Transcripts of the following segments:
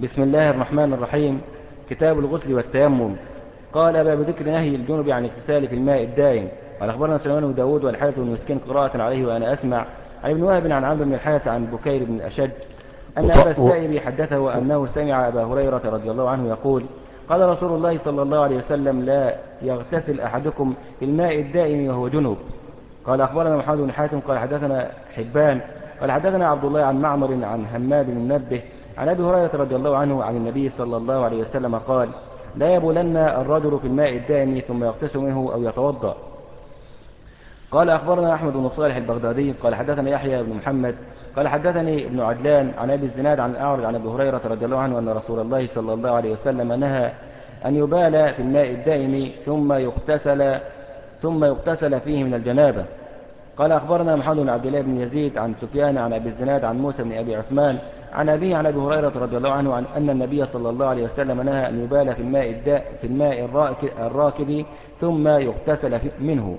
بسم الله الرحمن الرحيم. كتاب الغسل والتيمم. قال باب ذكر نهي الجنب عن اغتسال في الماء الدائم. قال أخبرنا سليمان بن داود والحارث بن مسكين قراءة عليه وأنا أسمع عن ابن وهب عن عمرو بن الحارث عن بكير بن الأشج أن أبا السائب حدثه أنه سمع أبا هريرة رضي الله عنه يقول قال رسول الله صلى الله عليه وسلم لا يغتسل أحدكم في الماء الدائم وهو جنب. قال أخبرنا محمد بن حاتم قال حدثنا حبان قال حدثنا عبد الله عن معمر عن هماد بن منبه عن أبي هريرة رضي الله عنه عن النبي صلى الله عليه وسلم قال لا يبولن الرجل في الماء الدائم ثم يغتسل منه أو يتوضأ. قال أخبرنا أحمد بن صالح البغدادي قال حدثنا يحيى بن محمد قال حدثني ابن عجلان عن أبي الزناد عن الأعرج عن أبي هريرة رضي الله عنه أن رسول الله صلى الله عليه وسلم نهى أن يبال في الماء الدائم ثم يغتسل فيه من الجنابة. قال أخبرنا محمد بن عبد الله بن يزيد عن سفيان عن أبي الزناد عن موسى بن أبي عثمان عن أبيه عن أبي هريرة رضي الله عنه عن أن النبي صلى الله عليه وسلم نهى أن يبال في الماء الراكد ثم يغتسل منه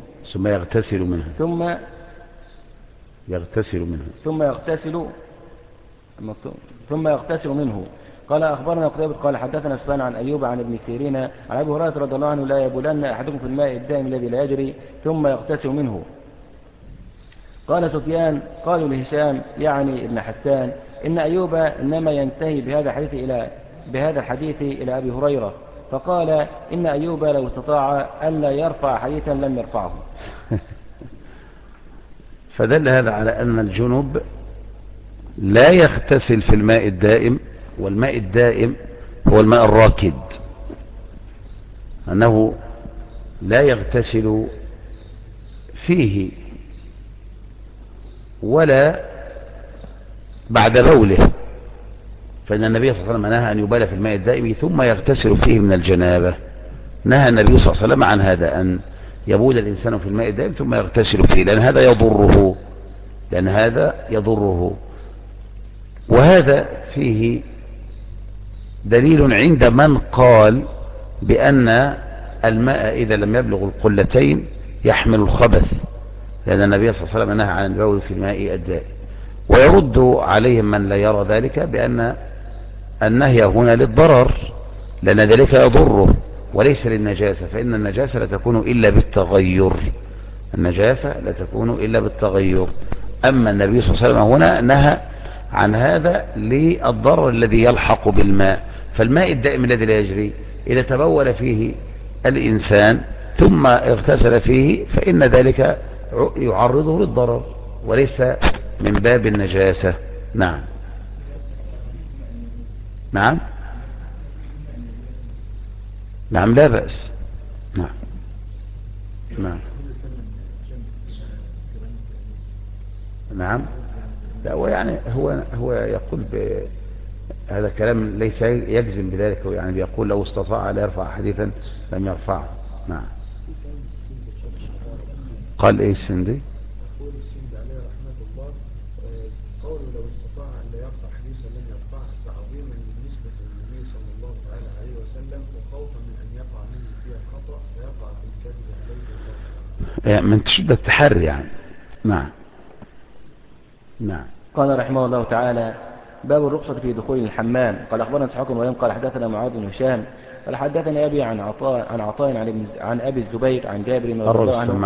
ثم يغتسل منه. قال أخبرنا قتيبة قال حدثنا سفيان عن أيوب عن ابن سيرين عن أبي هريرة رضي الله عنه لا يبولن أحدكم في الماء الدائم الذي لا يجري ثم يغتسل منه. قال سفيان قالوا لهشام يعني ابن حسان إن أيوب إنما ينتهي بهذا الحديث إلى أبي هريرة، فقال إن أيوب لو استطاع أن لا يرفع حديثا لم يرفعه. فدل هذا على أن الجنوب لا يغتسل في الماء الدائم، والماء الدائم هو الماء الراكد، أنه لا يغتسل فيه ولا بعد بوله، فإن النبي صلى الله عليه وسلم نهى أن يبال في الماء الدائم ثم يغتسل فيه من الجنابة. نهى النبي صلى الله عليه وسلم عن هذا، أن يبول الإنسان في الماء الدائم ثم يغتسل فيه، لأن هذا يضره. وهذا فيه دليل عند من قال بأن الماء إذا لم يبلغ القلتين يحمل الخبث، لأن النبي صلى الله عليه وسلم نهى عن البول في الماء الدائم. ويرد عليهم من لا يرى ذلك بأن النهي هنا للضرر، لأن ذلك يضره وليس للنجاسة، فإن النجاسة لا تكون إلا بالتغير. أما النبي صلى الله عليه وسلم هنا نهى عن هذا للضرر الذي يلحق بالماء. فالماء الدائم الذي لا يجري إذا تبول فيه الإنسان ثم اغتسل فيه فإن ذلك يعرضه للضرر وليس من باب النجاسة. نعم لا بأس. نعم لا، هو يقول هذا كلام ليس يجزم بذلك، يعني بيقول لو استطاع لا يرفع حديثا لم يرفعه. نعم. قال ايه السندي؟ يقول السندي عليه رحمة الله قوله لو استطاع أن لا يرفع حديثا لم يرفعه تعظيما بالنسبة للنبي صلى الله عليه وسلم وخوفا من أن يقع منه فيها خطأ فيقع في الكذب عليه من تشدة التحري يعني. نعم. قال رحمه الله تعالى باب الرخصة في دخول الحمام. قال أخبرنا اسحاق بن مريم قال حدثنا معاذ بن هشام قال حدثني أبي عن عطاء عن أبي الزبير عن جابر رضي الله عنه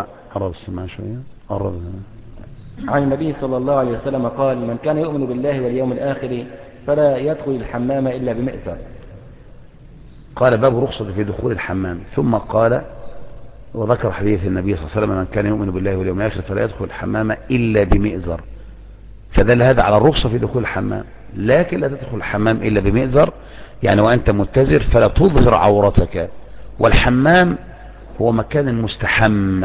عن النبي صلى الله عليه وسلم قال من كان يؤمن بالله واليوم الآخر فلا يدخل الحمام إلا بمئزر. قال باب رخصة في دخول الحمام، ثم قال وذكر حديث النبي صلى الله عليه وسلم من كان يؤمن بالله واليوم الآخر فلا يدخل الحمام إلا بمئزر، فدل هذا على الرخصة في دخول الحمام، لكن لا تدخل الحمام إلا بمئزر، يعني وأنت متزر فلا تظهر عورتك. والحمام هو مكان مستحم،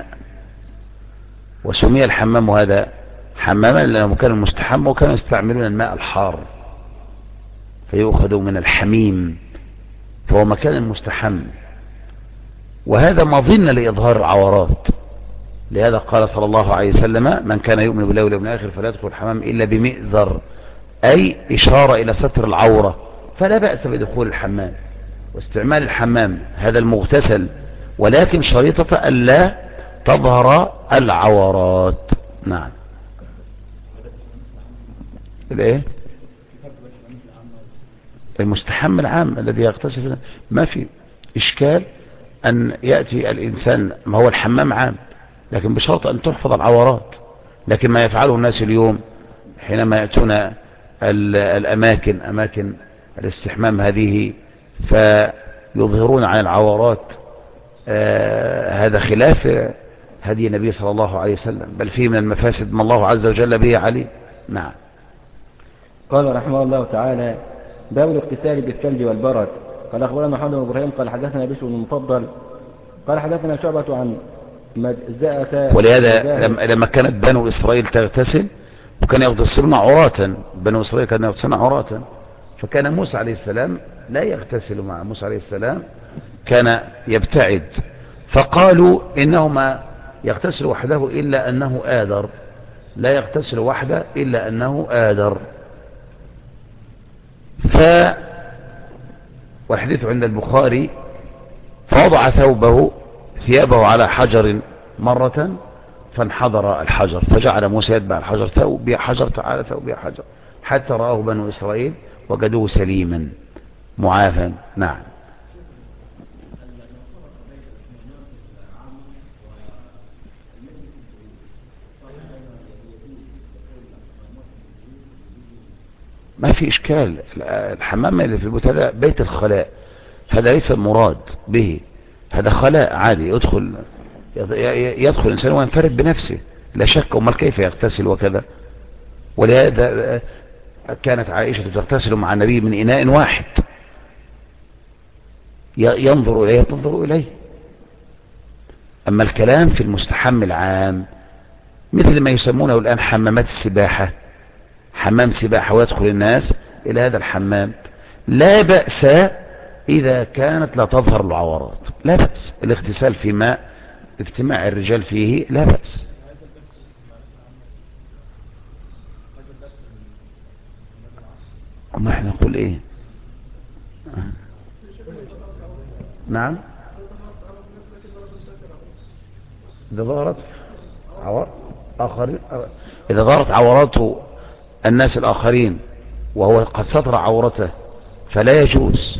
وسمي الحمام هذا حماما لأنه مكان مستحم، وكانوا يستعملون الماء الحار فيؤخذ من الحميم، فهو مكان مستحم، وهذا مظن لإظهار العورات. لهذا قال صلى الله عليه وسلم من كان يؤمن بالله واليوم الآخر فلا يدخل الحمام إلا بمئزر، أي إشارة إلى ستر العورة، فلا بأس بدخول الحمام واستعمال الحمام هذا المغتسل، ولكن شريطة ألا تظهر العورات. نعم. الايه؟ المستحم العام الذي يغتسل ما في إشكال أن يأتي الإنسان، ما هو الحمام عام لكن بشرط أن تحفظ العورات. لكن ما يفعله الناس اليوم حينما يأتون أماكن الاستحمام هذه فيظهرون عن العورات، هذا خلاف هدي النبي صلى الله عليه وسلم، بل فيه من المفاسد ما الله عز وجل به عليه. نعم. قال رحمه الله تعالى: باب الاغتسال بالثلج والبرد. قال أخبرنا محمد بن إبراهيم قال حدثنا بشر بن المفضل قال حدثنا شعبة عن مجزأة. ولهذا لما كانت بنو إسرائيل تغتسل وكان يغتسلون عراتا، بنو إسرائيل كانوا يغتسلون عراتا، فكان موسى عليه السلام لا يغتسل مع موسى عليه السلام، كان يبتعد، فقالوا إنهما يغتسل وحده إلا أنه آدر، لا يغتسل وحده إلا أنه آدر. والحديث عند البخاري: فوضع ثيابه على حجر مرة فانحدر الحجر، فجعل موسى يتبع الحجر، ثوب بها حجر، تعالى ثوب بها حجر، حتى رآه بنو إسرائيل وجدوه سليما معافا. نعم. ما في إشكال، الحمام اللي في البيت هذا بيت الخلاء، هذا ليس المراد به، هذا خلاء عادي يدخل الإنسان وينفرد بنفسه لا شك. وما كيف يغتسل وكذا؟ ولهذا كانت عائشة تغتسل مع النبي من إناء واحد، ينظر إليه تنظر إليه. أما الكلام في المستحم العام مثل ما يسمونه الآن حمامات السباحة، حمام سباحة ويدخل الناس إلى هذا الحمام، لا بأس إذا كانت لا تظهر العورات، لا بأس الاغتسال في ماء اجتماع الرجال فيه، لا بأس. وما احنا نقول ايه؟ نعم. إذا ظهرت إذا ظهرت عورات الناس الآخرين وهو قد ستر عورته فلا يجوز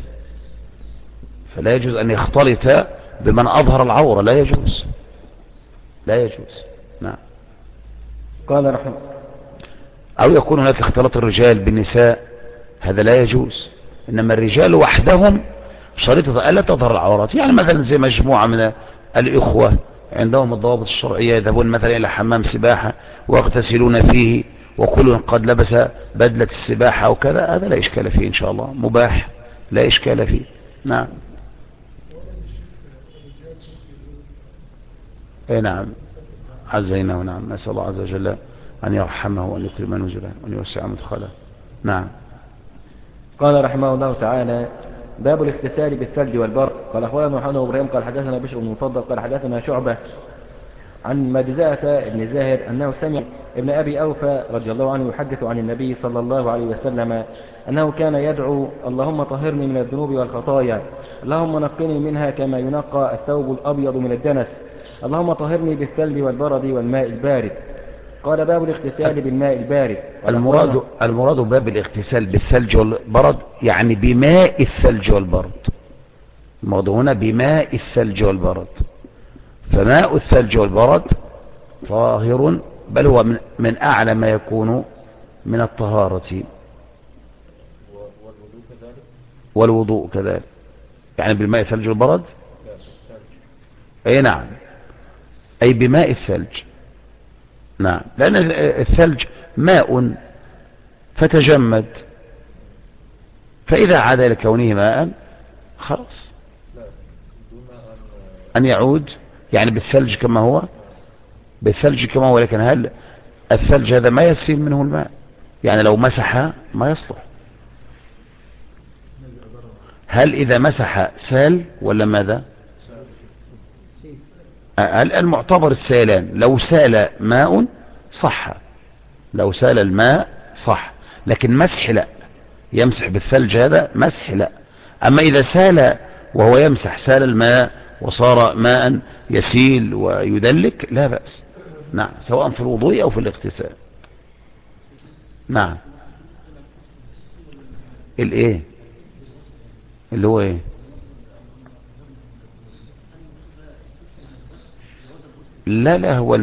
أن يختلط بمن أظهر العورة، لا يجوز. نعم. قال رحمه. أو يكون هناك اختلاط الرجال بالنساء، هذا لا يجوز. إنما الرجال وحدهم شريطة ألا تظهر العورات، يعني مثلا زي مجموعة من الإخوة عندهم الضوابط الشرعية يذهبون مثلا إلى حمام سباحة ويغتسلون فيه وكل قد لبس بدلة السباحة وكذا، هذا لا إشكال فيه إن شاء الله، مباح لا إشكال فيه. نعم. اي نعم، عزيناه. نعم، نسأل الله عز وجل أن يرحمه وأن يكرم نزله وأن يوسع مدخله. نعم. قال رحمه الله تعالى: باب الاغتسال بالثلج والبرد. قال أخبرنا محمد بن إبراهيم قال حدثنا بشر بن المفضل قال حدثنا شعبة عن مجزأة بن زاهر أنه سمع ابن أبي أوفى رضي الله عنه يحدث عن النبي صلى الله عليه وسلم أنه كان يدعو: اللهم طهرني من الذنوب والخطايا، اللهم نقني منها كما ينقى الثوب الأبيض من الدنس، اللهم طهرني بالثلج والبرد والماء البارد. قال: باب الاغتسال بالماء البارد. المراد باب الاغتسال بالثلج والبرد يعني بماء الثلج والبرد، المراد هنا بماء الثلج والبرد، فماء الثلج والبرد طاهر، بل هو من أعلى ما يكون من الطهارة. والوضوء كذلك، يعني بالماء الثلج والبرد. أي نعم، أي بماء الثلج. نعم، لأن الثلج ماء فتجمد، فإذا عاد لكونه ماء خلاص أن يعود يعني بالثلج كما هو، لكن هل الثلج هذا ما يسيل منه الماء؟ يعني لو مسح ما يصلح. هل إذا مسح سال ولا ماذا؟ المعتبر السيلان، لو سال ماء صح، لو سال الماء صح، لكن مسح لا، يمسح بالثلج هذا مسح لا. أما إذا سال وهو يمسح سال الماء وصار ماء يسيل ويدلك لا بأس. نعم، سواء في الوضوء أو في الاغتسال. نعم. الايه؟ اللي هو ايه؟ لا هو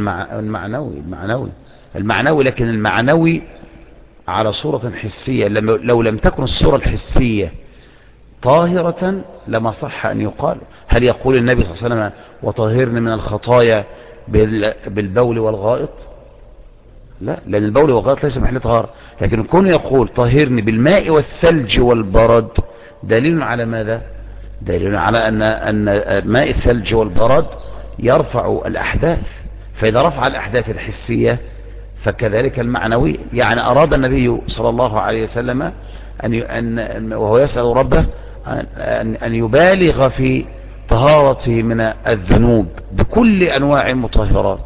المعنوي، لكن المعنوي على صورة حسية. لو لم تكن الصورة الحسية طاهرة لما صح أن يقال. هل يقول النبي صلى الله عليه وسلم وطهرني من الخطايا بالبول والغائط؟ لا، لأن البول والغائط ليس محل طهارة. لكن كون يقول طهرني بالماء والثلج والبرد دليل على ماذا؟ دليل على أن ماء الثلج والبرد يرفع الأحداث. فإذا رفع الأحداث الحسية فكذلك المعنوي. يعني أراد النبي صلى الله عليه وسلم وهو يسأل ربه أن يبالغ في طهارته من الذنوب بكل أنواع المطهرات.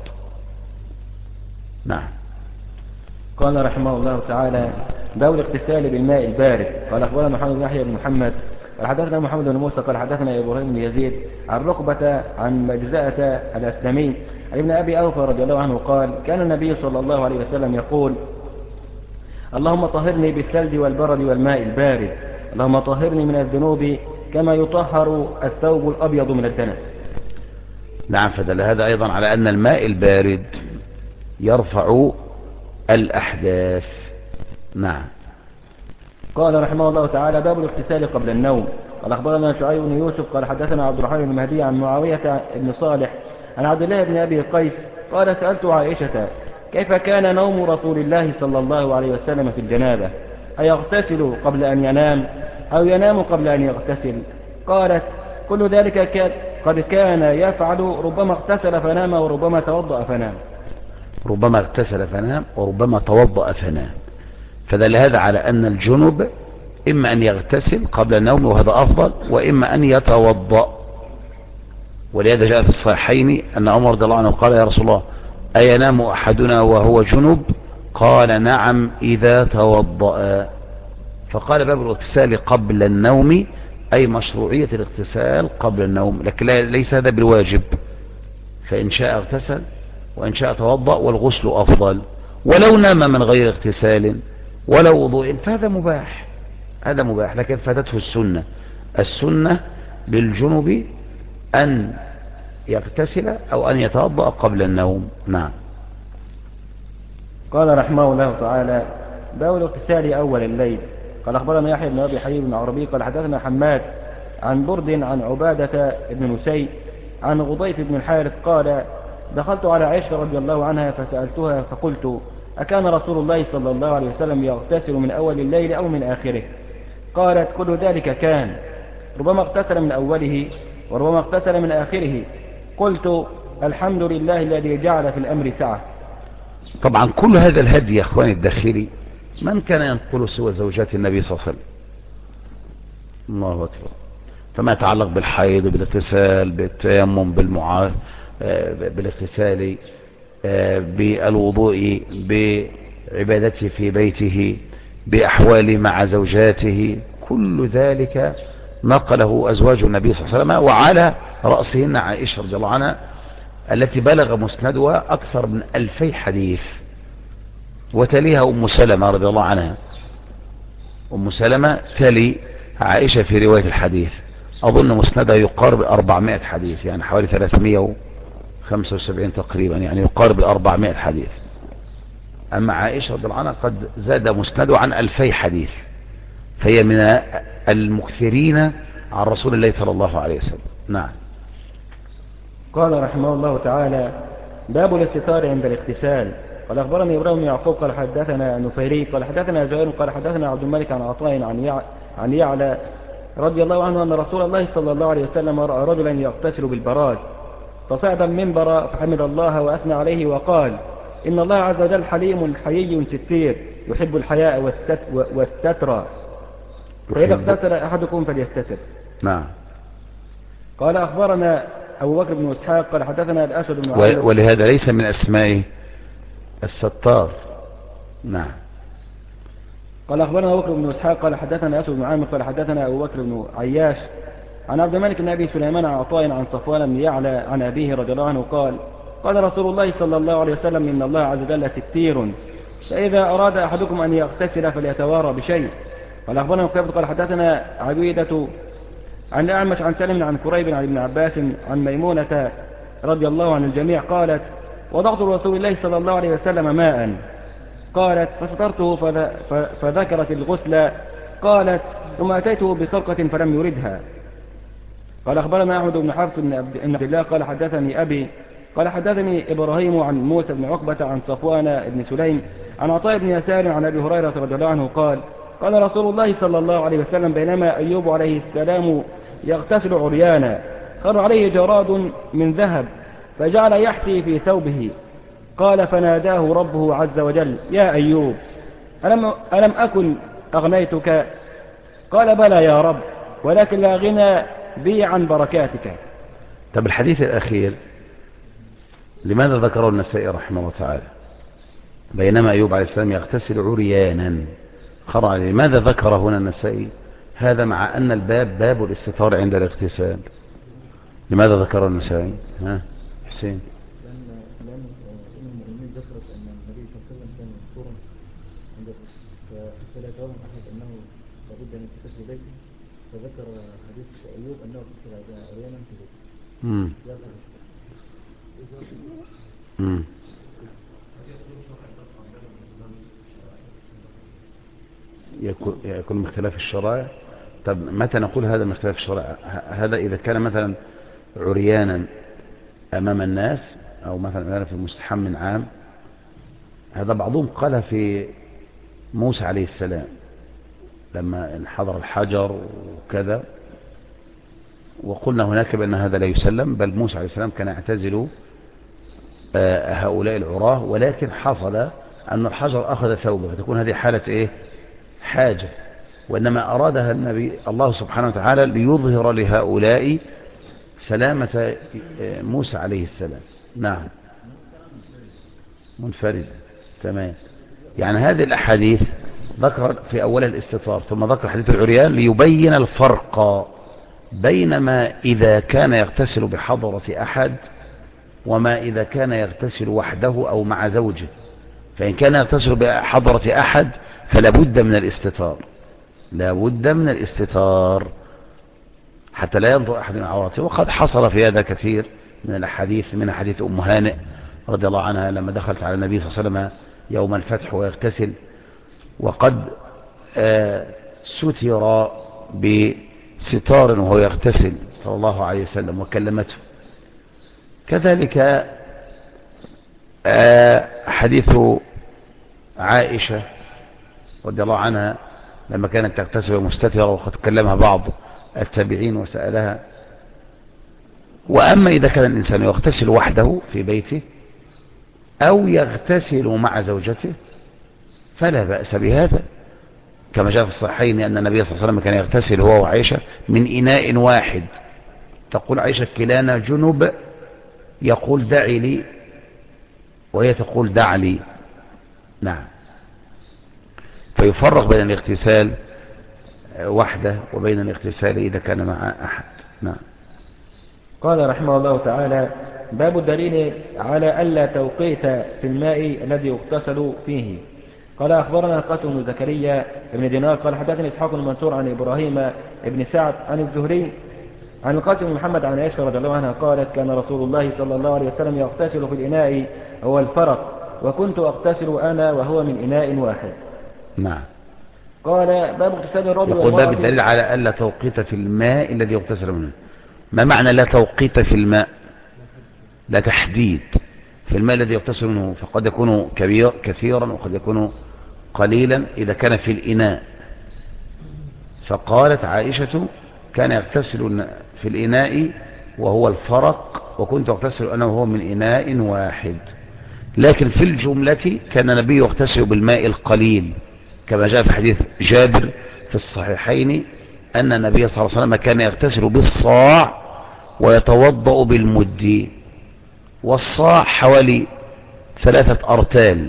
نعم. قال رحمه الله تعالى: باب الاغتسال بالماء البارد. قال أخبرنا محمد بن يحيى بن محمد قال حدثنا محمد بن موسى قال حدثنا إبراهيم بن يزيد عن رقبة عن مجزأة الأسلمي عن ابن أبي أوفى رضي الله عنه قال: كان النبي صلى الله عليه وسلم يقول: اللهم طهرني بالثلج والبرد والماء البارد، اللهم طهرني من الذنوب كما يطهر الثوب الأبيض من الدنس. نعم. فدل هذا أيضا على أن الماء البارد يرفع الأحداث. نعم. قال رحمه الله تعالى: باب الاغتسال قبل النوم. قال أخبرنا شعيب بن يوسف قال حدثنا عبد الرحمن بن مهدي عن معاوية بن صالح عن عبد الله بن أبي قيس قال: سألت عائشة كيف كان نوم رسول الله صلى الله عليه وسلم في الجنابة، أيغتسل قبل أن ينام أو ينام قبل أن يغتسل؟ قالت: كل ذلك قد كان يفعل، ربما اغتسل فنام وربما توضأ فنام. ربما اغتسل فنام وربما توضأ فنام. فدل هذا على أن الجنب إما أن يغتسل قبل النوم وهذا أفضل، وإما أن يتوضأ. ولهذا جاء في الصحيحين أن عمر رضي الله عنه قال: يا رسول الله أينام أحدنا وهو جنب؟ قال: نعم إذا توضأ. فقال: باب الاغتسال قبل النوم أي مشروعية الاغتسال قبل النوم، لكن ليس هذا بالواجب. فإن شاء اغتسل وإن شاء توضأ، والغسل أفضل. ولو نام من غير اغتسال ولو وضوء فهذا مباح، هذا مباح. لكن فاتته السنة للجنب أن يغتسل أو أن يتوضأ قبل النوم. نعم. قال رحمه الله تعالى: باب الاغتسال أول الليل. قال أخبرنا يحيى بن أبي حبيب بن عربي قال حدثنا حماد عن برد عن عبادة بن نسي عن غضيف بن الحارث قال: دخلت على عائشة رضي الله عنها فسألتها فقلت: أكان رسول الله صلى الله عليه وسلم يغتسل من أول الليل أو من آخره؟ قالت: كل ذلك كان، ربما اغتسل من أوله وربما اغتسل من آخره. قلت: الحمد لله الذي جعل في الأمر سعة. طبعا كل هذا الهدي يا أخواني الداخلي من كان ينقل سوى زوجات النبي صلى الله عليه وسلم؟ الله أكبر. فما يتعلق بالحيض، بالاغتسال، بالتيمم، بالاغتسال، بالوضوء، بعبادته في بيته، بأحواله مع زوجاته، كل ذلك نقله أزواج النبي صلى الله عليه وسلم، وعلى رأسهن عائشة رضي الله عنها التي بلغ مسندها أكثر من 2000 حديث، وتليها أم سلمة رضي الله عنها. أم سلمة تلي عائشة في رواية الحديث، أظن مسندها يقارب 400 حديث، يعني حوالي 375 تقريبا، يعني يقارب 400 حديث. أما عائشة رضي الله عنها قد زاد مسنده عن 2000 حديث، فهي من المكثرين عن رسول الله صلى الله عليه وسلم. نعم. قال رحمه الله تعالى: باب الاستتار عند الاغتسال. قال أخبرني إبراهيم بن يعقوب قال حدثنا نفيري قال حدثنا زهير قال حدثنا عبد الملك عن عطاء عن يعلى رضي الله عنه أن رسول الله صلى الله عليه وسلم رأى رجلا يغتسل بالبراج، فصعد المنبر فحمد الله وأثنى عليه وقال: إن الله عز وجل حليم حيي ستير يحب الحياء والستر، فإذا اغتسل أحدكم فليستتر. نعم. قال أخبرنا أبو بكر بن إسحاق قال حدثنا الأسود بن عامر. ولهذا ليس من أسمائه الستار. نعم. قال أخبرنا أبو بكر بن إسحاق قال حدثنا أسود بن عامر قال حدثنا أبو بكر بن عياش عن عبد الملك بن أبي سليمان عن عطاء عن صفوان بن يعلى عن أبيه رضي الله عنه قال: قال رسول الله صلى الله عليه وسلم: إن الله عز وجل ستير، فإذا أراد أحدكم أن يغتسل فليتوارى بشيء. قال أخبرنا قال حدثنا عبيدة عن الأعمش عن سالم عن كريب عن ابن عباس عن ميمونة رضي الله عن الجميع قالت وضعت لرسول الله صلى الله عليه وسلم ماء قالت فسترته فذكرت الغسل قالت ثم أتيته بخرقة فلم يردها. قال أخبرنا أحمد بن حفص بن عبد الله قال حدثني أبي قال حدثني إبراهيم عن موسى بن عقبة عن صفوان بن سليم عن عطاء بن يسار عن أبي هريرة رضي الله عنه قال قال رسول الله صلى الله عليه وسلم بينما أيوب عليه السلام يغتسل عريانا خر عليه جراد من ذهب فجعل يحثي في ثوبه قال فناداه ربه عز وجل يا أيوب ألم أكن أغنيتك قال بلى يا رب ولكن لا غنى بي عن بركاتك. طب الحديث الأخير لماذا ذكره النسائي رحمه الله تعالى بينما أيوب عليه السلام يغتسل عريانا خر عليه؟ لماذا ذكر هنا النسائي هذا مع أن الباب باب الاستتار عند الاغتسال؟ لماذا ذكره النسائي؟ ها حسين؟ لأن المؤمنين ذكرت أن النبي صلى الله عليه وسلم كان مذكورا فلا يتوهم أحد أنه لابد أن يغتسل بيته فذكر حديث أيوب أنه اغتسل عريانا في بيته. يكون من اختلاف الشرائع. طب متى نقول هذا من اختلاف الشرائع؟ هذا إذا كان مثلا عريانا أمام الناس أو مثلا في مستحم عام. هذا بعضهم قال في موسى عليه السلام لما انحضر الحجر وكذا وقلنا هناك بأن هذا لا يسلم، بل موسى عليه السلام كان يعتزل هؤلاء العراه، ولكن حصل أن الحجر أخذ ثوبه فتكون هذه حالة إيه؟ حاجة، وإنما أرادها النبي الله سبحانه وتعالى ليظهر لهؤلاء سلامة موسى عليه السلام. نعم منفرد تمام. يعني هذه الأحاديث ذكر في أولها الاستطار ثم ذكر حديث العريان ليبين الفرق بين ما إذا كان يغتسل بحضرة أحد وما إذا كان يغتسل وحده أو مع زوجه. فإن كان يغتسل بحضرة أحد فلا بد من الاستتار، لا بد من الاستتار حتى لا ينظر أحد من عورته. وقد حصل في هذا كثير من الأحاديث، من حديث أم هانئ رضي الله عنها لما دخلت على النبي صلى الله عليه وسلم يوم الفتح ويغتسل وقد ستر بستار وهو يغتسل صلى الله عليه وسلم وكلمته. كذلك حديث عائشة رضي الله عنها لما كانت تغتسل مستترة وقد كلمها بعض التابعين وسألها. وأما إذا كان الإنسان يغتسل وحده في بيته أو يغتسل مع زوجته فلا بأس بهذا، كما جاء في الصحيحين أن النبي صلى الله عليه وسلم كان يغتسل هو وعائشة من إناء واحد. تقول عائشة كلانا جنب، يقول دعي لي وهي تقول دع لي. نعم. فيفرق بين الاغتسال وحده وبين الاغتسال إذا كان مع أحد. نعم. قال رحمه الله تعالى باب الدليل على ألا توقيت في الماء الذي يغتسل فيه. قال أخبرنا القاسم بن زكريا بن دينار قال حدثني إسحاق بن منصور عن إبراهيم بن سعد عن الزهري عن القاسم بن محمد عن عائشة رضي الله عنها قالت كان رسول الله صلى الله عليه وسلم يغتسل في الإناء هو الفرق وكنت أغتسل أنا وهو من إناء واحد. نعم. قال باب اغتسال الرجل يقول باب الدليل على ألا توقيت في الماء الذي يغتسل منه. ما معنى لا توقيت في الماء؟ لا تحديد في الماء الذي يغتسل منه، فقد يكون كثيرا وقد يكون قليلا إذا كان في الإناء. فقالت عائشة كان يغتسل في الإناء وهو الفرق وكنت أغتسل أنا وهو من إناء واحد. لكن في الجملة كان النبي يغتسل بالماء القليل كما جاء في حديث جابر في الصحيحين أن النبي صلى الله عليه وسلم كان يغتسل بالصاع ويتوضأ بالمد، والصاع حوالي 3 أرتال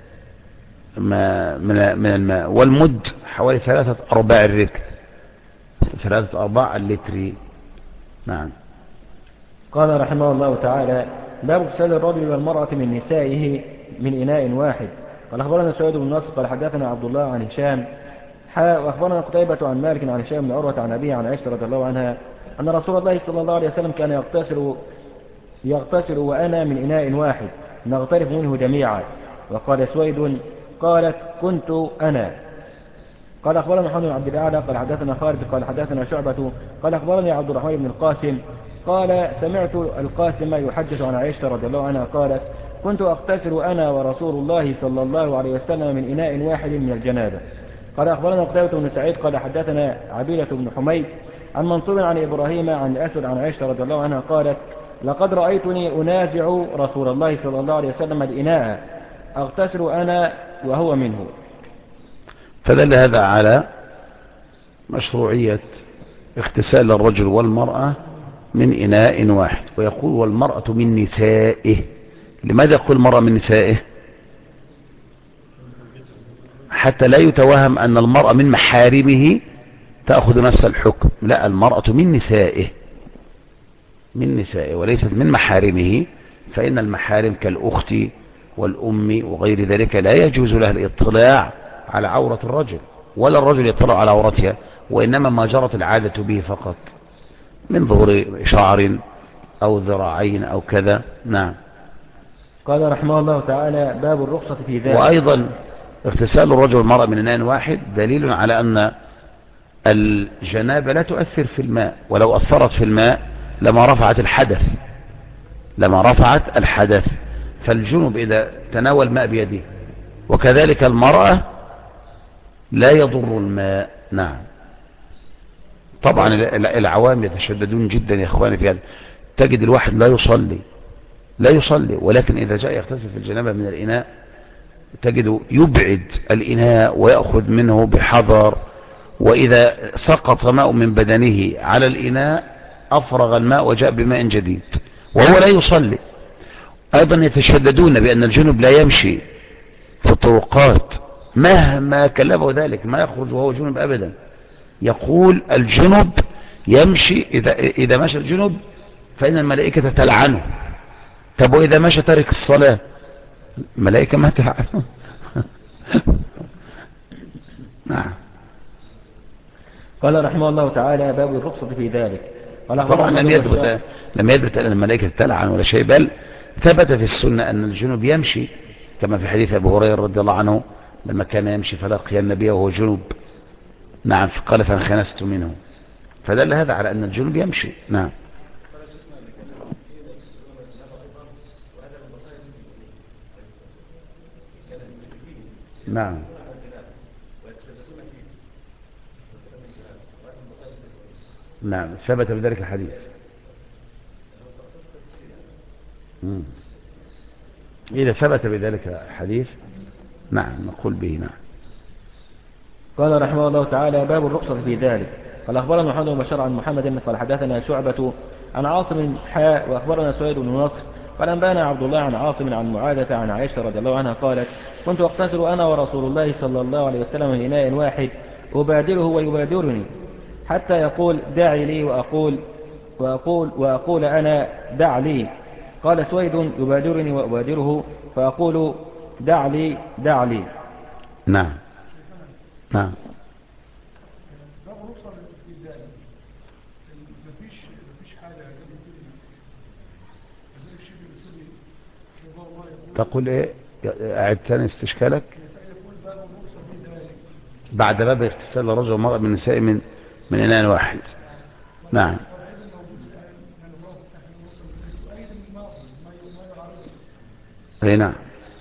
من الماء، والمد حوالي 3/4 الركب، 3/4 اللتر. نعم. قال رحمه الله تعالى باب اغتسال الرجل والمرأة من نسائه من إناء واحد. قال أخبرنا سعيد بن نصر قال حدثنا عبد الله عن هشام وأخبرنا قتيبة عن مالك عن هشام بن عروة عن أبيه عن عائشة رضي الله عنها أن رسول الله صلى الله عليه وسلم كان يغتسل وأنا من إناء واحد نغترف منه جميعا. وقال سويد قالت كنت أنا. قال أخبرنا محمد بن عبد الأعلى قال حدثنا خالد قال حدثنا شعبة قال أخبرني عبد الرحمن بن القاسم قال سمعت القاسم يحدث عن عائشة رضي الله عنها قالت كنت أغتسل أنا ورسول الله صلى الله عليه وسلم من إناء واحد من الجنابة. قال أخبرنا قتيبة بن سعيد قال حدثنا عبيدة بن حميد عن منصور عن إبراهيم عن الأسود عن عائشة رضي الله عنها قالت لقد رأيتني أنازع رسول الله صلى الله عليه وسلم الإناء أغتسل أنا وهو منه. فدل هذا على مشروعية اغتسال الرجل والمرأة من إناء واحد. ويقول والمرأة من نسائه. لماذا يقول المرأة من نسائه؟ حتى لا يتوهم أن المرأة من محارمه تأخذ نفس الحكم. لا، المرأة من نسائه، من نسائه وليست من محارمه. فإن المحارم كالأخت والأم وغير ذلك لا يجوز لها الاطلاع على عورة الرجل ولا الرجل يطلع على عورتها، وإنما ما جرت العادة به فقط من ظهور شعر أو ذراعين أو كذا. نعم. قال رحمه الله تعالى باب الرخصة في ذلك. وأيضا اغتسال الرجل والمرأة من إناء واحد دليل على أن الجنابة لا تؤثر في الماء، ولو أثرت في الماء لما رفعت الحدث. فالجنب إذا تناول ماء بيده، وكذلك المرأة لا يضر الماء. نعم. طبعا العوام يتشددون جدا يا اخواني في هذا. تجد الواحد لا يصلي ولكن إذا جاء يغتسل في الجنابة من الإناء تجد يبعد الإناء ويأخذ منه بحذر، وإذا سقط ماء من بدنه على الإناء أفرغ الماء وجاء بماء جديد وهو لا يصلي. أيضا يتشددون بأن الجنب لا يمشي في الطرقات مهما كلفه ذلك، ما يخرج وهو جنب أبدا. يقول الجنب يمشي إذا مشى الجنب فإن الملائكة تلعنه. طب وإذا مشى تارك الصلاة الملائكة ما تلعنه. نعم. قال رحمه الله تعالى باب الرخصة في ذلك. طبعا لم يثبت أن الملائكة تلعن ولا شيء، بل ثبت في السنة أن الجنب يمشي كما في حديث أبو هريرة رضي الله عنه لما كان يمشي فلقي النبي وهو جنب. نعم. فقال فانخنست منه، فدل هذا على أن الجنب يمشي. نعم. نعم. نعم ثبت بذلك الحديث. إذا ثبت بذلك الحديث نعم نقول به. نعم. قال رحمه الله تعالى باب الرخصة في ذلك. قال أخبرنا محمد بن بشار عن محمد قال حدثنا شعبة عن عاصم وأخبرنا سويد بن نصر قال أنبانا عبد الله عن عاصم عن معاذة عن عائشة رضي الله عنها قالت كنت أغتسل أنا ورسول الله صلى الله عليه وسلم من إناء واحد أبادره ويبادرني حتى يقول داعي لي وأقول أنا دع لي. قال سويد يبادرني وأبادره فأقول دع لي. نعم. نعم. تقول ايه؟ اعد ثاني استشكالك. بعد باب اغتسال الرجل والمرأة من النساء من إناء واحد. نعم. اي نعم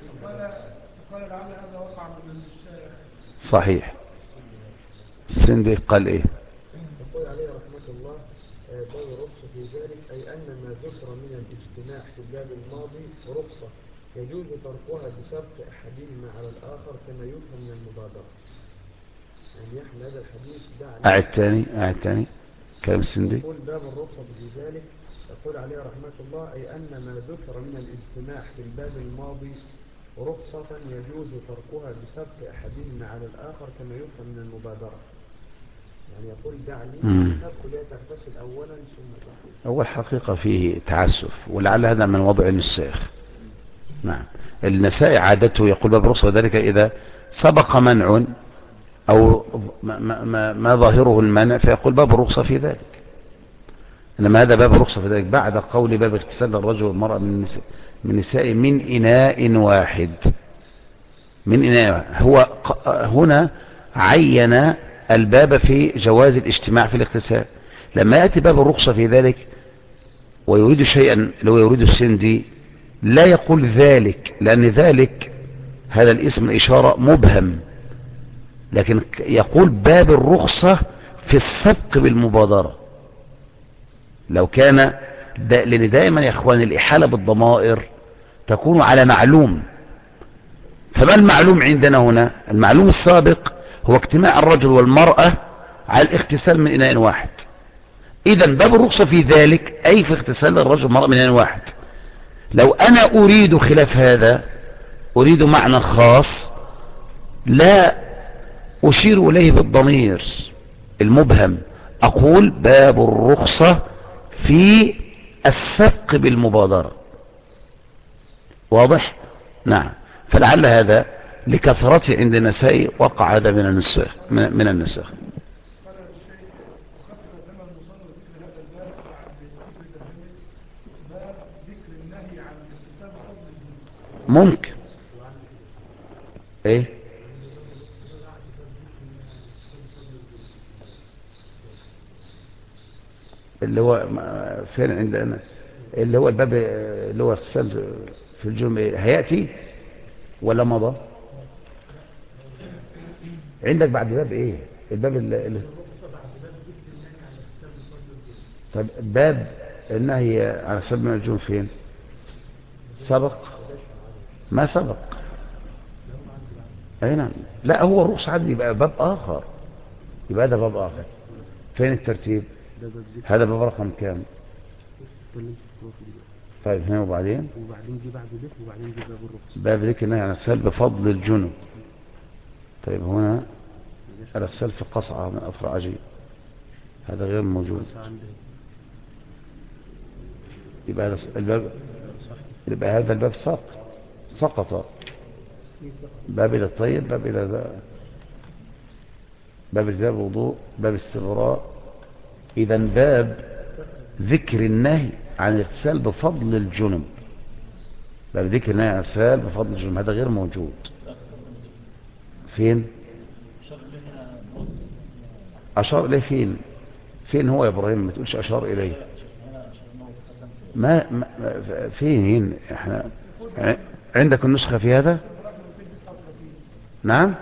صحيح. السندي قال ايه؟ يقول عليه رحمة الله باب رخصة في ذلك أي أن ما ذكر من الاجتماع في الباب الماضي رخصة يجوز تركها بسبق أحدهما على الآخر كما يفهم من المبادرة. يعني يحمل هذا الحديث أعد تاني كلام السندي. يقول باب الرخصة في ذلك يقول عليه رحمة الله أي أن ما ذكر من الاجتماع في الباب الماضي رخصة يجوز تركها بسبق أحدهما على الآخر كما يفهم من المبادرة. يعني يقول دعني تدخل تغتسل أولا ثم تغتسل. أول حقيقة فيه تعسف ولعل هذا من وضع النساخ. نعم. النسائي عادته يقول باب رخصة ذلك إذا سبق منع أو ما ظاهره المنع فيقول باب الرخصة في ذلك. إنما هذا باب الرخصة في ذلك بعد قول باب اغتسال الرجل والمرأة من نساء من إناء واحد. من إناء واحد. هو هنا عين الباب في جواز الاجتماع في الاغتسال. لما يأتي باب الرخصة في ذلك ويريد شيئا لو يريد السندي لا يقول ذلك، لأن ذلك هذا الاسم الإشارة مبهم، لكن يقول باب الرخصة في السبق بالمبادرة. لو كان لأن دائما يا اخوان الإحالة بالضمائر تكون على معلوم. فما المعلوم عندنا هنا؟ المعلوم السابق هو اجتماع الرجل والمرأة على الاغتسال من إناء واحد. إذا باب الرخصة في ذلك أي في اغتسال الرجل والمرأة من إناء واحد. لو أنا أريد خلاف هذا، أريد معنى خاص لا أشير إليه بالضمير المبهم، أقول باب الرخصة في السبق بالمبادرة. واضح؟ نعم. فلعل هذا لكثرته عند النساء وقع هذا من النساء. ممكن ايه اللي هو فين عندنا اللي هو الباب اللي هو السلز في الجمعة هيأتي ولا مضى عندك بعد باب ايه الباب اللي طب باب النهي على سبب النجوم فين سبق ما سبق اي نعم لا هو الرخصة عندي يبقى باب اخر يبقى هذا باب اخر فين الترتيب هذا باب رقم كام طيب هنا وبعدين دي بعد ذكر وبعدين دي باب الرخصة باب ذكر النهي عن السلب بفضل الجنب طيب هنا على السلب قصعة من أفرع عجيب هذا غير موجود يبقى هذا الباب يبقى هذا الباب سقط باب إلى الطيب باب إلى باب الجاب الوضوء باب استبراء إذا باب ذكر النهي عن الاغتسال بفضل الجنب باب ذكر النهي عن الاغتسال بفضل الجنب هذا غير موجود فين أشار إليه فين هو يا إبراهيم ما تقولش أشار إليه ما فين احنا عندك النسخة في هذا نعم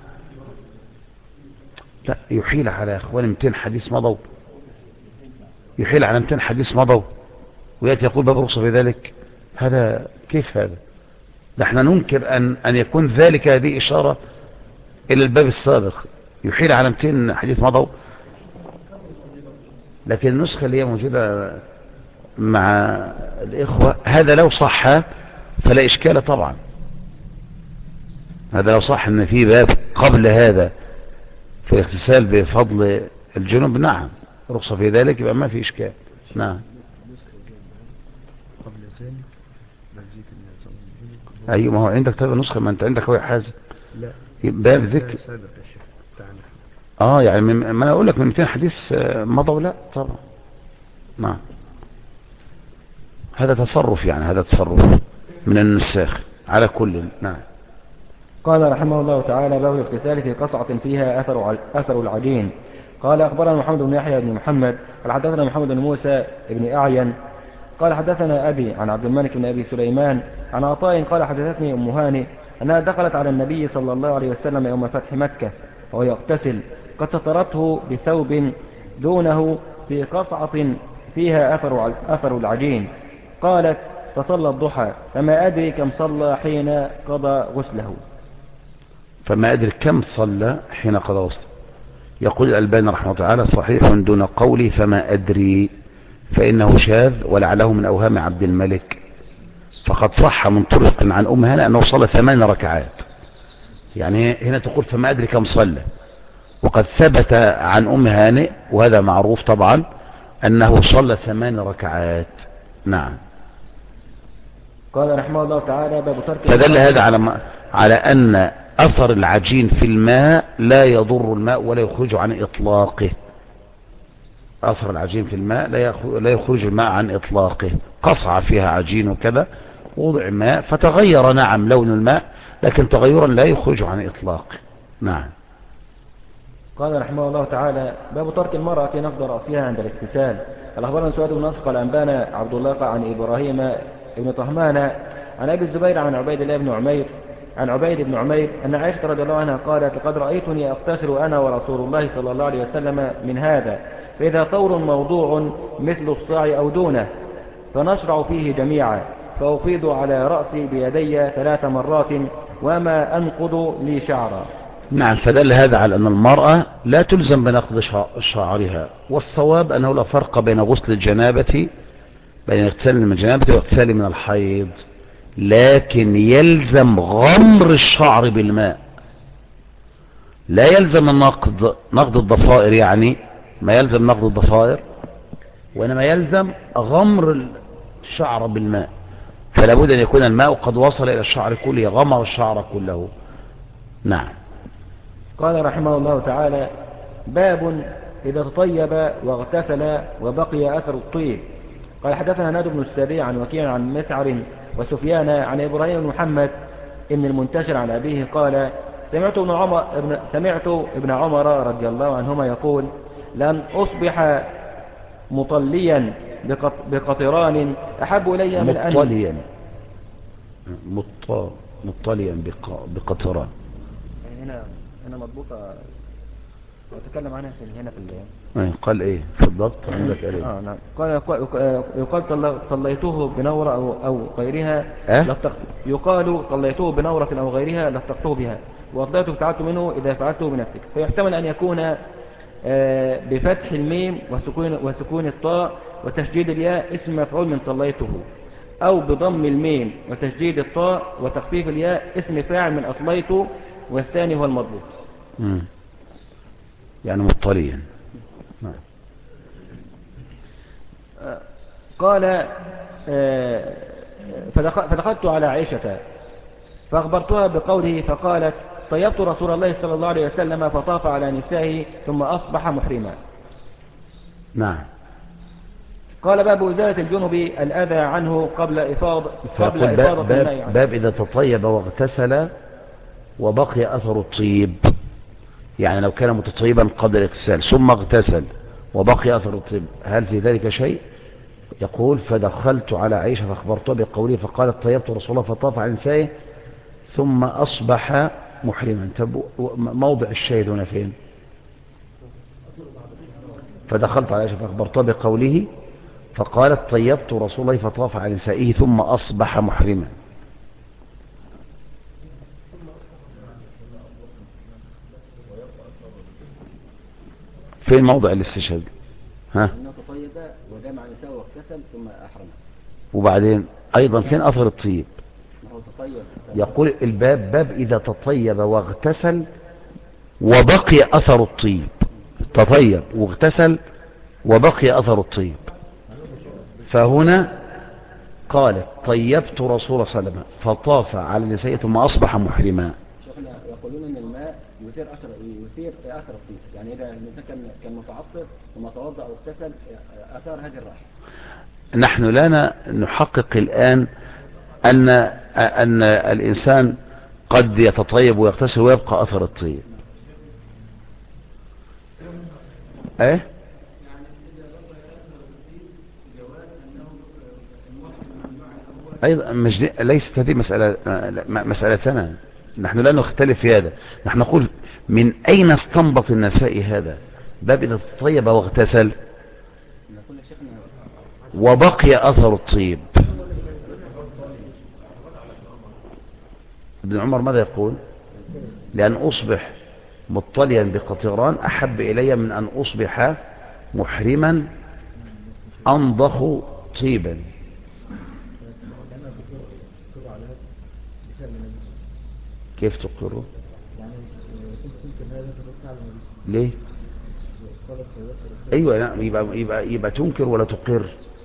لا يحيل على اخواني 200 حديث مضوا يحيل على 200 حديث مضوا ويأتي يقول باب رخصة في ذلك هذا كيف هذا ده احنا ننكر أن يكون ذلك هذه إشارة إلى الباب السابق يحيل على 200 حديث مضوا لكن النسخة اللي هي موجودة مع الإخوة هذا لو صح فلا إشكال طبعا هذا لو صح أن في باب قبل هذا في الاغتسال بفضل الجنوب نعم رخصة في ذلك يبقى ما في إشكال نعم قبل ذلك أيوة ما هو عندك طيب نسخة ما أنت عندك هو حازم لا باب ذكر يعني ما أنا أقول لك من 200 حديث مضوا لا طبعا نعم هذا تصرف يعني هذا تصرف من النساخ على كل نعم قال رحمه الله تعالى باب الاغتسال في قصعة فيها أثر العجين قال أخبرنا محمد بن يحيى بن محمد قال حدثنا محمد بن موسى بن أعين قال حدثنا أبي عن عبد الملك بن أبي سليمان عن عطاء قال حدثتني أم هاني أنها دخلت على النبي صلى الله عليه وسلم يوم فتح مكة وهو يغتسل قد سترته بثوب دونه في قصعة فيها أثر العجين قالت فصلى الضحى فما أدري كم صلى حين قضى غسله فما أدري كم صلى حين قضى غسله يقول الألباني رحمه الله تعالى صحيح دون قولي فما أدري فإنه شاذ ولعله من أوهام عبد الملك فقد صح من طرق عن أم هانئ أنه صلى 8 ركعات يعني هنا تقول فما أدري كم صلى وقد ثبت عن أم هانئ وهذا معروف طبعا أنه صلى 8 ركعات نعم قال رحمه الله تعالى باب ترك فدل هذا على أن أثر العجين في الماء لا يضر الماء ولا يخرج عن إطلاقه. أثر العجين في الماء لا يخرج الماء عن إطلاقه. قصع فيها عجين وكذا، وضع ماء فتغير نعم لون الماء، لكن تغيرا لا يخرج عن إطلاقه. نعم. قال رحمه الله تعالى: باب ترك المرأة في نقض رأسها عند الاغتسال. الأخبرنا سواد بن نصر قال أنبانا عبد الله عن إبراهيم بن طهمان عن أبي الزبير عن عبيد الله بن عمير عن عبيد بن عمير أن عائشة رضي الله عنها قالت: لقد رأيتني أغتسل أنا ورسول الله صلى الله عليه وسلم من هذا، فإذا طور موضوع مثل الصاع أو دونه فنشرع فيه جميعا، فأفيض على رأسي بيدي 3 مرات وما أنقض لي شعرا. نعم. فدل هذا على أن المرأة لا تلزم بنقض شعرها، والصواب أنه لا فرق بين غسل الجنابة، بين اغتسال من الجنابة واغتسال من الحيض، لكن يلزم غمر الشعر بالماء. لا يلزم نقض الضفائر، يعني ما يلزم نقض الضفائر، وإنما يلزم غمر الشعر بالماء. فلا بد أن يكون الماء قد وصل إلى الشعر كله، غمر الشعر كله. نعم. قال رحمه الله تعالى: باب إذا تطيب واغتسل وبقي أثر الطيب. قال حدثنا ناد بن السري عن وكيع عن مسعر وسفيان عن إبراهيم بن محمد ابن المنتشر عن أبيه قال: سمعت ابن عمر رضي الله عنهما يقول: لن أصبح مطليا بقطران أحب إلي من أن مطليا بقطران. هنا مضبوطة وأتكلم عنها هنا في قال إيه في الضبط عندك؟ نعم. قال يقال طليته بنورة أو غيرها يقال طليته بنورة أو غيرها لفتقته بها، وأطليته فعلت منه إذا فعلته بنفسك. فيحتمل أن يكون بفتح الميم وسكون الطاء وتشديد الياء اسم مفعول من طليته، أو بضم الميم وتشديد الطاء وتخفيف الياء اسم فاعل من أطليته، والثاني هو المضبوط. يعني مطليا. قال: فدخلت على عائشة فأخبرتها بقوله، فقالت: طيبت رسول الله صلى الله عليه وسلم فطاف على نسائه ثم أصبح محرما. نعم. قال: باب إزالة الجنب الأذى عنه قبل إفاضة الماء عنه. باب إذا تطيب واغتسل وبقي أثر الطيب، يعني لو كان متطيبا قبل الاغتسال ثم اغتسل وبقي أثر الطيب، هل في ذلك شيء؟ يقول: فدخلت على عائشة فأخبرتها بقوله، فقالت: طيبت رسول الله فطاف على نسائه ثم أصبح محرما. موضع الشاهد هنا فين؟ فدخلت على عائشة فأخبرتها بقوله، فقالت: طيبت رسول الله فطاف على نسائه ثم أصبح محرما. فين موضع الاستشهاد؟ انه تطيب وجمع نساء واغتسل ثم احرم. وبعدين ايضا فين اثر الطيب؟ يقول الباب: باب اذا تطيب واغتسل وبقي اثر الطيب. تطيب واغتسل وبقي اثر الطيب. فهنا قالت: طيبت رسول الله صلى الله عليه وسلم فطاف على نسائه ثم اصبح محرما. يقولون ان الماء يثير اثر الطيب، يعني اذا الانسان كان متعطر ثم توضا او اغتسل اثار هذه الرائحه. نحن لا نحقق الان ان الانسان قد يتطيب ويغتسل ويبقى اثر الطيب. ايه ايضا ليست هذه مسألتنا، نحن لا نختلف في هذا. نحن نقول: من اين استنبط النسائي هذا؟ باب اذا تطيب واغتسل وبقي اثر الطيب. ابن عمر ماذا يقول؟ لأن أصبح مطليا بقطران أحب إلي من أن أصبح محرما أنضخ طيبا. كيف تقره؟ ليه؟ ايوه، لا يبقى تنكر ولا تقر؟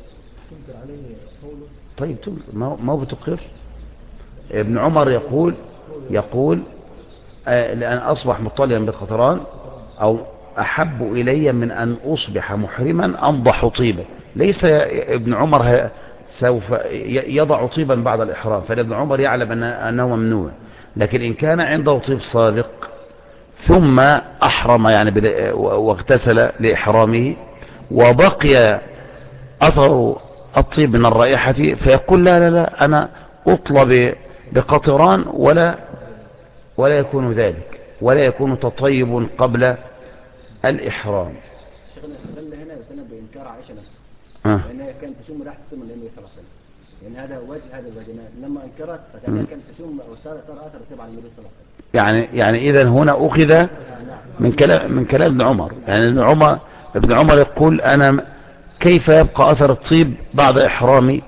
طيب تنكر، ما هو بتقر. ابن عمر يقول لأن أصبح مطليا بالقطران، أو أحب إلي من أن أصبح محرما أنضح طيبا. ليس ابن عمر سوف يضع طيبا بعد الإحرام، فابن عمر يعلم أنه ممنوع، لكن إن كان عنده طيب صادق ثم أحرم يعني واغتسل لإحرامه وبقي أثر الطيب من الرائحة، فيقول لا لا لا، أنا أطلب بقطران ولا يكون ذلك، ولا يكون تطيب قبل الإحرام. شيخنا استدل هنا يستدل بإنكار عائشة نفسها، لأنها كانت تشم ريحة السم النبي صلى الله عليه وسلم، لأن هذا وجه هذا الوجهان، لما أنكرت فكانها كانت تشم أو صار أثر الطيب على النبي صلى الله عليه وسلم. يعني إذا هنا أخذ من كلام ابن عمر، يعني ابن عمر يقول أنا كيف يبقى أثر الطيب بعد إحرامي؟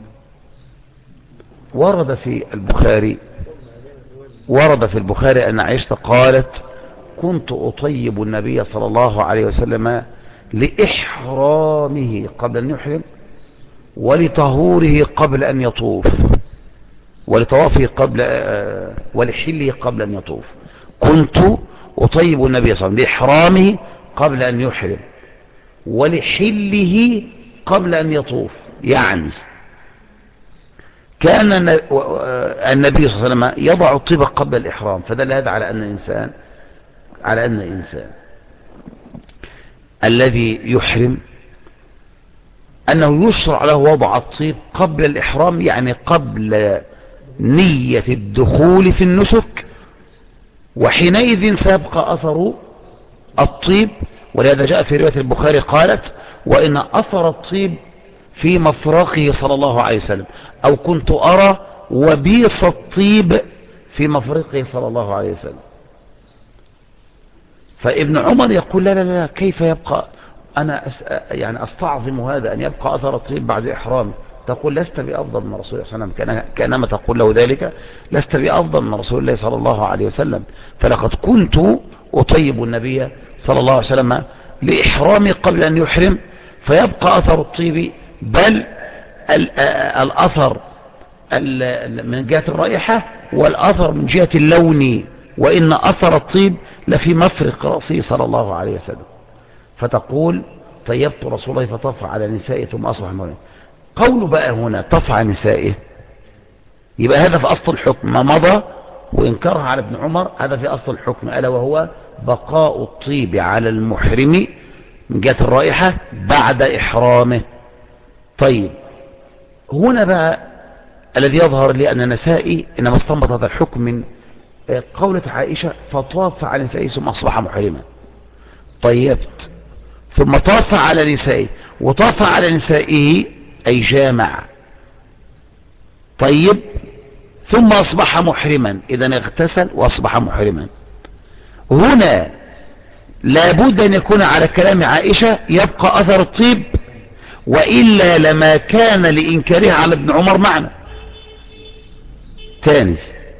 ورد في البخاري أن عائشة قالت كنت أطيب النبي صلى الله عليه وسلم لإحرامه قبل أن يحرم، ولطهوره قبل أن يطوف، ولطوافه ولحله قبل أن يطوف. كنت أطيب النبي صلى الله عليه وسلم لإحرامه قبل أن يحرم، ولحله قبل أن يطوف. يعني كان النبي صلى الله عليه وسلم يضع الطيب قبل الإحرام، فدل هذا على أن الإنسان الذي يحرم أنه يشرع له وضع الطيب قبل الإحرام، يعني قبل نية الدخول في النسك، وحينئذ سيبقى أثر الطيب. ولهذا جاء في رواية البخاري قالت وإن أثر الطيب في مفرقه صلى الله عليه وسلم، أو كنت أرى وبيص الطيب في مفرقه صلى الله عليه وسلم. فابن عمر يقول لا لا لا، كيف يبقى؟ أنا يعني أستعظم هذا أن يبقى أثر الطيب بعد إحرامه. تقول لست بأفضل من رسول الله صلى الله عليه وسلم، كانما تقول له ذلك لست بأفضل من رسول الله صلى الله عليه وسلم. فلقد كنت أطيب النبي صلى الله عليه وسلم لإحرامي قبل أن يحرم، فيبقى أثر الطيب، بل الأثر من جهة الرائحة والأثر من جهة اللون، وإن أثر الطيب لفي مفرق رأسه صلى الله عليه وسلم. فتقول طيبت رسول الله فطف على نسائه ثم أصبح مريم. قول بقى هنا طف على نسائه، يبقى هذا في أصل الحكم ما مضى وإنكرها على ابن عمر، هذا في أصل الحكم، ألا وهو بقاء الطيب على المحرم من جهة الرائحة بعد إحرامه. طيب هنا بقى الذي يظهر لي أن نسائي إنما استنبط هذا الحكم من قولة عائشة فطاف على نسائه ثم أصبح محرما. طيبت ثم طاف على نسائه، وطاف على نسائه أي جامع. طيب ثم أصبح محرما، إذن اغتسل وأصبح محرما. هنا لابد أن يكون على كلام عائشة يبقى أثر الطيب، وإلا لما كان لإنكارها على ابن عمر معنى ثاني.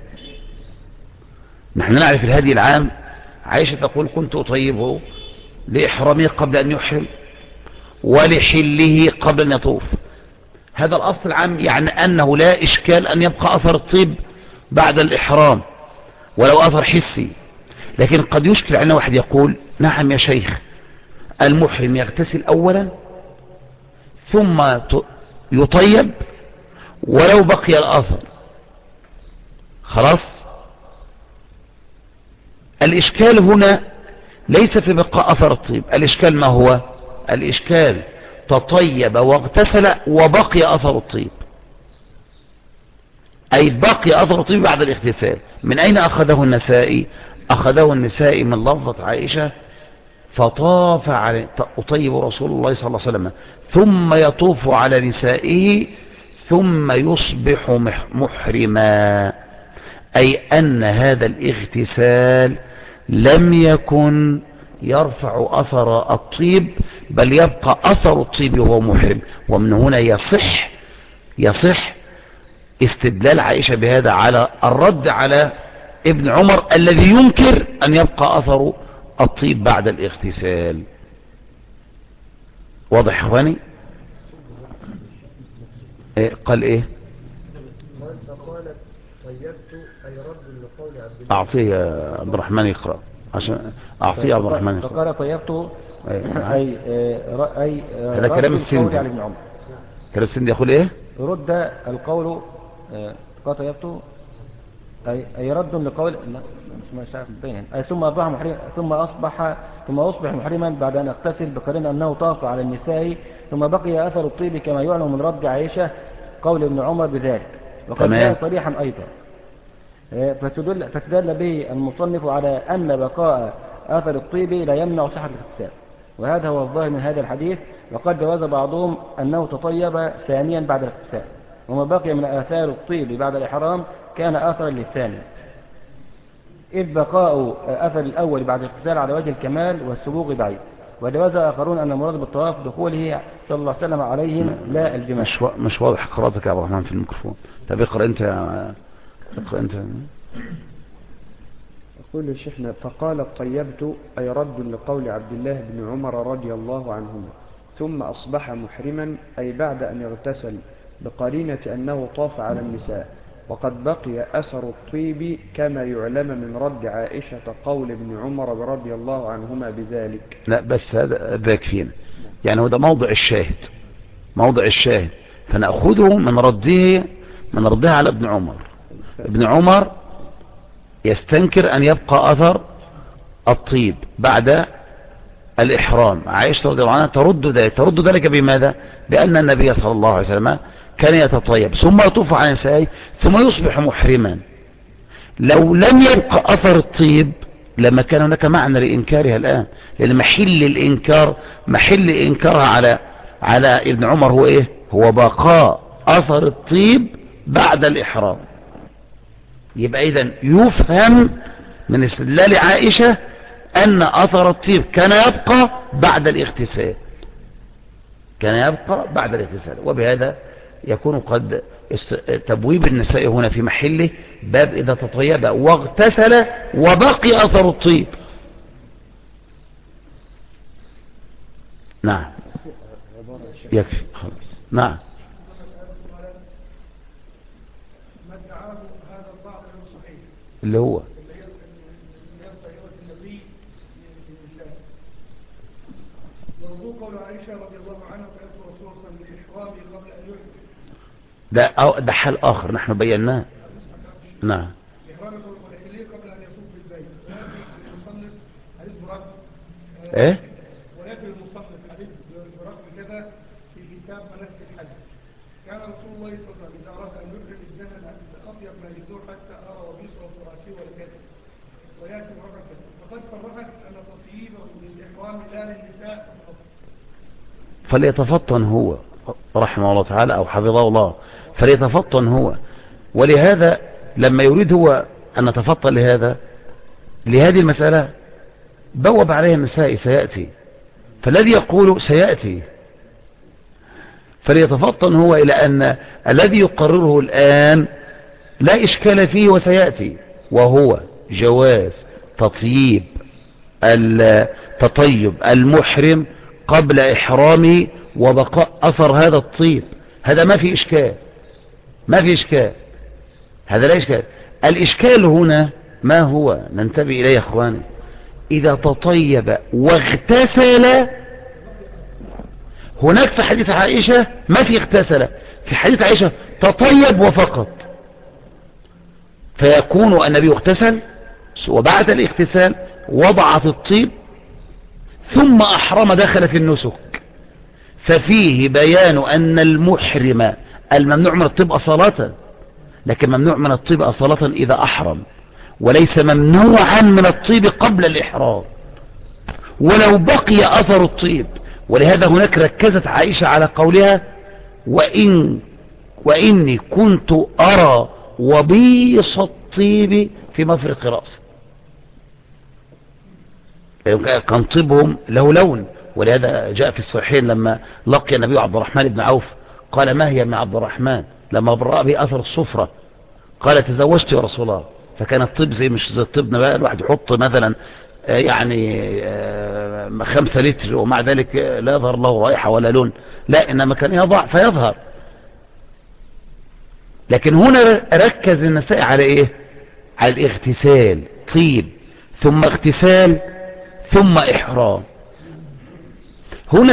نحن نعرف الهدي العام، عائشة تقول كنت أطيبه لإحرامه قبل أن يحرم ولحله قبل أن يطوف. هذا الأصل العام، يعني أنه لا إشكال أن يبقى أثر الطيب بعد الإحرام ولو أثر حسي. لكن قد يشكل عنا واحد يقول نعم يا شيخ، المحرم يغتسل أولا ثم يطيب ولو بقي الأثر خلاص. الإشكال هنا ليس في بقاء أثر الطيب، الإشكال ما هو؟ الإشكال تطيب واغتسل وبقي أثر الطيب، أي بقي أثر الطيب بعد الاغتسال. من أين أخذه النسائي؟ أخذه النسائي من لفظة عائشة فطاف على أطيب رسول الله صلى الله عليه وسلم ثم يطوف على نسائه ثم يصبح محرما، أي أن هذا الاغتسال لم يكن يرفع أثر الطيب، بل يبقى أثر الطيب وهو محرم. ومن هنا يصح استدلال عائشة بهذا على الرد على ابن عمر الذي ينكر أن يبقى أثر الطيب بعد الاغتسال. واضح يا اخواني؟ قال ايه؟ فقالت طيبت أي رد لقول عبد الله. أعطيه يا عبد الرحمن يقرأ، عشان أعطيه عبد الرحمن يقرأ. فقال طيبت أي هذا رد كلام القول السندي. على ابن عمر. كلام السندي يقول إيه؟ رد القول قال طيبت أي رد لقول لا مش عارف بين أي ثم أصبح محرما بعد أن اغتسل بقرين أنه طاف على النساء ثم بقي أثر الطيب كما يعلم من رد عائشة قول ابن عمر بذلك وقد جاء صريحا أيضا. فاستدل به المصنف على أن بقاء أثر الطيب لا يمنع صحة الاغتسال، وهذا هو الظاهر من هذا الحديث. وقد جواز بعضهم أنه تطيب ثانيا بعد الاغتسال، وما بقي من آثار الطيب بعد الإحرام كان آثرا للثاني، إذ بقاء أثر الأول بعد الاغتسال على وجه الكمال والسبوغ بعيد. وجواز آخرون أن المراد بالطواف دخوله صلى الله عليه وسلم عليهم لا الجماع. مش واضح قراءتك يا عبد الرحمن في الميكروفون. طب اقرأ أنت يقول الشيخنا فقال طيبت أي رد لقول عبد الله بن عمر رضي الله عنهما ثم أصبح محرما أي بعد أن اغتسل بقرينة أنه طاف على النساء وقد بقي أثر الطيب كما يعلم من رد عائشة قول ابن عمر رضي الله عنهما بذلك. لا بس هذا يكفينا، يعني هو ده موضع الشاهد فنأخذه من رده على ابن عمر. ابن عمر يستنكر أن يبقى أثر الطيب بعد الإحرام. عائشة رضي الله عنها ترد ذلك بماذا؟ بأن النبي صلى الله عليه وسلم كان يتطيب ثم يطوف على نسائه ثم يصبح محرما. لو لم يبقى أثر الطيب لما كان هناك معنى لإنكارها الآن، لأن محل إنكارها على ابن عمر هو إيه؟ هو بقاء أثر الطيب بعد الإحرام. يبقى إذن يفهم من استدلال عائشة أن أثر الطيب كان يبقى بعد الاغتسال، وبهذا يكون قد تبويب النساء هنا في محله باب إذا تطيب واغتسل وبقي أثر الطيب. نعم يكفي خلاص. نعم اللي هو قول عائشة رضي الله عنها كانت رسول الله بالإحرام قبل أن يحرم. ده حال آخر نحن بيناه. نعم إحرام الحلية قبل أن يطوف بالبيت. المصنف حديث برد ايه ولكن المصنف حديث برد كذا في كتاب مناسك الحج. كان رسول الله صلى الله عليه وسلم إذا أراد أن يحرم الجنة الأطيب ما يزور حتى أرى وبيصر وفراشي والكذب ويأتي مرة كذا. فقد صرحت أن تطيبه للإحرام لا للنساء فقط. فليتفطن هو رحمه الله تعالى أو حفظه الله، فليتفطن هو. ولهذا لما يريد هو أن نتفطن لهذه المسألة بوب عليها النساء سيأتي، فالذي يقول سيأتي فليتفطن هو إلى أن الذي يقرره الآن لا إشكال فيه وسيأتي، وهو جواز تطيب المحرم قبل إحرامه وبقاء أثر هذا الطيب. هذا ما في إشكال، هذا لا إشكال. الإشكال هنا ما هو؟ ننتبه إليه يا أخواني. إذا تطيب واغتسل، هناك في حديث عائشة ما في اغتسل، في حديث عائشة تطيب وفقط، فيكون النبي اغتسل وبعد الاغتسال وضعت الطيب ثم أحرم دخل في النسك. ففيه بيان أن المحرم الممنوع من الطيب أصالة، لكن ممنوع من الطيب أصالة إذا أحرم، وليس ممنوعا من الطيب قبل الإحرام ولو بقي أثر الطيب. ولهذا هناك ركزت عائشة على قولها وإني كنت أرى وبيص الطيب في مفرق رأسه، كان طيبهم له لون. ولهذا جاء في الصحيحين لما لقي النبي عبد الرحمن بن عوف قال ما هي ابن عبد الرحمن، لما برأ به أثر الصفرة قال تزوجت يا رسول الله. فكان الطيب مش زي الطيب بقى الواحد يحط مثلا يعني 5 لتر ومع ذلك لا يظهر له رائحة ولا لون، لا إنما كان يضع فيظهر. لكن هنا ركز النسائي على ايه؟ على الاغتسال، طيب ثم اغتسال ثم احرام. هنا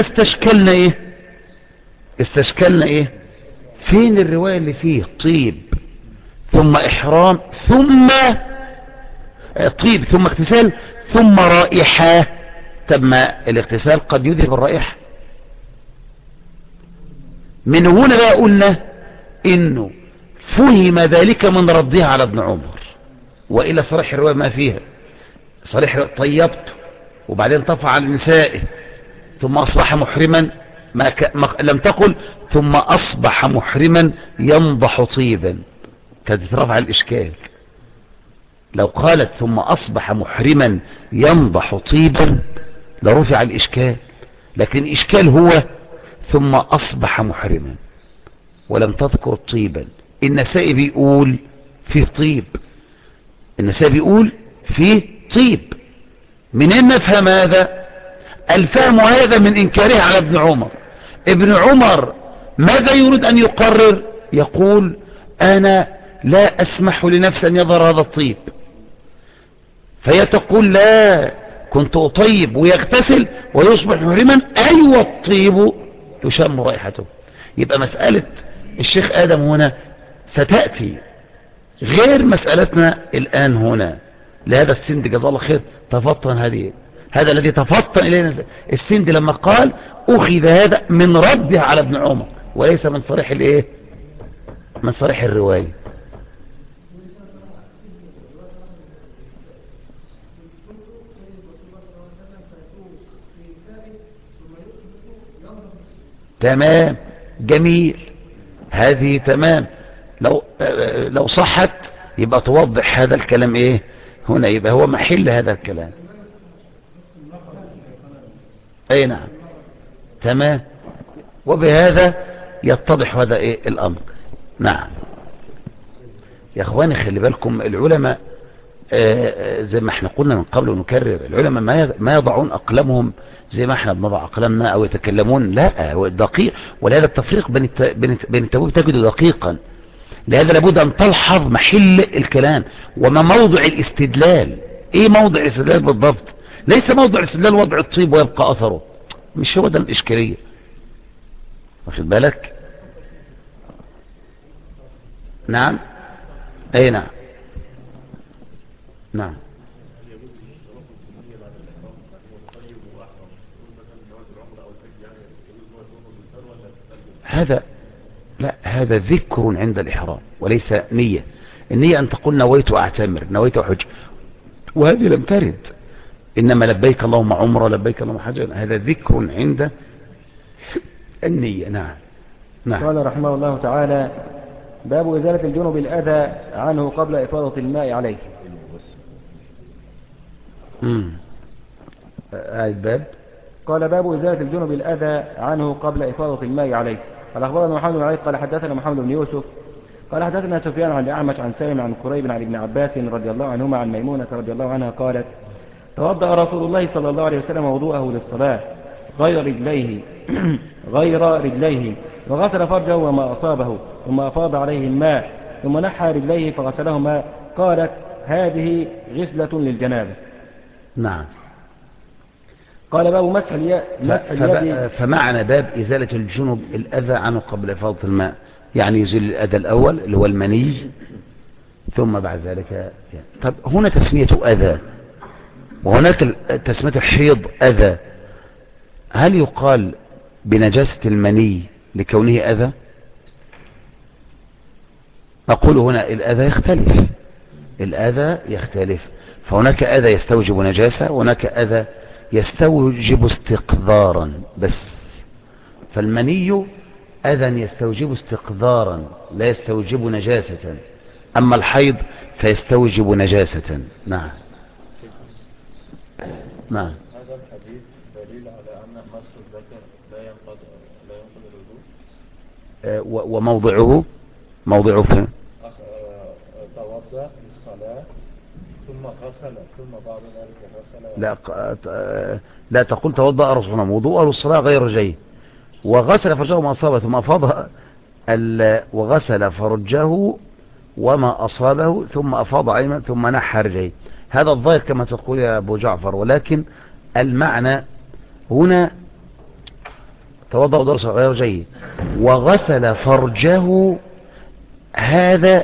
استشكلنا ايه؟ فين الرواية اللي فيه طيب ثم احرام ثم طيب ثم اغتسال ثم رائحة؟ طب ما الاغتسال قد يذهب الرائحة. من هنا بقى قلنا انه فهم ذلك من ردها على ابن عمر، وإلى صريح الرواية ما فيها. صريح طيبته وبعدين طفى على نسائه ثم أصبح محرما، لم تقل ثم أصبح محرما ينضح طيبا، كانت رفع الإشكال. لو قالت ثم أصبح محرما ينضح طيبا لرفع الإشكال، لكن الإشكال هو ثم أصبح محرما ولم تذكر طيبا. النسائي بيقول فيه طيب، النسائي بيقول فيه طيب. منين نفهم هذا؟ الفهم هذا من إنكاره على ابن عمر. ابن عمر ماذا يريد أن يقرر؟ يقول أنا لا أسمح لنفسي أن يظهر هذا الطيب، فهي تقول لا كنت أطيب ويغتسل ويصبح محرما، أيوة الطيب تشم رائحته. يبقى مسألة الشيخ آدم هنا ستأتي غير مسألتنا الآن هنا. لهذا السند جزاه الله خير تفطن هذا الذي تفطن إلينا السند لما قال أخذ هذا من رده على ابن عمر وليس من صريح الايه، من صريح الرواية. تمام، جميل، هذه تمام. لو صحت يبقى توضح هذا الكلام ايه هنا، يبقى هو محل هذا الكلام. اي نعم، تمام، وبهذا يتضح هذا ايه الامر. نعم يا اخواني، خلي بالكم العلماء زي ما احنا قلنا من قبل ونكرر، العلماء ما يضعون اقلامهم زي ما احنا بنضع اقلامنا او يتكلمون، لا، هو دقيق. ولهذا التفريق بين التبويب تجده دقيقا. لهذا لابد ان تلحظ محل الكلام وما موضع الاستدلال. ايه موضع الاستدلال بالضبط؟ ليس موضع الاستدلال وضع الطيب ويبقى اثره، مش هو ده الاشكالية، واخد بالك؟ نعم، اي نعم، نعم. هذا ذكر عند الإحرام وليس نية. النية أن تقول نويت أعتمر، نويت أحج، وهذه لم ترد. إنما لبيك اللهم عمره، لبيك اللهم حجا، هذا ذكر عند النية. نعم. قال رحمه الله تعالى: باب إزالة الجنب الأذى عنه قبل إفاضة الماء عليه. الباب قال: باب إزالة الجنب الأذى عنه قبل إفاضة الماء عليه. قال: أخبرنا محمد بن علي قال حدثنا محمد بن يوسف قال حدثنا سفيان عن الأعمش عن سالم عن قريب عن ابن عباس رضي الله عنهما عن ميمونة رضي الله عنها قالت: توضأ رسول الله صلى الله عليه وسلم وضوءه للصلاة غير رجليه وغسل فرجه وما أصابه ثم أفاض عليه الماء ثم نحى رجليه فغسلهما. قالت: هذه غسلة للجنابة. نعم. قال: باب مسح اليد. فمعنى باب إزالة الجنب الأذى عنه قبل إفاضة الماء، يعني يزيل الأذى الأول اللي هو المني، ثم بعد ذلك يعني. طب هنا تسمية أذى وهناك تسمية الحيض أذى، هل يقال بنجاسة المني لكونه أذى؟ أقول هنا الأذى يختلف، فهناك أذى يستوجب نجاسة وهناك أذى يستوجب استقذارا بس. فالمني أذى يستوجب استقذارا لا يستوجب نجاسة، أما الحيض فيستوجب نجاسة. نعم. هذا الحديث دليل على أن مس الذكر لا ينقض الوضوء. وموضعه فين؟ توضأ للصلاة ثم غسل ثم بعد ذلك غسل. لا تقول توضأ رسولنا وضوءه للصلاة غير جيد وغسل فرجه ما أصابه ثم أفاض. وغسل فرجه وما أصابه ثم أفاض أيمن ثم نحى رجليه. هذا الظاهر كما تقول يا أبو جعفر، ولكن المعنى هنا توضأ ودرس غير جيد وغسل فرجه، هذا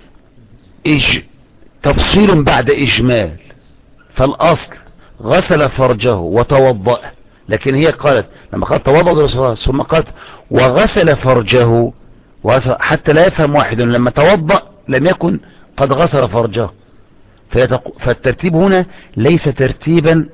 تفصيل بعد إجمال. فالأصل غسل فرجه وتوضأ، لكن هي قالت لما قالت توضأ ودرس ثم قالت وغسل فرجه، حتى لا يفهم واحد لما توضأ لم يكن قد غسل فرجه. فالترتيب هنا ليس ترتيبا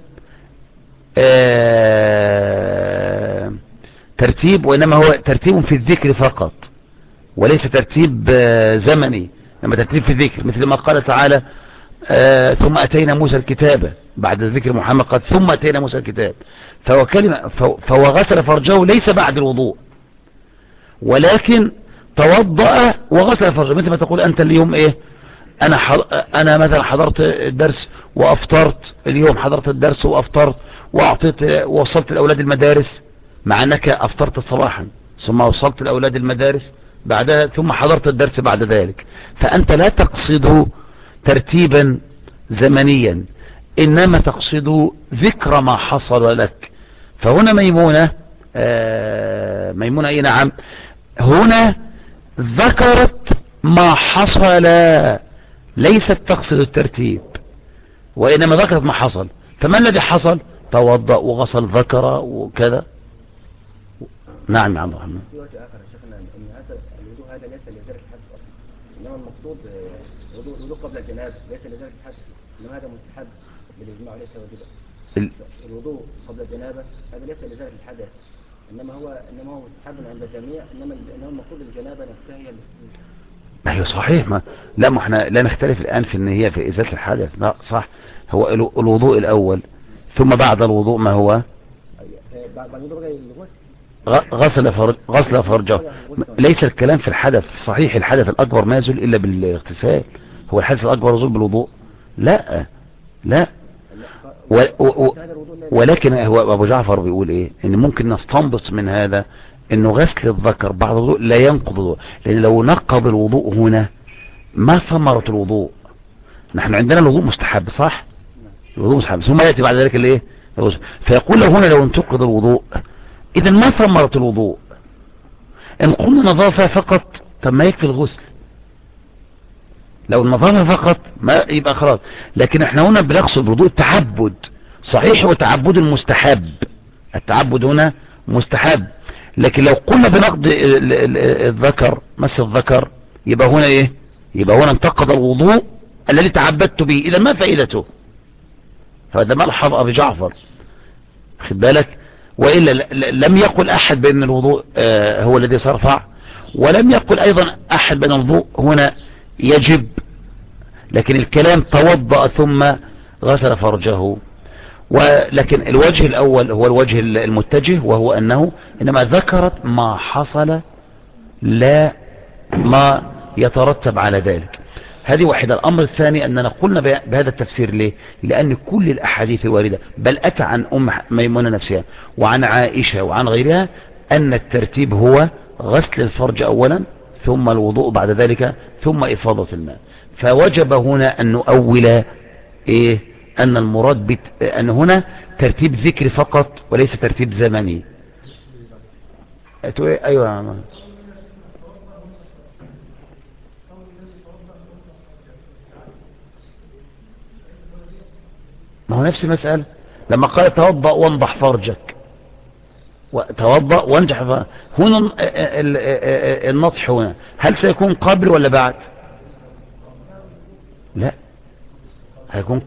ترتيب، وإنما هو ترتيب في الذكر فقط وليس ترتيب زمني، لما ترتيب في الذكر مثل ما قال تعالى ثم أتينا موسى الكتاب، بعد ذكر محمد قال ثم أتينا موسى الكتاب. فهو غسل فرجه ليس بعد الوضوء، ولكن توضأ وغسل فرجه. مثل ما تقول أنت اليوم إيه، أنا مثلا حضرت الدرس وأفطرت، اليوم حضرت الدرس وأفطرت ووصلت الأولاد المدارس، مع أنك أفطرت صباحا ثم وصلت الأولاد المدارس بعدها ثم حضرت الدرس بعد ذلك، فأنت لا تقصد ترتيبا زمنيا، إنما تقصد ذكر ما حصل لك. فهنا ميمونة أي نعم، هنا ذكرت ما حصل، ليست تقصد الترتيب، وإنما ذكرت ما حصل. فما الذي حصل؟ توضأ وغسل ذكر وكذا. نعم يا عبد الرحمن. في وجه آخر يا شيخنا أن هذا الوضوء هذا ليس لذلك الحدث أصلا، إنما المقصود الوضوء قبل الجنابة ليس لذلك الحدث، إنما هذا مستحب بالإجماع ليس واجبا. الوضوء قبل الجنابة هذا ليس لذلك الحدث، إنما هو مستحب عند الجميع، إنما المقصود الجنابة نفسها هي ما هي صحيح، ما احنا لا نختلف الآن في ان هي في إزالة الحدث. لا صح، هو الوضوء الأول ثم بعد الوضوء ما هو غسل فرجه. ليس الكلام في الحدث، صحيح الحدث الأكبر ما يزول إلا بالاغتسال، هو الحدث الأكبر يزول بالوضوء؟ لا ولكن هو أبو جعفر بيقول إيه، إن ممكن نستنبط من هذا إنه غسل الذكر بعد الوضوء لا ينقض الوضوء، لأن لو نقض الوضوء هنا ما ثمرة الوضوء. نحن عندنا الوضوء مستحب صح، الوضوء مستحب ثم يأتي بعد ذلك الايه، فيقول له هنا لو انتقض الوضوء إذا ما ثمرة الوضوء. إن قلنا نظافة فقط طب ما يكفي الغسل، لو النظافة فقط ما يبقى خلاص. لكن احنا هنا بنقصد الوضوء التعبد، صحيح هو تعبد المستحب، التعبد هنا مستحب، لكن لو قلنا بنقض الذكر مس الذكر يبقى هنا ايه، يبقى هنا انتقض الوضوء الذي تعبدت به، اذا ما فائدته؟ فهذا ملحظ ابي جعفر، خد بالك. وإلا لم يقل أحد بأن الوضوء هو الذي سيرفع، ولم يقل أيضا أحد بأن الوضوء هنا يجب، لكن الكلام توضأ ثم غسل فرجه. ولكن الوجه الأول هو الوجه المتجه، وهو أنه إنما ذكرت ما حصل لا ما يترتب على ذلك. هذه واحدة. الأمر الثاني أننا قلنا بهذا التفسير ليه؟ لأن كل الأحاديث الواردة بل أتى عن أم ميمونة نفسها وعن عائشة وعن غيرها أن الترتيب هو غسل الفرج أولا ثم الوضوء بعد ذلك ثم إفاضة الماء. فوجب هنا أن نؤول إيه؟ أن المراد أن هنا ترتيب ذكر فقط وليس ترتيب زمني. أيوة يا عمان. ما هو نفس المسألة لما قال توضأ وانضح فرجك، توضأ وانجح فرجك، هنا النضح هنا هل سيكون قبل ولا بعد؟ لا، هيكون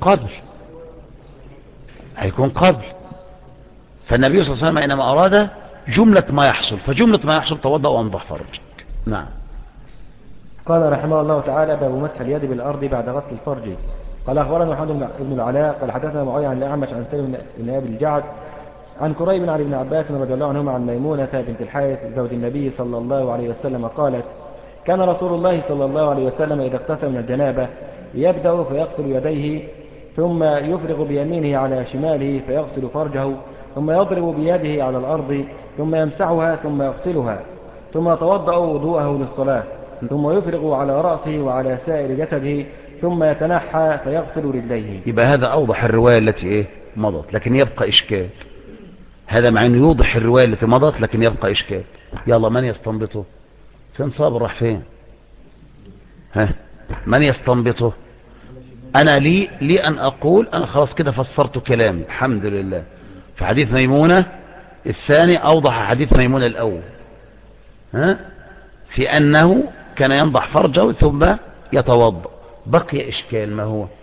قبل. فالنبي صلى الله عليه وسلم إنما أراد جملة ما يحصل، فجملة ما يحصل توضأ وانضح فرجك. نعم. قال رحمه الله تعالى: باب مسح اليد بالأرض بعد غسل الفرج. قال أخبرنا محمد بن العلاء قال حدثنا معاوية عن الأعمش عن سالم بن أبي الجعد عن كريب عن ابن عباس رضي الله عنهما عن ميمونة بنت الحارث زوج النبي صلى الله عليه وسلم قالت: كان رسول الله صلى الله عليه وسلم إذا اغتسل من الجنابة يبدأ فيغسل يديه ثم يفرغ بيمينه على شماله فيغسل فرجه ثم يضرب بيده على الأرض ثم يمسحها ثم يغسلها ثم يتوضأ وضوءه للصلاة، ثم يفرغ على رأسه وعلى سائر جسده، ثم يتنحى فيغسل رجليه. يبقى هذا أوضح الرواية التي إيه مضت، لكن يبقى إشكال. هذا مع أنه يوضح الرواية التي مضت لكن يبقى إشكال. يلا من يستنبطه؟ فين صابر راح فين؟ ها من يستنبطه؟ أنا لي أن أقول أنا خلاص كده فسرت كلامي الحمد لله. في حديث ميمونة الثاني أوضح حديث ميمونة الأول، ها في أنه كان ينضح فرجه ثم يتوضأ. بقي إشكال، ما هو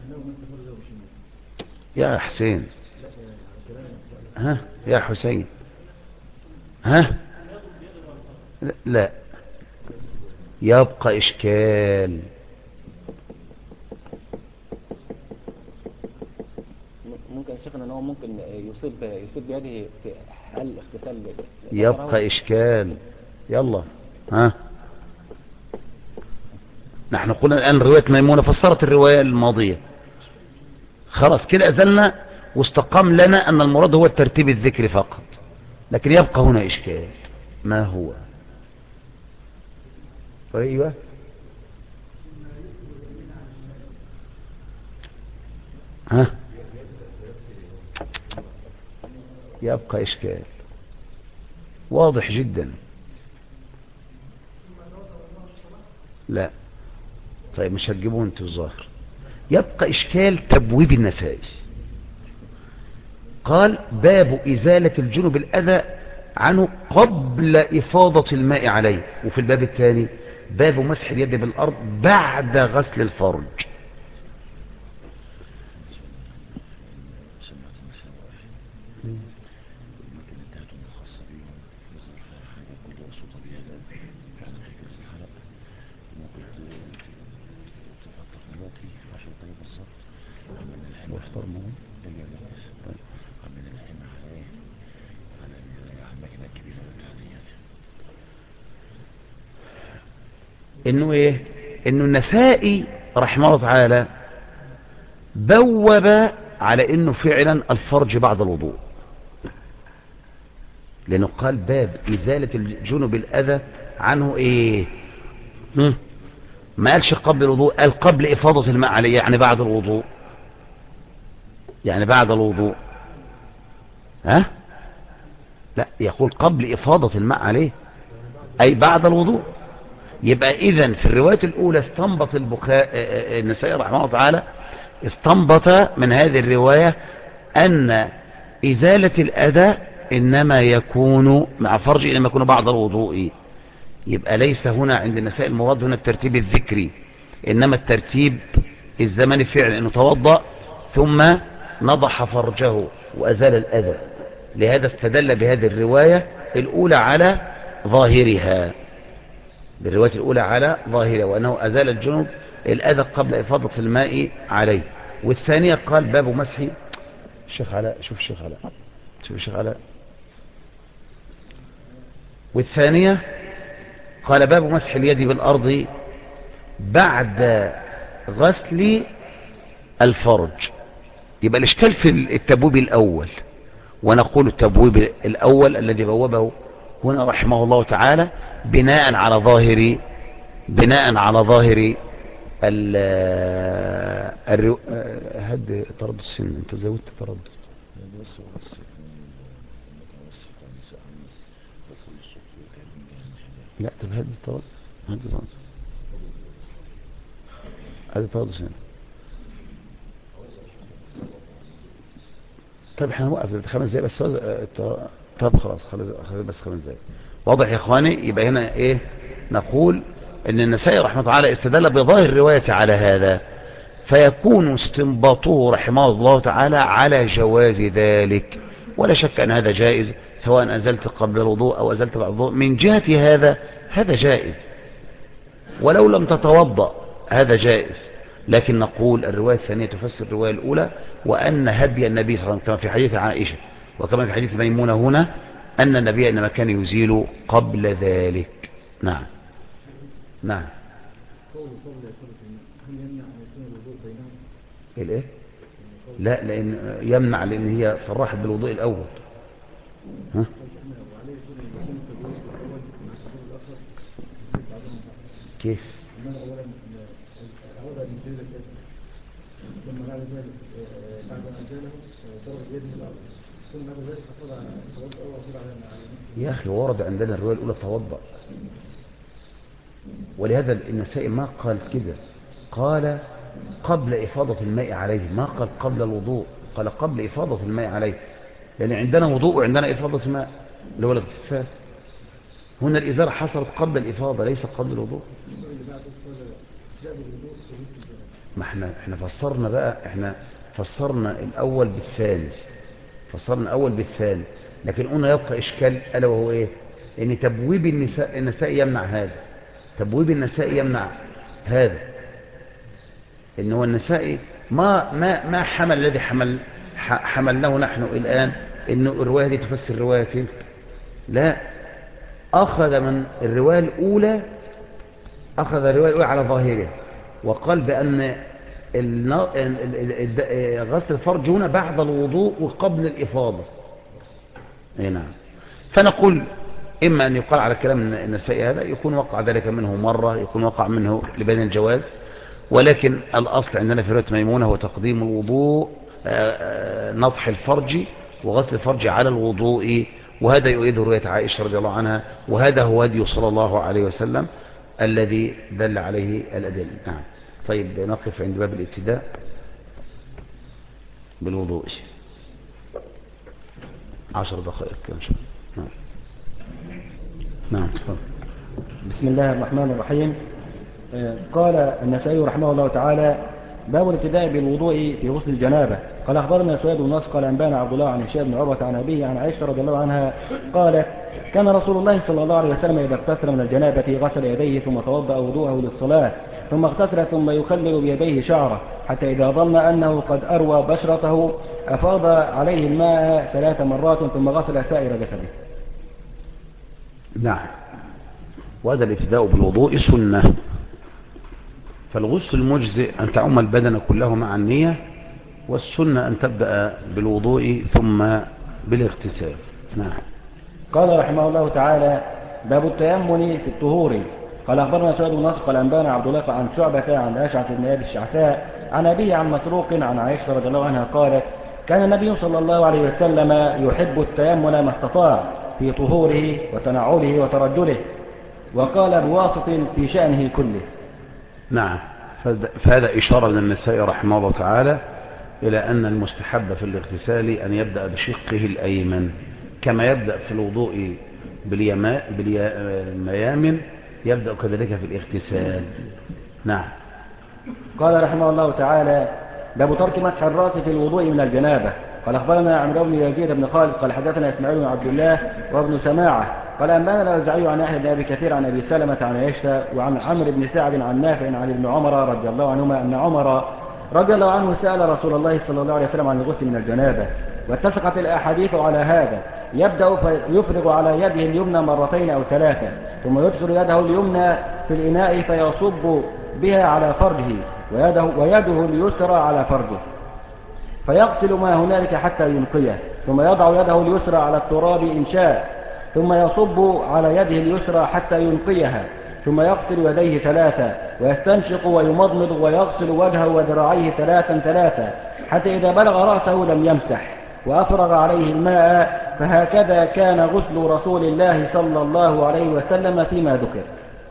يا حسين؟ ها يا حسين؟ ها لا، يبقى إشكال. ممكن شيخنا ان هو ممكن يصيب بيده في حال اغتسال. يبقى إشكال. يلا ها، نحن قلنا الآن رواية ميمونة فسرت الرواية الماضية، خلاص كده أزلنا واستقام لنا أن المراد هو الترتيب الذكري فقط، لكن يبقى هنا إشكال. ما هو؟ أيوة ها، يبقى إشكال واضح جدا. لا طيب مش هتجيبوه انتوا الظاهر. يبقى إشكال تبويب النسائي. قال باب إزالة الجنب الأذى عنه قبل إفاضة الماء عليه، وفي الباب الثاني باب مسح اليد بالأرض بعد غسل الفرج. انه ايه؟ انه النسائي رحمه الله تعالى بوب على انه فعلا الفرج بعد الوضوء، لانه قال باب ازالة الجنب الاذى عنه ايه، ما قالش قبل الوضوء، قال قبل افاضة الماء عليه، يعني بعد الوضوء، يعني بعد الوضوء. ها لا، يقول قبل افاضة الماء عليه اي بعد الوضوء. يبقى اذا في الرواية الاولى استنبط النسائي رحمه الله تعالى استنبط من هذه الرواية ان ازالة الاذى انما يكون مع فرج، انما يكون بعد الوضوء. يبقى ليس هنا عند النسائي المراد هنا الترتيب الذكري، انما الترتيب الزمني فعلا، انه توضأ ثم نضح فرجه وازال الاذى. لهذا استدل بهذه الرواية الاولى على ظاهرها، بالرواية الأولى على ظاهرة، وأنه أزال الجنوب الأذى قبل إفاضة الماء عليه. والثانية قال باب مسح الشيخ علاء، شوف الشيخ علاء، شوف الشيخ علاء. والثانية قال باب مسح اليد بالأرض بعد غسل الفرج. يبقى الإشكال في التبويب الأول، ونقول التبويب الأول الذي بوبه هنا رحمه الله تعالى بناء على ظاهر هد تردد السن. انت زودت تردد. لا طب هد التردد، هد تردد السن. طيب احنا نوقف 5 دقايق بس. طب خلاص خلي بس 5 دقايق. واضح يا اخواني؟ يبقى هنا ايه؟ نقول ان النسائي رحمه الله تعالى استدل بظاهر الرواية على هذا، فيكون استنباطه رحمه الله تعالى على جواز ذلك، ولا شك ان هذا جائز، سواء ازلت قبل الوضوء او ازلت بعد الوضوء. من جهة هذا جائز، ولو لم تتوضأ هذا جائز. لكن نقول الرواية الثانية تفسر الرواية الأولى، وأن هدي النبي صلى الله عليه وسلم كما في حديث عائشة وكما في حديث ميمونة هنا أن النبي إنما كان يزيل قبل ذلك. نعم نعم. الايه؟ لا، لأن يمنع، لأن هي صرحت بالوضوء الأول. ها؟ كيف؟ إنما أولا أولا من ذلك ثم بعد ذلك بعد ما أزاله ضرب بيده الأرض ثم بعد ذلك حصل على توضأ وأصل على يا أخي ورد عندنا الرواية الأولى توضأ، ولهذا النسائي ما قال كده، قال قبل إفاضة الماء عليه، ما قال قبل الوضوء، قال قبل إفاضة الماء عليه، لأن عندنا وضوء وعندنا إفاضة ماء اللي هو الاغتسال. هنا الإزالة حصلت قبل الإفاضة ليس قبل الوضوء. ما احنا فسرنا بقى، احنا فسرنا الأول بالثاني، فسرنا الأول بالثاني، لكن قلنا يبقى إشكال ألا وهو إيه؟ إن تبويب النساء يمنع هذا، تبويب النساء يمنع هذا، إن هو النساء ما حمل الذي حملناه نحن الآن إن الرواية دي تفسر الرواية تلك، لا، أخذ من الرواية الأولى، أخذ الرواية الأولى على ظاهره وقال بأن غسل الفرج هنا بعد الوضوء وقبل الإفاضة. نعم. فنقول إما أن يقال على كلام النسائي هذا يكون وقع ذلك منه مرة، يكون وقع منه لبين الجواز، ولكن الأصل عندنا في رواية ميمونة هو تقديم الوضوء، نضح الفرج وغسل الفرج على الوضوء، وهذا يؤيد رواية عائشة رضي الله عنها، وهذا هو هدي صلى الله عليه وسلم الذي دل عليه الأدلة. نعم. طيب نقف عند باب الابتداء بالوضوء 10 دقائق إن شاء الله. نعم. بسم الله الرحمن الرحيم. قال النسائي رحمه الله تعالى: باب الابتداء بالوضوء في غسل الجنابة. قال أخبرنا سويد بن نصر قال أنبانا عبد الله عن هشام بن عروة عن أبيه عن عائشة رضي الله عنها قالت: كان رسول الله صلى الله عليه وسلم إذا اغتسل من الجنابة غسل يديه ثم توضأ وضوءه للصلاة ثم اغتسل ثم يخلل بيديه شعره حتى إذا ظن أنه قد أروى بشرته أفاض عليه الماء 3 مرات ثم غسل سائر جسده. نعم. وهذا الابتداء بالوضوء سنة، فالغسل المجزئ أن تعم البدن كله مع النية، والسنة أن تبدأ بالوضوء ثم بالاغتسال. نعم. قال رحمه الله تعالى: باب التيمم في الطهور. قال أخبرنا سويد بن نصر قال أنبانا عبد الله عن شعبة عن أشعث بن أبي الشعثاء عن أبيه عن مسروق عن عائشة رضي الله عنها قالت: كان النبي صلى الله عليه وسلم يحب التيمم ما استطاع في طهوره وتنعله وترجله، وقال بواسط في شأنه كله. نعم. فهذا إشارة للنسائي رحمه الله تعالى إلى أن المستحب في الاغتسال أن يبدأ بشقه الأيمن، كما يبدأ في الوضوء بالميامن يبدأ كذلك في الاغتسال. نعم. قال رحمه الله تعالى: باب ترك مسح الرأس في الوضوء من الجنابة. قال أخبرنا عمرو بن يزيد بن خالد قال حدثنا إسماعيل بن عبد الله وابن سماعة قال أنبانا الأوزاعي عن يحيى بن أبي كثير عن أبي سلمة عن عائشة وعن عمرو بن سعد عن نافع عن ابن عمر رضي الله عنهما أن عمر رضي الله عنه سأل رسول الله صلى الله عليه وسلم عن الغسل من الجنابة، واتفقت الأحاديث على هذا. يبدأ فيفرغ على يده اليمنى 2 أو 3 ثم يدخل يده اليمنى في الإناء فيصب بها على فرجه ويده اليسرى على فرجه فيغسل ما هنالك حتى ينقيه، ثم يضع يده اليسرى على التراب إن شاء ثم يصب على يده اليسرى حتى ينقيها، ثم يغسل يديه 3 ويستنشق ويمضمض ويغسل وجهه وذراعيه 3 حتى إذا بلغ رأسه لم يمسح وأفرغ عليه الماء. فهكذا كان غسل رسول الله صلى الله عليه وسلم فيما ذكر.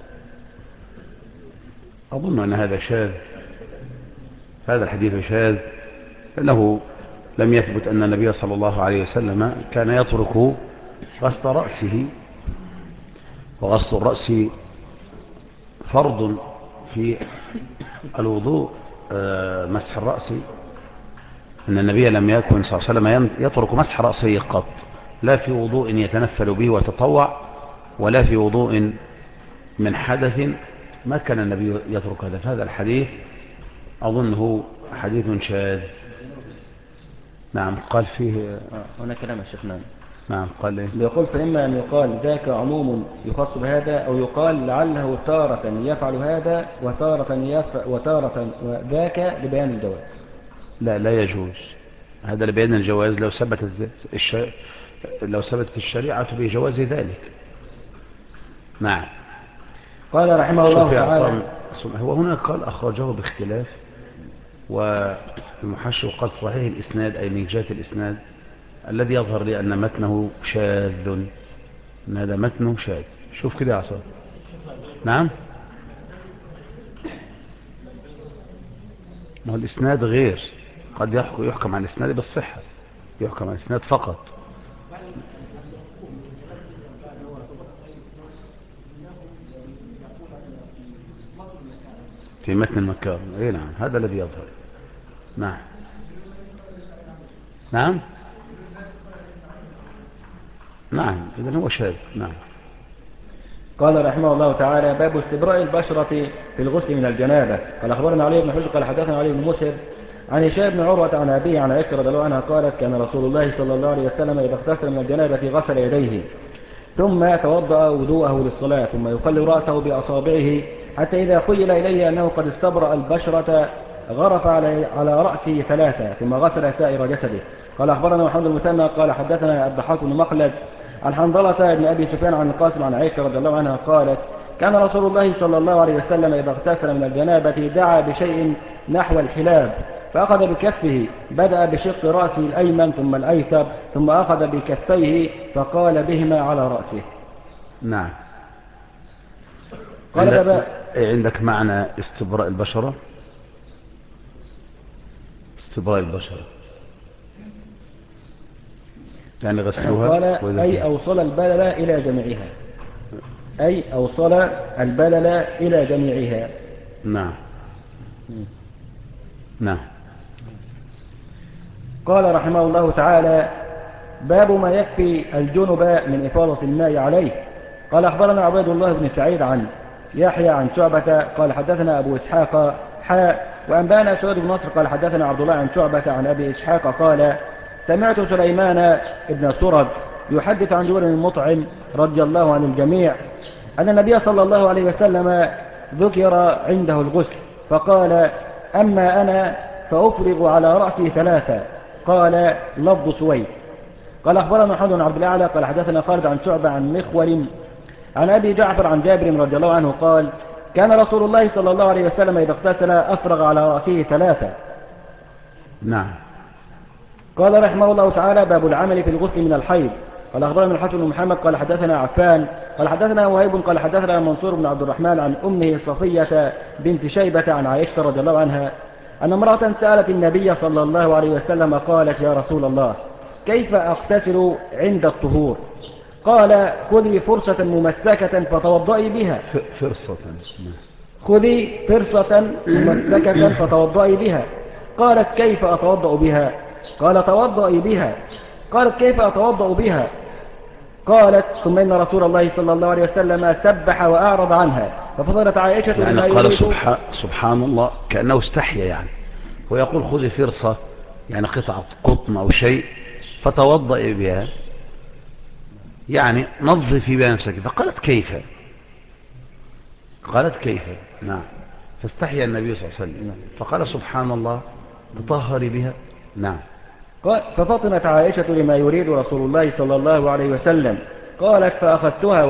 أظن أن هذا شاذ، هذا الحديث شاذ، لأنه لم يثبت أن النبي صلى الله عليه وسلم كان يترك غسل رأسه، وغسل الرأس فرض في الوضوء. مسح الرأس أن النبي لم يكن صلى الله عليه وسلم يترك مسح رأسه قط، لا في وضوء يتنفل به وتطوع ولا في وضوء من حدث، ما كان النبي يترك هذا. فهذا الحديث أظنه حديث شاذ. نعم. قال فيه هنا كلام الشيخ. نعم. قال إيه؟ يقول: فإما أن يقال ذاك عموم يخص بهذا، أو يقال لعله تارة يفعل هذا وتارة ذاك لبيان الجواز. لا يجوز هذا لبيان الجواز. لو ثبتت الشريعة بجواز ذلك. نعم. قال رحمه الله شوف يا تعالى. عصام، هو هنا قال أخرجه باختلاف، والمحشي قال صحيح الإسناد، أي من جهة الإسناد الذي يظهر لي أن متنه شاذ، أن هذا متنه شاذ. شوف كده يا عصام. نعم، ما هو الإسناد غير، قد يحكم على الإسناد بالصحة، يحكم على الإسناد فقط. في متن المكار، اي نعم، هذا الذي يظهر. نعم نعم نعم، إذن هو شاذ. نعم. قال رحمه الله تعالى: باب استبراء البشرة في الغسل من الجنابة. قال أخبرنا علي بن حجر قال حدثنا علي بن مسهر عن هشام بن عروة عن أبيه عن عائشة رضي الله عنها قالت: كان رسول الله صلى الله عليه وسلم إذا اغتسل من الجنابة غسل يديه ثم توضأ وضوءه للصلاة ثم يقلب رأسه بأصابعه حتى إذا خيل إليه أنه قد استبرأ البشرة غرف على رأسه ثلاثة ثم غسل سائر جسده. قال أخبرنا محمد المثنى قال حدثنا الضحاك بن مخلد عن حنظلة بن أبي سفيان عن القاسم عن عائشة رضي الله عنها قالت: كان رسول الله صلى الله عليه وسلم إذا اغتسل من الجنابة دعا بشيء نحو الحلاب فأخذ بكفه، بدأ بشق رأسه الأيمن ثم الأيسر ثم أخذ بكفيه فقال بهما على رأسه. نعم. قال عندك معنى استبراء البشرة؟ استبراء البشرة يعني غسلوها. قال: أي أوصل البلل إلى جميعها، أي أوصل البلل إلى جميعها. نعم نعم. قال رحمه الله تعالى: باب ما يكفي الجنب من إفاضة الماء عليه. قال أخبرنا عبيد الله بن سعيد عن يحيى عن شعبة قال حدثنا أبو إسحاق وأنبانا سعود بن نصر قال حدثنا عبد الله عن شعبة عن أبي إسحاق قال: سمعت سليمان بن سرد يحدث عن جبير بن مطعم رضي الله عن الجميع أن النبي صلى الله عليه وسلم ذكر عنده الغسل فقال: أما أنا فأفرغ على رأسي ثلاثة. قال: لفظ سويد. قال أخبرنا محمد بن عبد الأعلى قال حدثنا خالد عن شعبة عن مخول عن أبي جعفر عن جابر رضي الله عنه قال: كان رسول الله صلى الله عليه وسلم إذا اغتسل أفرغ على رأسه ثلاثة. نعم. قال رحمه الله تعالى: باب العمل في الغسل من الحيض. قال أخبرنا الحسن بن محمد قال حدثنا عفان قال حدثنا وهيب قال حدثنا منصور بن عبد الرحمن عن أمه صفية بنت شيبة عن عائشة رضي الله عنها أن امرأة سألت النبي صلى الله عليه وسلم قالت: يا رسول الله، كيف أغتسل عند الطهور؟ قال: خذي فرصة ممسكة فتوضئي بها. فرصة. خذي فرصة ممسكة فتوضئي بها. قالت: كيف أتوضأ بها؟ قال: توضئي بها. قالت: كيف أتوضأ بها؟ قالت: ثم إن رسول الله صلى الله عليه وسلم سبح وأعرض عنها ففضلت عائشة يعني قال سبحان الله كأنه استحيا، يعني ويقول خذي فرصة يعني قطعة قطن أو شيء فتوضئي بها، يعني نظفي بها نفسك. فقالت: كيف؟ قالت: كيف؟ نعم. فاستحيا النبي صلى الله عليه وسلم فقال: سبحان الله، تطهري بها. نعم. ففطنت عائشة لما يريد رسول الله صلى الله عليه وسلم. قالت: فأخذتها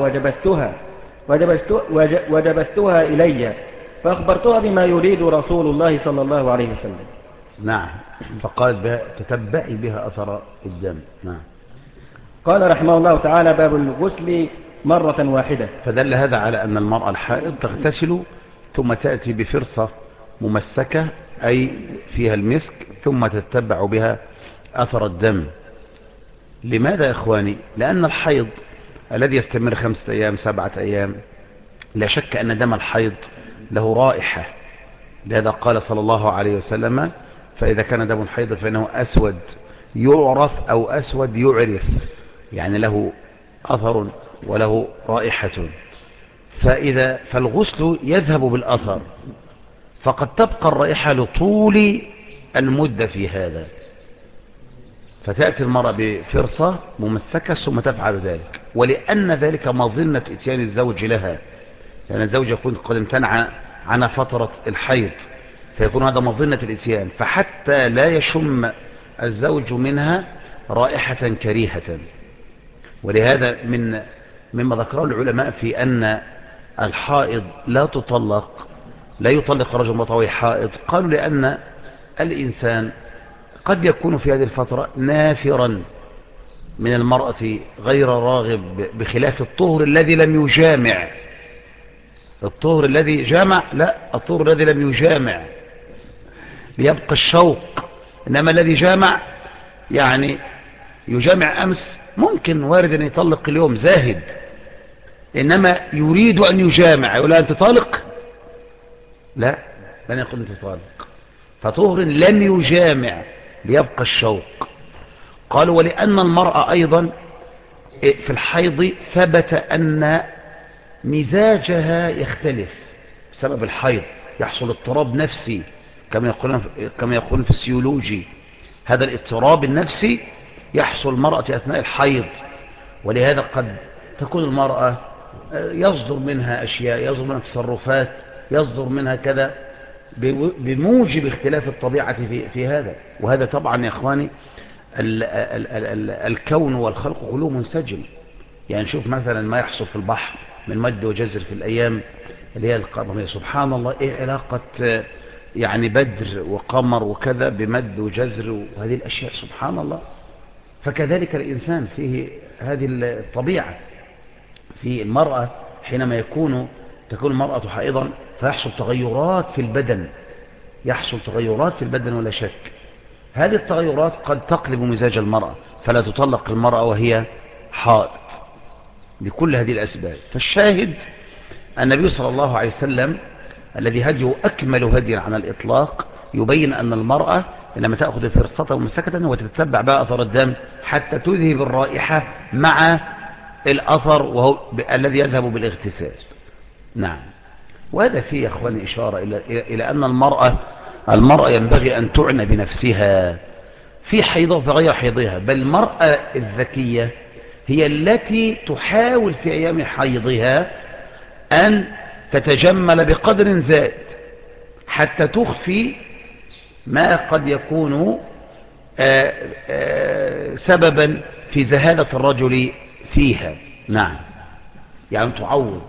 وجبستها إلي فأخبرتها بما يريد رسول الله صلى الله عليه وسلم. نعم. فقالت بها: تتبعي بها أثر الدم. نعم. قال رحمه الله تعالى: باب الغسل مرة واحدة. فدل هذا على أن المرأة الحائض تغتسل ثم تأتي بفرصة ممسكة أي فيها المسك ثم تتبع بها أثر الدم. لماذا يا إخواني؟ لأن الحيض الذي يستمر 5 أيام 7 أيام لا شك أن دم الحيض له رائحة، لهذا قال صلى الله عليه وسلم: فإذا كان دم الحيض فإنه أسود يعرف أو أسود يعرف، يعني له أثر وله رائحة. فالغسل يذهب بالأثر، فقد تبقى الرائحة لطول المدة في هذا، فتأتي المرأة بفرصة ممسكة ثم تفعل ذلك، ولأن ذلك مظنة إتيان الزوج لها، لأن الزوج يكون قد امتنع عن فترة الحيض فيكون هذا مظنة الإتيان، فحتى لا يشم الزوج منها رائحة كريهة. ولهذا مما ذكره العلماء في أن الحائض لا يطلق رجل مطوي حائض؟ قالوا لأن الإنسان قد يكون في هذه الفترة نافرا من المرأة غير راغب، بخلاف الطهر الذي لم يجامع. الطهر الذي جامع لا، الطهر الذي لم يجامع ليبقى الشوق، إنما الذي جامع يعني يجامع أمس ممكن وارد أن يطلق اليوم زاهد، إنما يريد أن يجامع يقول أنت طالق؟ لا، لن يقول أنت طالق. فطهر لم يجامع ليبقى الشوق. قالوا ولأن المرأة أيضا في الحيض ثبت أن مزاجها يختلف بسبب الحيض، يحصل اضطراب نفسي كما يقولون في السيولوجي. هذا الاضطراب النفسي يحصل المرأة أثناء الحيض، ولهذا قد تكون المرأة يصدر منها أشياء، يصدر منها تصرفات، يصدر منها كذا بموجب اختلاف الطبيعة في هذا. وهذا طبعا يا إخواني الكون والخلق كله منسجم. يعني شوف مثلا ما يحصل في البحر من مد وجزر في الأيام اللي هي القمرية، سبحان الله، إيه علاقة يعني بدر وقمر وكذا بمد وجزر وهذه الأشياء، سبحان الله. فكذلك الإنسان فيه هذه الطبيعة. في المرأة حينما تكون المرأة حائضا فيحصل تغيرات في البدن، يحصل تغيرات في البدن ولا شك. هذه التغيرات قد تقلب مزاج المرأة، فلا تطلق المرأة وهي حائض لكل هذه الأسباب. فالشاهد النبي صلى الله عليه وسلم الذي هديه أكمل هدي على الإطلاق يبين أن المرأة لما تأخذ فرصة ومسكة وتتبع بقى أثر الدم حتى تذهب الرائحة مع الأثر وهو الذي يذهب بالاغتسال. نعم. وهذا فيه يا أخواني إشارة إلى أن المرأة ينبغي أن تعنى بنفسها في حيضها وفي غير حيضها. بل المرأة الذكية هي التي تحاول في أيام حيضها أن تتجمل بقدر زائد حتى تخفي ما قد يكون سببا في ذهالة الرجل فيها. نعم، يعني تعوض.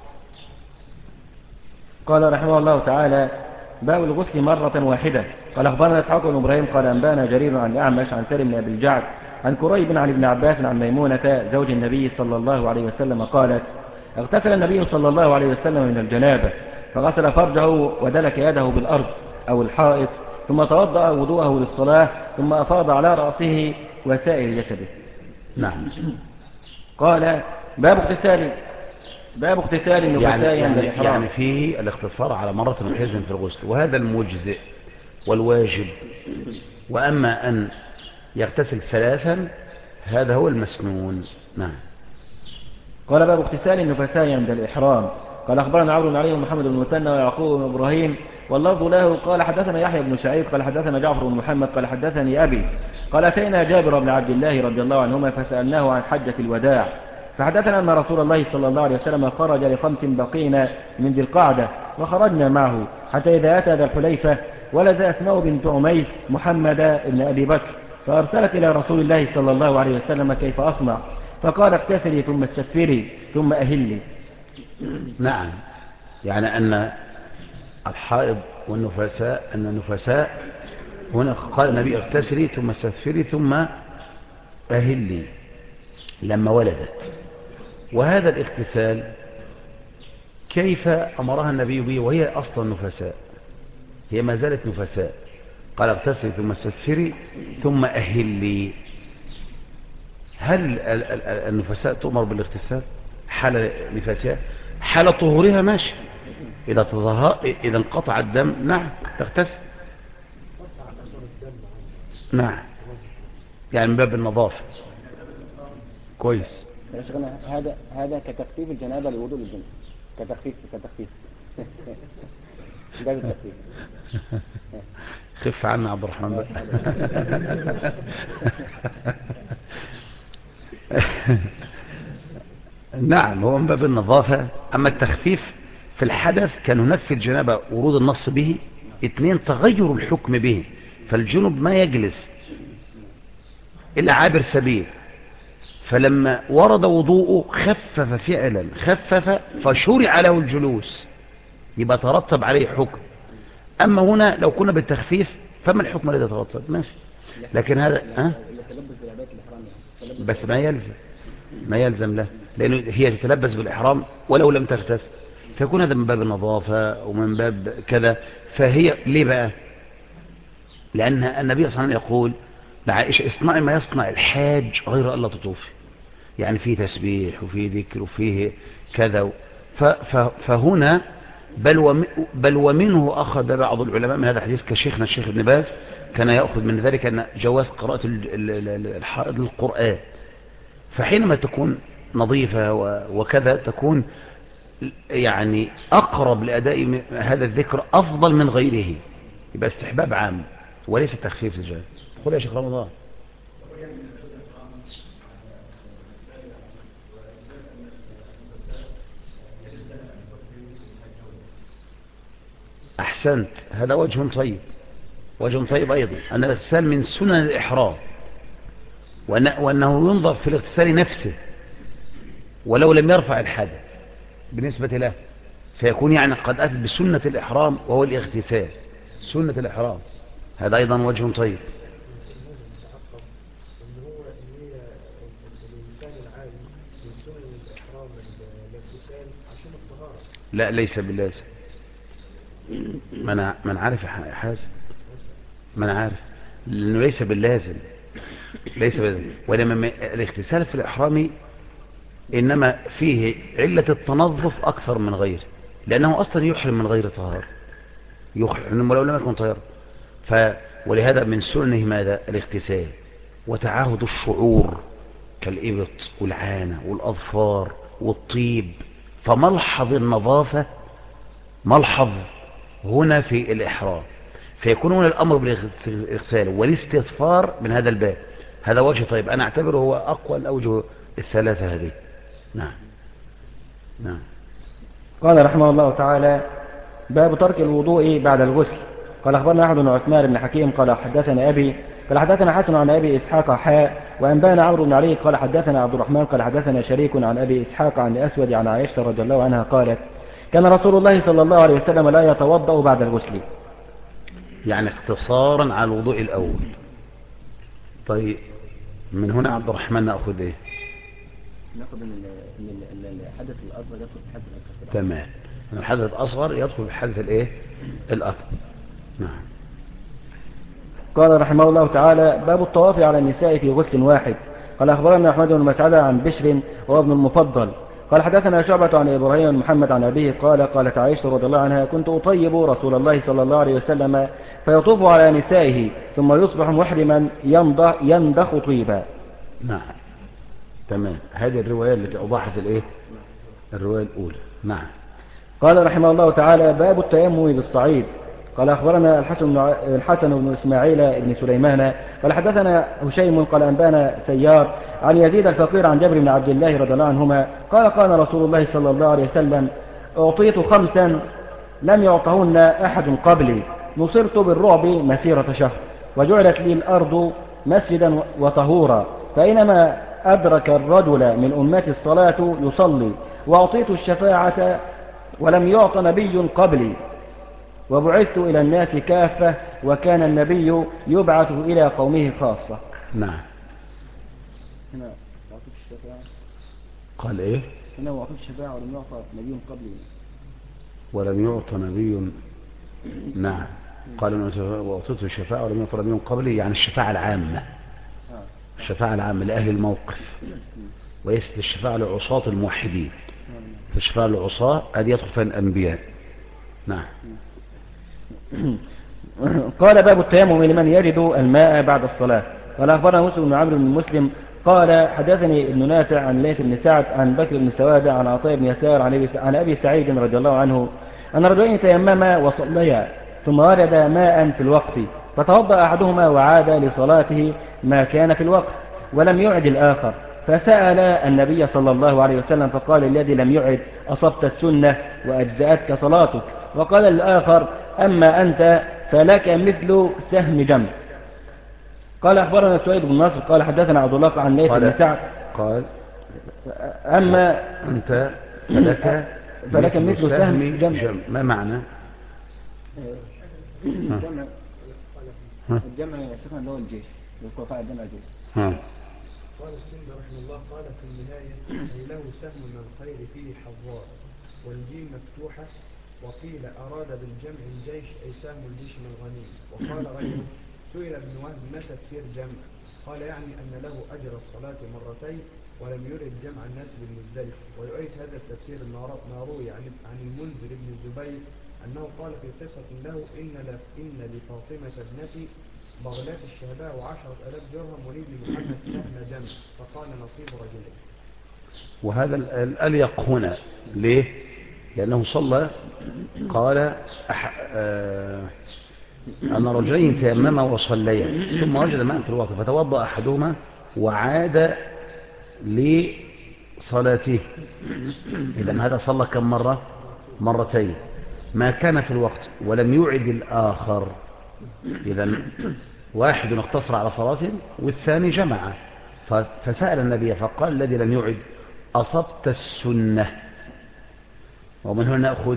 قال رحمه الله تعالى: باب الغسل مرة واحدة. قال أخبرنا إسحاق بن إبراهيم قال أنبانا جرير عن الأعمش عن سالم بن أبي الجعد عن كريب عن ابن عباس عن ميمونة زوج النبي صلى الله عليه وسلم قالت: اغتسل النبي صلى الله عليه وسلم من الجنابة فغسل فرجه ودلك يده بالأرض أو الحائط ثم توضأ وضوءه للصلاة ثم أفاض على رأسه وسائر جسده. نعم. قال: باب اغتسال النفساء عند الإحرام. يعني فيه الاختصار على مرة واحدة في الغسل، وهذا المجزئ والواجب. وأما أن يغتسل ثلاثا هذا هو المسنون. نعم. قال: باب اغتسال النفساء عند الإحرام. قال أخبرنا عمرو بن علي ومحمد بن المثنى ويعقوب بن إبراهيم واللفظ له. قال حدثنا يحيى بن سعيد قال حدثنا جعفر بن محمد قال حدثني أبي قال أتينا جابر بن عبد الله رضي الله عنهما فسألناه عن حجة الوداع فحدثنا أن رسول الله صلى الله عليه وسلم خرج ل5 بقين من ذي القعدة وخرجنا معه حتى إذا أتى ذا الحليفة ولد أسماء بنت عميس محمد بن أبي بكر فأرسلت إلى رسول الله صلى الله عليه وسلم كيف أصنع فقال: اغتسلي ثم استغفري ثم أهلي. نعم. يعني أن الحائض والنفساء هنا قال النبي: اغتسلي ثم استغفري ثم أهلي لما ولدت. وهذا الاغتسال كيف أمرها النبي به وهي أصلا نفساء، هي ما زالت نفساء؟ قال: اغتسلي ثم استغفري ثم أهلي. هل النفساء تؤمر بالاغتسال حال نفاسها؟ حال طهورها ماشي، إذا انقطع الدم نعم تغتسل. نعم، يعني من باب النظافة. كويس. هذا كتخفيف الجنابة لوضوء الجنابة، كتخفيف ده التخفيف. خف عنا عبد الرحمن بقى. نعم، هو من باب النظافة. أما التخفيف في الحدث كننفي الجنابة ورود النص به. 2 تغير الحكم به، فالجنب ما يجلس إلا عابر سبيل، فلما ورد وضوءه خفف فعلا، خفف فشرع له الجلوس، يبقى ترتب عليه حكم. أما هنا لو كنا بالتخفيف فما الحكم الذي يترتب؟ ماشي، لكن هذا بس ما يلزم له، لأنه هي تتلبس بالإحرام ولو لم تغتسل، فيكون هذا من باب النظافة ومن باب كذا. فهي ليه بقى؟ لأن النبي صلى الله عليه وسلم يقول لعائشة اصنعي ما يصنع الحاج غير ألا تطوفي، يعني فيه تسبيح وفيه ذكر وفيه كذا. فهنا بل ومنه أخذ بعض العلماء من هذا الحديث كشيخنا الشيخ ابن باز، كان يأخذ من ذلك أن جواز قراءة الحائض القرآن، فحينما تكون نظيفة وكذا تكون يعني أقرب لأداء هذا الذكر أفضل من غيره، يبقى استحباب عام وليس تخفيف الجانب. قل يا شيخ رمضان. أحسنت، هذا وجه طيب، وجه طيب أيضا أن الاغتسال من سنن الإحرام، وأنه ينظر في الاغتسال نفسه ولو لم يرفع الحدث بالنسبة له، فيكون يعني قد أتت بسنة الإحرام وهو الاغتسال، سنة الإحرام، هذا أيضا وجه طيب. لا ليس باللازم، من عارف يا حازم، من عارف، لأنه ليس باللازم، ليس باللازم. ولما الاغتسال في الإحرام إنما فيه علة التنظف أكثر من غيره، لأنه أصلا يحرم من غير طهارة، يحرم ولو لم يكن طهارة. ولهذا من سنه ماذا؟ الاغتسال وتعاهد الشعور كالإبط والعانة والأظفار والطيب. فملحظ النظافة ملحظ هنا في الإحرام، فيكون هنا الأمر بالاغتسال والاستغفار من هذا الباب. هذا وجه طيب، أنا أعتبره هو أقوى الأوجه الثلاثة هذه. نعم نعم. قال رحمه الله تعالى: باب ترك الوضوء بعد الغسل. قال أخبرنا أحمد بن عثمان بن حكيم قال حدثنا أبي قال حدثنا حسن عن أبي إسحاق حاء وأنبانا عمرو بن علي قال حدثنا عبد الرحمن قال حدثنا شريك عن أبي إسحاق عن الأسود عن عائشة رضي الله عنها قالت: كان رسول الله صلى الله عليه وسلم لا يتوضأ بعد الغسل. يعني اختصارا على الوضوء الأول. طيب من هنا عبد الرحمن نأخذ إيه؟ نأخذ الحدث الأصغر يدخل في الحدث الأكبر. تمام، الحدث الأصغر يدخل في الحدث الإيه؟ الأكبر. نعم. قال رحمه الله تعالى: باب الطواف على النساء في غسل واحد. قال أخبرنا أحمد بن مسعدة عن بشر وهو ابن المفضل قال حدثنا شعبة عن إبراهيم بن محمد عن أبيه قالت عائشة رضي الله عنها: كنت أطيب رسول الله صلى الله عليه وسلم فيطوف على نسائه ثم يصبح محرما يندخ طيبا. نعم تمام، هذه الرواية التي أوضحت الإيه؟ الرواية الأولى. نعم. قال رحمه الله تعالى: باب التيمم بالصعيد. قال أخبرنا الحسن بن إسماعيل بن سليمان قال حدثنا هشيم قال أنبانا سيار عن يزيد الفقير عن جابر بن عبد الله رضي الله عنهما قال رسول الله صلى الله عليه وسلم: أعطيت 5 لم يعطهن أحد قبلي، نصرت بالرعب مسيرة شهر، وجعلت لي الأرض مسجدا وطهورا، فإنما أدرك الرجل من أمتي الصلاة يصلي، وأعطيت الشفاعة ولم يعط نبي قبلي، وبعثت إلى الناس كافة، وكان النبي يبعث إلى قومه خاصة. نعم. هنا وأعطيت الشفاعة قال إيه؟ هنا وأعطيت الشفاعة ولم يعط نبي قبلي، ولم يعط نبي. نعم. قال وأعطيت الشفاعة ولم يعط نبي قبلي، يعني الشفاعة العامة، الشفاعة العامة لأهل الموقف، ويست الشفاعة لعصاة الموحدين، فالشفاعة للعصاة هذه يدخل فيها الأنبياء. نعم. قال: باب التيمم لمن يجد الماء بعد الصلاة. قال أخبرنا مسلم بن عمرو بن مسلم قال حدثني ابن نافع عن ليث بن سعد عن بكر بن سوادة عن عطاء بن يسار عن أبي سعيد رضي الله عنه أن رجلين تيمما وصليا ثم ورد ماء في الوقت، فتوضأ أحدهما وعاد لصلاته ما كان في الوقت ولم يعد الآخر، فسأل النبي صلى الله عليه وسلم فقال: الذي لم يعد أصبت السنة وأجزأتك صلاتك. وقال الآخر: أما أنت فلك مثل سهم جمل. قال أخبرنا سويد بن نصر قال حدثنا عبد الله عن ليث بن سعد. قال أما أنت فلك مثل سهم جمع. ما معنى الجمع؟ الجمع يا شيخنا اللي هو الجيش، بالقطاع الجمع الجيش. قال السند رحمه الله قال في النهاية أي له سهم من الخير فيه حظار والجيم مفتوحة. وقيل أراد بالجمع الجيش أي سهم الجيش من الغنيم. وقال غيره سئل ابن وهب ما تفسير جمع؟ قال يعني أن له أجر الصلاة مرتين ولم يرد جمع الناس بالمزدلفة. ويؤيد هذا التفسير ما روي عن المنذر بن الزبير أنه قال في قصة له إن لفاطمة ابنتي بغلات الشهباء و10,000 درهم ولابن محمد سهم جمع فقال نصيب رجلين. وهذا الأليق هنا ليه؟ لأنه صلى قال أن رجلين تيمما وصليا ثم وجد ماء في الوقت فتوضأ أحدهما وعاد لصلاته. إذن هذا صلى كم مرة؟ مرتين ما كان في الوقت ولم يعد الآخر. إذن واحد اقتصر على صلاة والثاني جمع. فسأل النبي فقال الذي لم يعد أصبت السنة. ومن هنا نأخذ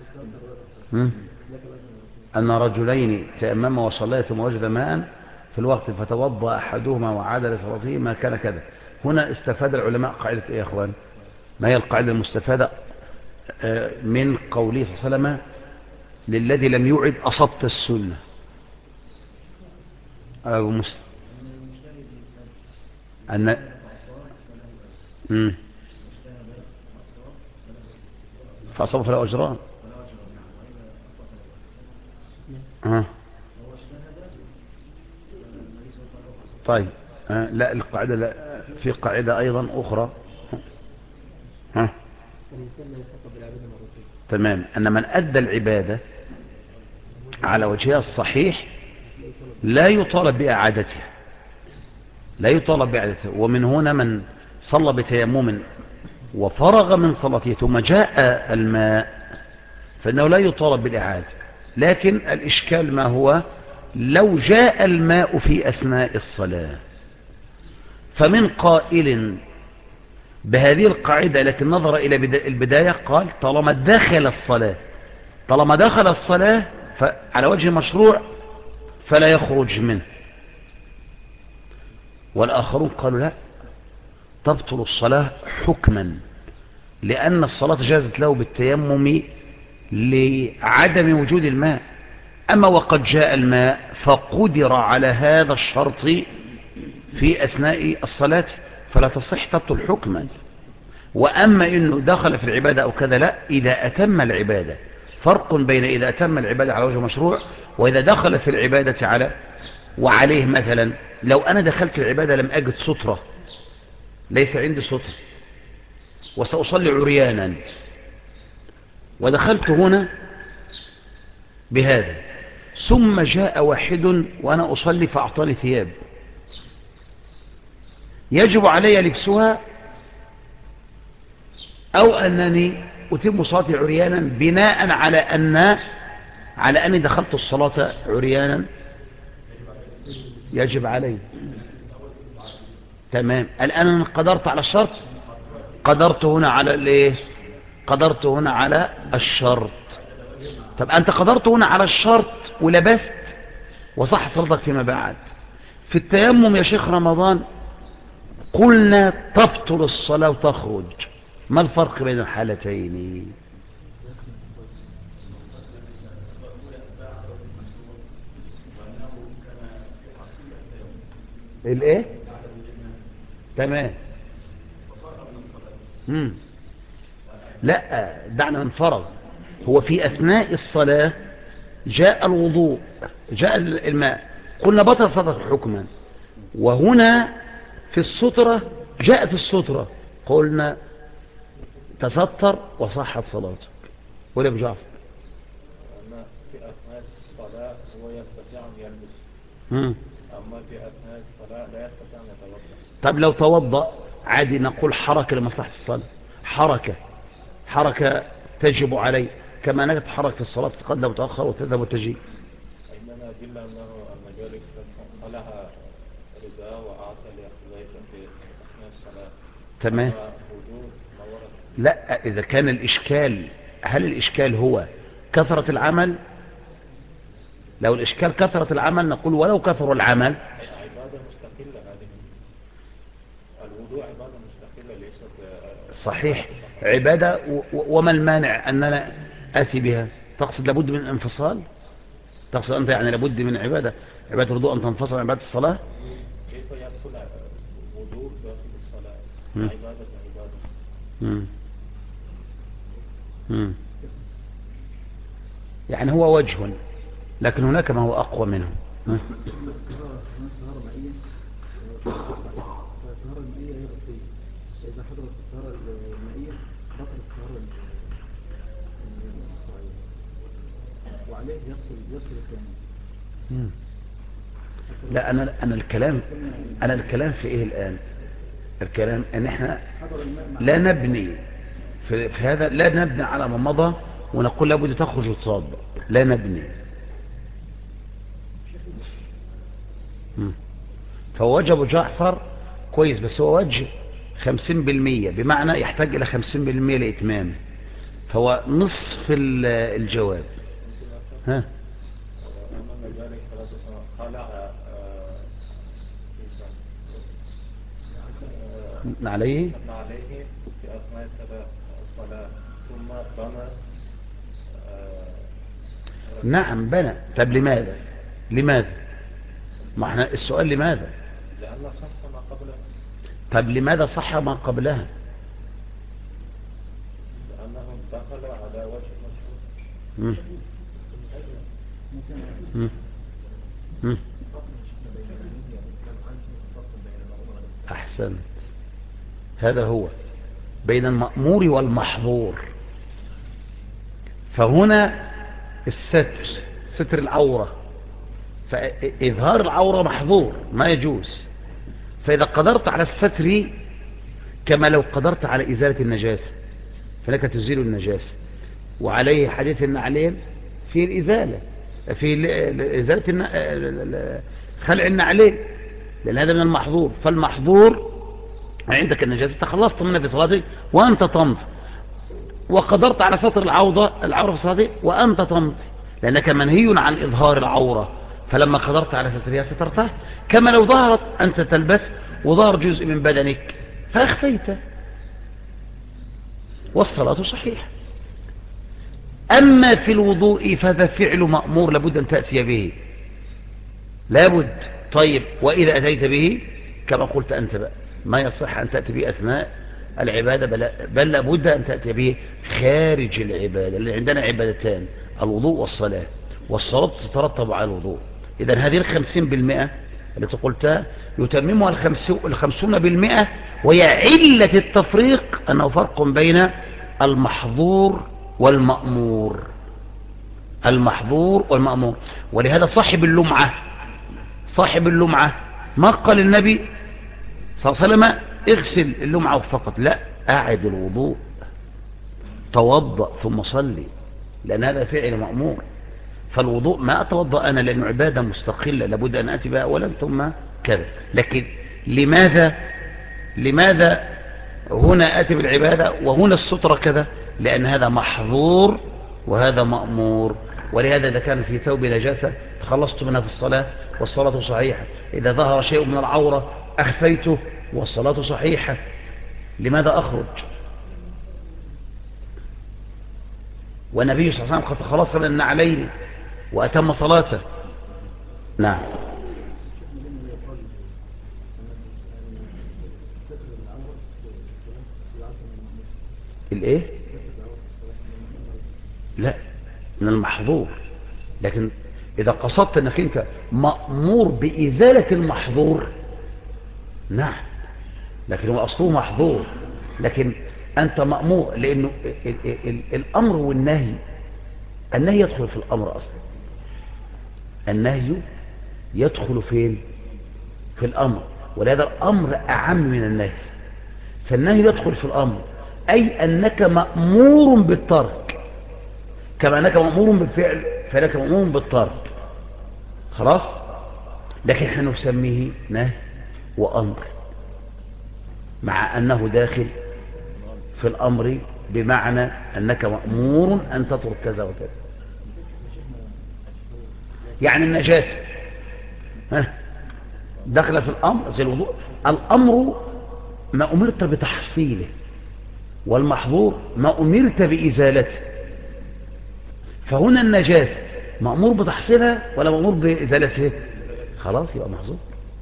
أن رجلين تأمم وصليا ثم وجد ماء في الوقت فتوضأ أحدهما وعاد لصلاته ما كان كذا. هنا استفاد العلماء قاعدة إيه يا أخوان؟ ما هي القاعدة المستفادة من قوله صلى الله عليه وسلم للذي لم يعد أصبت السنة؟ أبو مسلم أن فأصاب فلا أجران. طيب لا القاعدة لا، في قاعدة أيضا أخرى تمام، أن من أدى العبادة على وجهها الصحيح لا يطالب بإعادتها، لا يطالب بإعادتها. ومن هنا من صلى بتيمم وفرغ من صلاته ثم جاء الماء فإنه لا يطالب بالإعادة. لكن الإشكال ما هو؟ لو جاء الماء في أثناء الصلاة فمن قائل بهذه القاعدة لكن نظر إلى البداية قال طالما دخل الصلاة على وجه مشروع فلا يخرج منه. والآخرون قالوا لا، تبطل الصلاة حكما لأن الصلاة جازت له بالتيمم لعدم وجود الماء. أما وقد جاء الماء فقدر على هذا الشرط في أثناء الصلاة فلا تصح تبطل حكما. وأما إنه دخل في العبادة أو كذا لا، إذا أتم العبادة. فرق بين إذا أتم العبادة على وجه مشروع وإذا دخل في العبادة وعليه. مثلا لو أنا دخلت العبادة لم أجد سترة، ليس عندي سترة وسأصلي عريانا ودخلت هنا بهذا ثم جاء واحد وأنا أصلي فأعطاني ثياب يجب علي لبسها أو أنني أتم صلاتي عريانا بناء على أني دخلت الصلاة عريانا يجب علي. تمام. الآن أنا قدرت على الشرط، قدرت هنا على الشرط. طب أنت قدرت هنا على الشرط ولبست وصح صلاتك فيما بعد. في التيمم يا شيخ رمضان قلنا تبطل الصلاة وتخرج، ما الفرق بين الحالتين؟ الايه؟ تمام. لا دعنا نفرض هو في أثناء الصلاة جاء الوضوء جاء الماء قلنا بطل صلاة حكما. وهنا في السترة جاءت السترة قلنا تستر وصحت صلاتك. ولا بجعفر في أثناء الصلاة هو يستطيع أن يلبس، أما في أثناء الصلاة لا يستطيع أن يتوضأ. طب لو توضأ عادي نقول حركة لمصلحة الصلاة، حركة تجب عليه كما أنك تحرك في الصلاة تقدم وتأخر وتذهب وتجي. إننا أدل أن ذلك خلها رداء وأعطى لأخذيك في أثناء الصلاة. تمام. وجود ما ورد. لا، إذا كان الإشكال، هل الإشكال هو كثرة العمل؟ لو الإشكال كثرة العمل نقول ولو كثر العمل. عبادة مستقلة هذه. الوضوء عبادة مستقلة ليست. صحيح عبادة، وما المانع أننا آتي بها؟ تقصد لابد من انفصال؟ تقصد أنت يعني لابد من عبادة الوضوء أن تنفصل عن عبادة الصلاة؟ كيف يدخل وضوء داخل الصلاة؟ مم. عبادة. مم. مم. يعني هو وجه، لكن هناك ما هو أقوى منه. الطهارة المائية، فالطهارة المائية هي بطيئة. فإذا حضرت الطهارة المائية بطلت الطهارة الصحية، وعليه يصل الثاني. لا، أنا الكلام في إيه الآن؟ الكلام أن إحنا لا نبني في هذا، لا نبني على ما مضى ونقول لابد تخرج وتصاب، لا نبني. فهو وجه أبو جعفر كويس، بس هو وجه 50%، بمعنى يحتاج إلى 50% لإتمام، فهو نصف الجواب. ها أمام ذلك خلع عليه في أثناء الصلاة ثم بنى. نعم بنى. طب لماذا ما احنا السؤال لماذا؟ لأن صح ما قبلها. طب لماذا صح ما قبلها؟ لأنه دخل على وجه مشهور. مم. مم. مم. أحسن، هذا هو بين المأمور والمحظور. فهنا ستر العورة، فإظهار العورة محظور ما يجوز، فإذا قدرت على الستر كما لو قدرت على إزالة النجاسة فلك تزيل النجاسة. وعليه حديث النعلين في الإزالة، في إزالة خلع النعلين، لأن هذا من المحظور. فالمحظور عندك النجاسة تخلصت منها في صلاتك وأنت تمضي، وقدرت على ستر العورة في صلاتك وأنت تمضي، لأنك منهي عن إظهار العورة، فلما قدرت على سترها سترتها، كما لو ظهرت أنت تلبس وظهر جزء من بدنك فأخفيته والصلاة صحيحة. أما في الوضوء فهذا فعل مأمور لابد أن تأتي به، لابد. طيب وإذا أتيت به كما قلت أنت بقى ما يصح أن تأتي به أثناء العبادة، بل لابد أن تأتي به خارج العبادة، اللي عندنا عبادتان، الوضوء والصلاة، والصلاة تترتب على الوضوء. إذن هذه 50% التي قلتها يتممها 50%، وهي علة التفريق أنه فرق بين المحظور والمأمور. المحظور والمأمور. ولهذا صاحب اللمعة ما قال النبي صلى الله عليه وسلم اغسل اللمعة فقط، لا، أعد الوضوء، توضأ ثم صلي، لأن هذا فعل مأمور. فالوضوء ما أتوضأ أنا لأنه عبادة مستقلة لابد أن أتي بها أولا ثم كذا. لكن لماذا هنا أتي بالعبادة وهنا السترة كذا؟ لأن هذا محظور وهذا مأمور. ولهذا إذا كان في ثوب نجاسة تخلصت منها في الصلاة والصلاة صحيحة، إذا ظهر شيء من العورة أخفيته والصلاة صحيحة. لماذا أخرج؟ والنبي صلى الله عليه وسلم قد تخلص من النعلين وأتم صلاته. نعم. الايه؟ لا، من المحظور. لكن اذا قصدت انك انت مأمور بإزالة المحظور، نعم، لكن هو اصله محظور، لكن انت مأمور، لانه الامر والنهي، النهي يدخل في الامر اصلا، النهي يدخل فين؟ في الامر، ولهذا الامر اعم من النهي. فالنهي يدخل في الامر، اي انك مأمور بالترك، كما انك مأمور بالفعل فانك مأمور بالترك، خلاص. لكن احنا نسميه نهي وامر، مع أنه داخل في الأمر، بمعنى أنك مأمور أن تترك كذا وكذا. يعني النجاسة دخل في الأمر زي الوضوء. الأمر ما أمرت بتحصيله، والمحظور ما أمرت بإزالته. فهنا النجاسة مأمور بتحصيلها ولا مأمور بإزالته؟ خلاص يبقى محظور.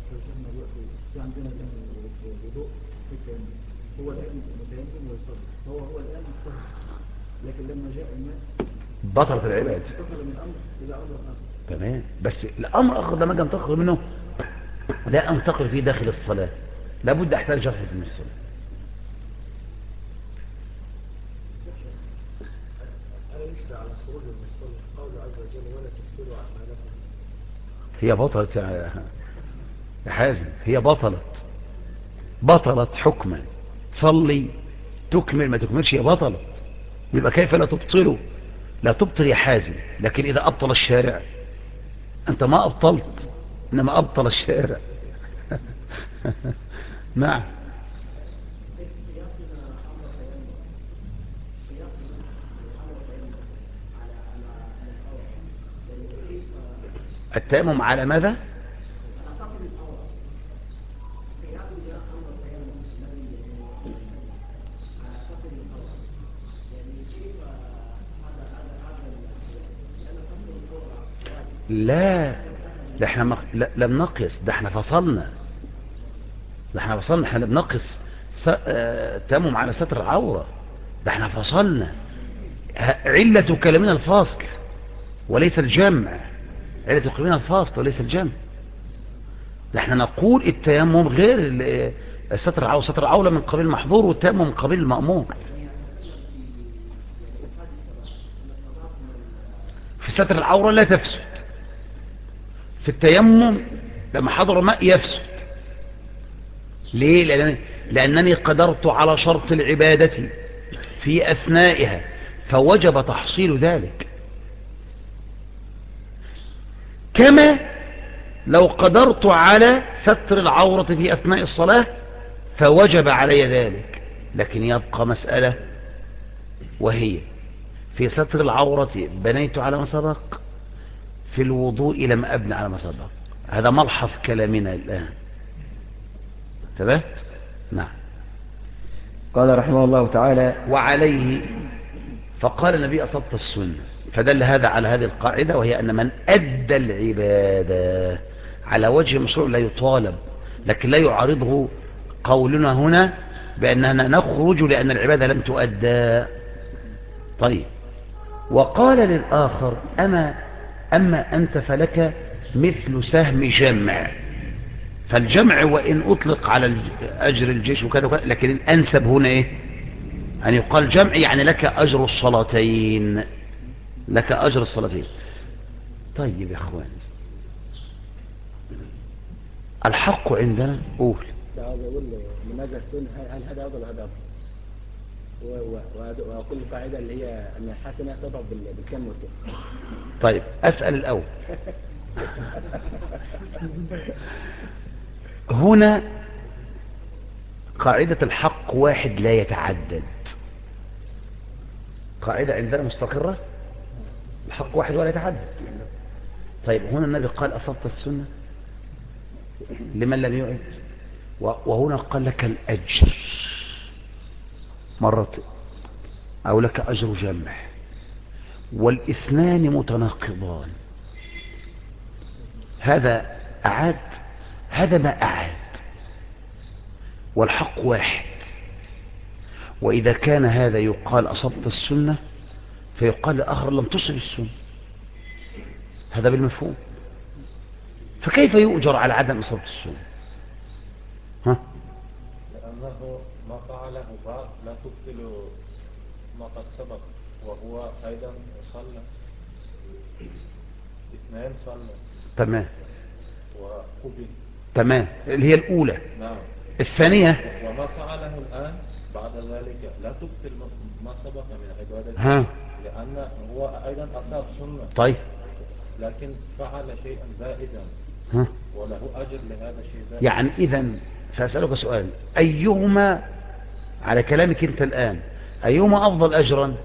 هو الآن متيمم ويصلي، هو الآن مصطهر، لكن لما جاء الماء بطلت العبادة. انتقل من أمر إلى أمر آخر. تمام، بس الأمر آخر لما أجي أنتقل منه لا أنتقل فيه داخل الصلاة، لابد أحتاج أخرج من الصلاة. أنا يشفع على خروج من الصلاة قوله عز وجل ولا تفسدوا أعمالكم. هي بطلت يا حازم، هي بطلت حكما. تصلي تكمل ما تكملش هي بطلت، يبقى كيف لا تبطله؟ لا تبطل يا حازم، لكن إذا أبطل الشارع أنت ما أبطلت، إنما أبطل الشارع. نعم. التيمم على ماذا؟ لا ده احنا لم نقص، ده احنا فصلنا، احنا بنقص تيمم على ستر العورة، ده احنا فصلنا. علة كلامنا الفاصل وليس الجمع، علة كلامنا الفاصل وليس الجمع. ده احنا نقول التيمم غير ستر العورة، ستر العورة من قبيل المحظور والتيمم من قبيل المأمور. في ستر العورة لا تفسد، في التيمم لما حضر ماء يفسد. ليه؟ لأنني قدرت على شرط العبادة في أثنائها فوجب تحصيل ذلك، كما لو قدرت على ستر العورة في أثناء الصلاة فوجب علي ذلك. لكن يبقى مسألة، وهي في ستر العورة بنيت على ما سبق، في الوضوء لم أبني على ما سبق. هذا ملحظ كلامنا الآن. تمام؟ نعم. قال رحمه الله تعالى وعليه فقال النبي أصبت السنة، فدل هذا على هذه القاعدة، وهي أن من أدى العبادة على وجه مشروع لا يطالب، لكن لا يعارضه قولنا هنا بأننا نخرج لأن العبادة لم تؤدى. طيب، وقال للآخر أما أنت فلك مثل سهم جمع. فالجمع وإن أطلق على أجر الجيش وكذا، لكن الأنسب هنا إيه؟ أن يقال جمع، يعني لك أجر الصلاتين، لك أجر الصلاتين. طيب يا أخوان، الحق عندنا قول. عاوز أقول لماذا السنة، هل هذا أفضل هذا أفضل؟ وأقول القاعدة اللي هي أن الحسنة تضرب بالكم والكم. طيب أسأل الأول. هنا قاعدة الحق واحد لا يتعدد، قاعدة عندنا مستقرة، الحق واحد ولا يتعدد. طيب هنا النبي قال أصبت السنة لمن لم يعد، وهنا قال لك الأجر مرة، أو لك أجر جمع، والاثنان متناقضان. هذا أعاد، هذا ما أعاد، والحق واحد. وإذا كان هذا يقال أصبت السنة، فيقال لآخر لم تصب السنة، هذا بالمفهوم. فكيف يؤجر على عدم إصابة السنة؟ ها؟ لأنه ما فعله بعض لا تبطل ما قد سبق، وهو أيضا صلى، اثنين صلى. تمام، وقبل. تمام، اللي هي الأولى. نعم. الثانية وما فعله الآن بعد ذلك لا تبطل ما سبق من عبادته. ها؟ لأن هو أيضا أصاب سنة. طيب، لكن فعل شيئا زائدا، ها؟ وله أجر لهذا الشيء زائد. يعني إذن سأسألك سؤال، أيهما على كلامك أنت الآن أيهما أفضل أجرا؟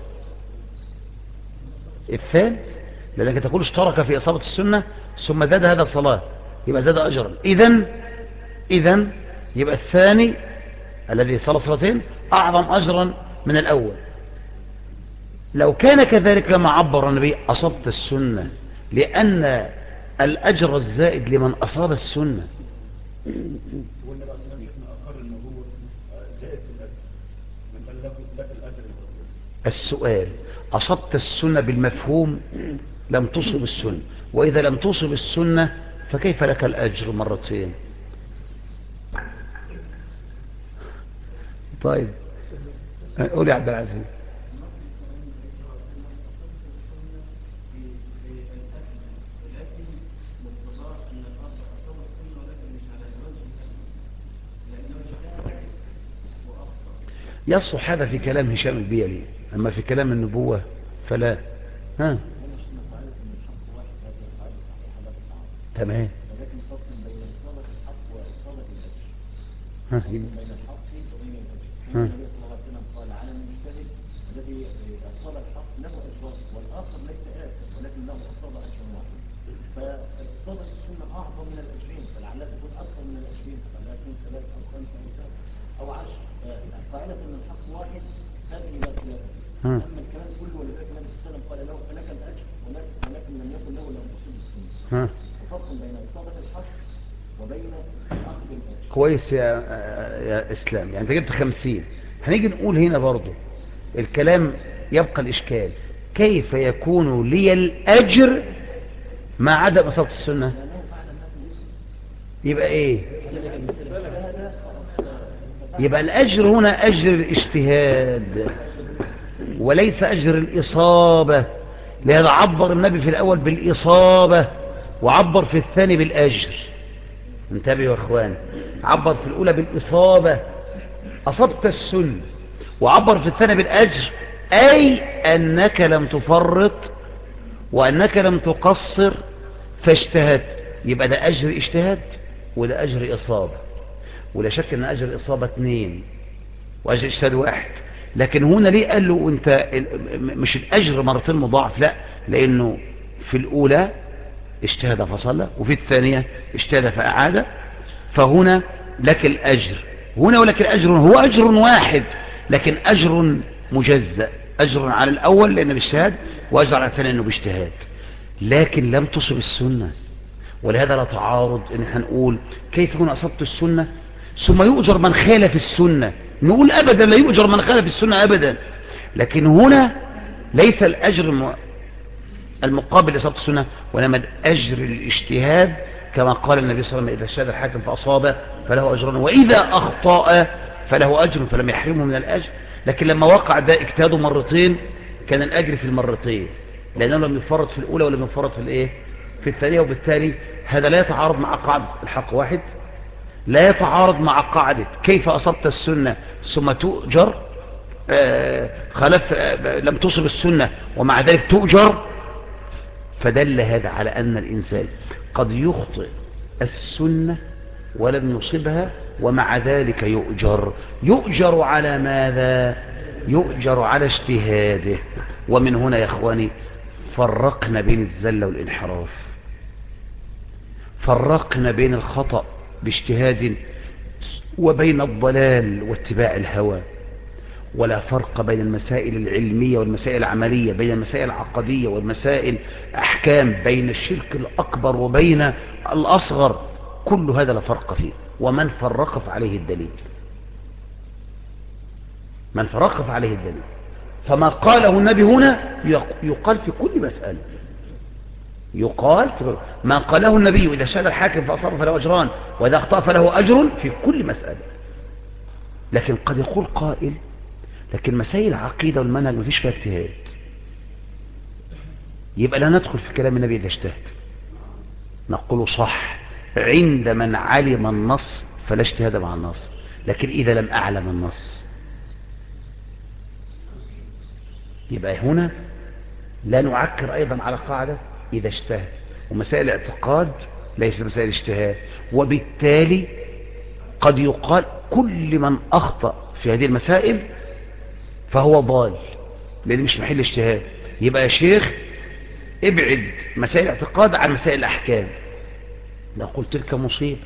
الثاني، لأنك تقول اشترك في إصابة السنة ثم زاد هذا الصلاة يبقى زاد أجرا. إذن يبقى الثاني الذي صلى صلاتين أعظم أجرا من الأول. لو كان كذلك لما عبر النبي أصبت السنة، لأن الأجر الزائد لمن أصاب السنة. والنبي صلى الله عليه وسلم أقر أنه هو زائد في الأجر من قال لك الأجر. السؤال، أصبت السنة بالمفهوم لم تصب السنة، وإذا لم تصب السنة فكيف لك الأجر مرتين؟ طيب قول يا عبد العزيز. يصح هذا في كلام هشام البيلي، أما في كلام النبوة فلا. ها تمام. ها بين الحق وبين الأجر. ها النبي صلى الله عليه وسلم قال على المجتهد الذي أصاب الحق له أجران والآخر ليس آثم ولكن له أصاب أجر واحد. فإصابة السنة أعظم من الأجرين، فلعلها تكون أكثر من الأجرين، فلا تكون 3 أو 5 أو 7 أو 10. قاعدة أن الحق واحد هذه لا خلاف فيها. أما الكلام كله ولذلك النبي صلى الله عليه وسلم قال له فلك الأجر ولكن لم يكن له لم تصب السنة. وفرق بين إصابة الحق وبين أخذ الأجر. كويس يا إسلام، يعني انت جبت 50. هنيجي نقول هنا برضو الكلام يبقى الإشكال، كيف يكون لي الأجر مع عدم إصابة السنة؟ يبقى إيه؟ يبقى الأجر هنا أجر الاجتهاد وليس أجر الإصابة. لهذا عبر النبي في الأول بالإصابة وعبر في الثاني بالأجر. انتبهوا يا اخوان، عبر في الأولى بالإصابة أصبت السنة، وعبر في الثاني بالأجر، أي أنك لم تفرط وأنك لم تقصر فاجتهدت. يبقى ده أجر اجتهاد وده أجر إصابة، ولا شك أن أجر الإصابة 2 وأجر اجتهاد 1. لكن هنا ليه قال له أنت مش الأجر مرتين مضاعف؟ لا، لأنه في الأولى اجتهد فصلى وفي الثانية اجتهد فأعاد، فهنا لك الأجر هنا، ولك الأجر هو أجر واحد لكن أجر مجزأ، أجر على الأول لأنه باجتهاد وأجر على الثاني لأنه باجتهاد، لكن لم تصب السنة. ولهذا لا تعارض ان احنا نقول كيف يكون أصبت السنة ثم يؤجر من خالف السنة. نقول أبدا لا يؤجر من خالف السنة أبدا، لكن هنا ليس الأجر المقابل لإصابة السنة وإنما أجر الاجتهاد، كما قال النبي صلى الله عليه وسلم إذا اجتهد الحاكم فأصاب فله أجر وإذا أخطأ فله أجر فلم يحرمه من الأجر. لكن لما وقع ده اجتهاده مرتين كان الأجر في المرتين، لأنه لم يفرط في الأولى ولم يفرط في الإيه في الثانية. وبالتالي هذا لا يتعارض مع قاعدة الحق واحد، لا يتعارض مع قاعدة كيف أصبت السنة ثم تؤجر لم تصب السنة ومع ذلك تؤجر. فدل هذا على أن الإنسان قد يخطئ السنة ولم يصبها ومع ذلك يؤجر على ماذا؟ يؤجر على اجتهاده. ومن هنا يا إخواني فرقنا بين الزلة والانحراف، فرقنا بين الخطأ باجتهاد وبين الضلال واتباع الهوى. ولا فرق بين المسائل العلمية والمسائل العملية، بين المسائل العقدية والمسائل أحكام، بين الشرك الأكبر وبين الأصغر، كل هذا لا فرق فيه. ومن فرق فعليه الدليل، من فرق فعليه الدليل. فما قاله النبي هنا يقال في كل مسألة، يقال ما قاله النبي إذا شهد الحاكم فأصاب فله أجران وإذا أخطأ فله أجر في كل مسألة. لكن قد يقول قائل لكن مسائل العقيدة والمنهج ما فيش فيها اجتهاد، يبقى لا ندخل في كلام النبي إذا اجتهد. نقول صح عند من علم النص فلا اجتهاد مع النص، لكن إذا لم أعلم النص يبقى هنا لا نعكر أيضا على قاعدة إذا اجتهد. ومسائل الاعتقاد ليس مسائل اجتهاد، وبالتالي قد يقال كل من أخطأ في هذه المسائل فهو ضال، لأن مش محل اجتهاد. يبقى يا شيخ ابعد مسائل الاعتقاد عن مسائل الأحكام. نقول تلك مصيبة،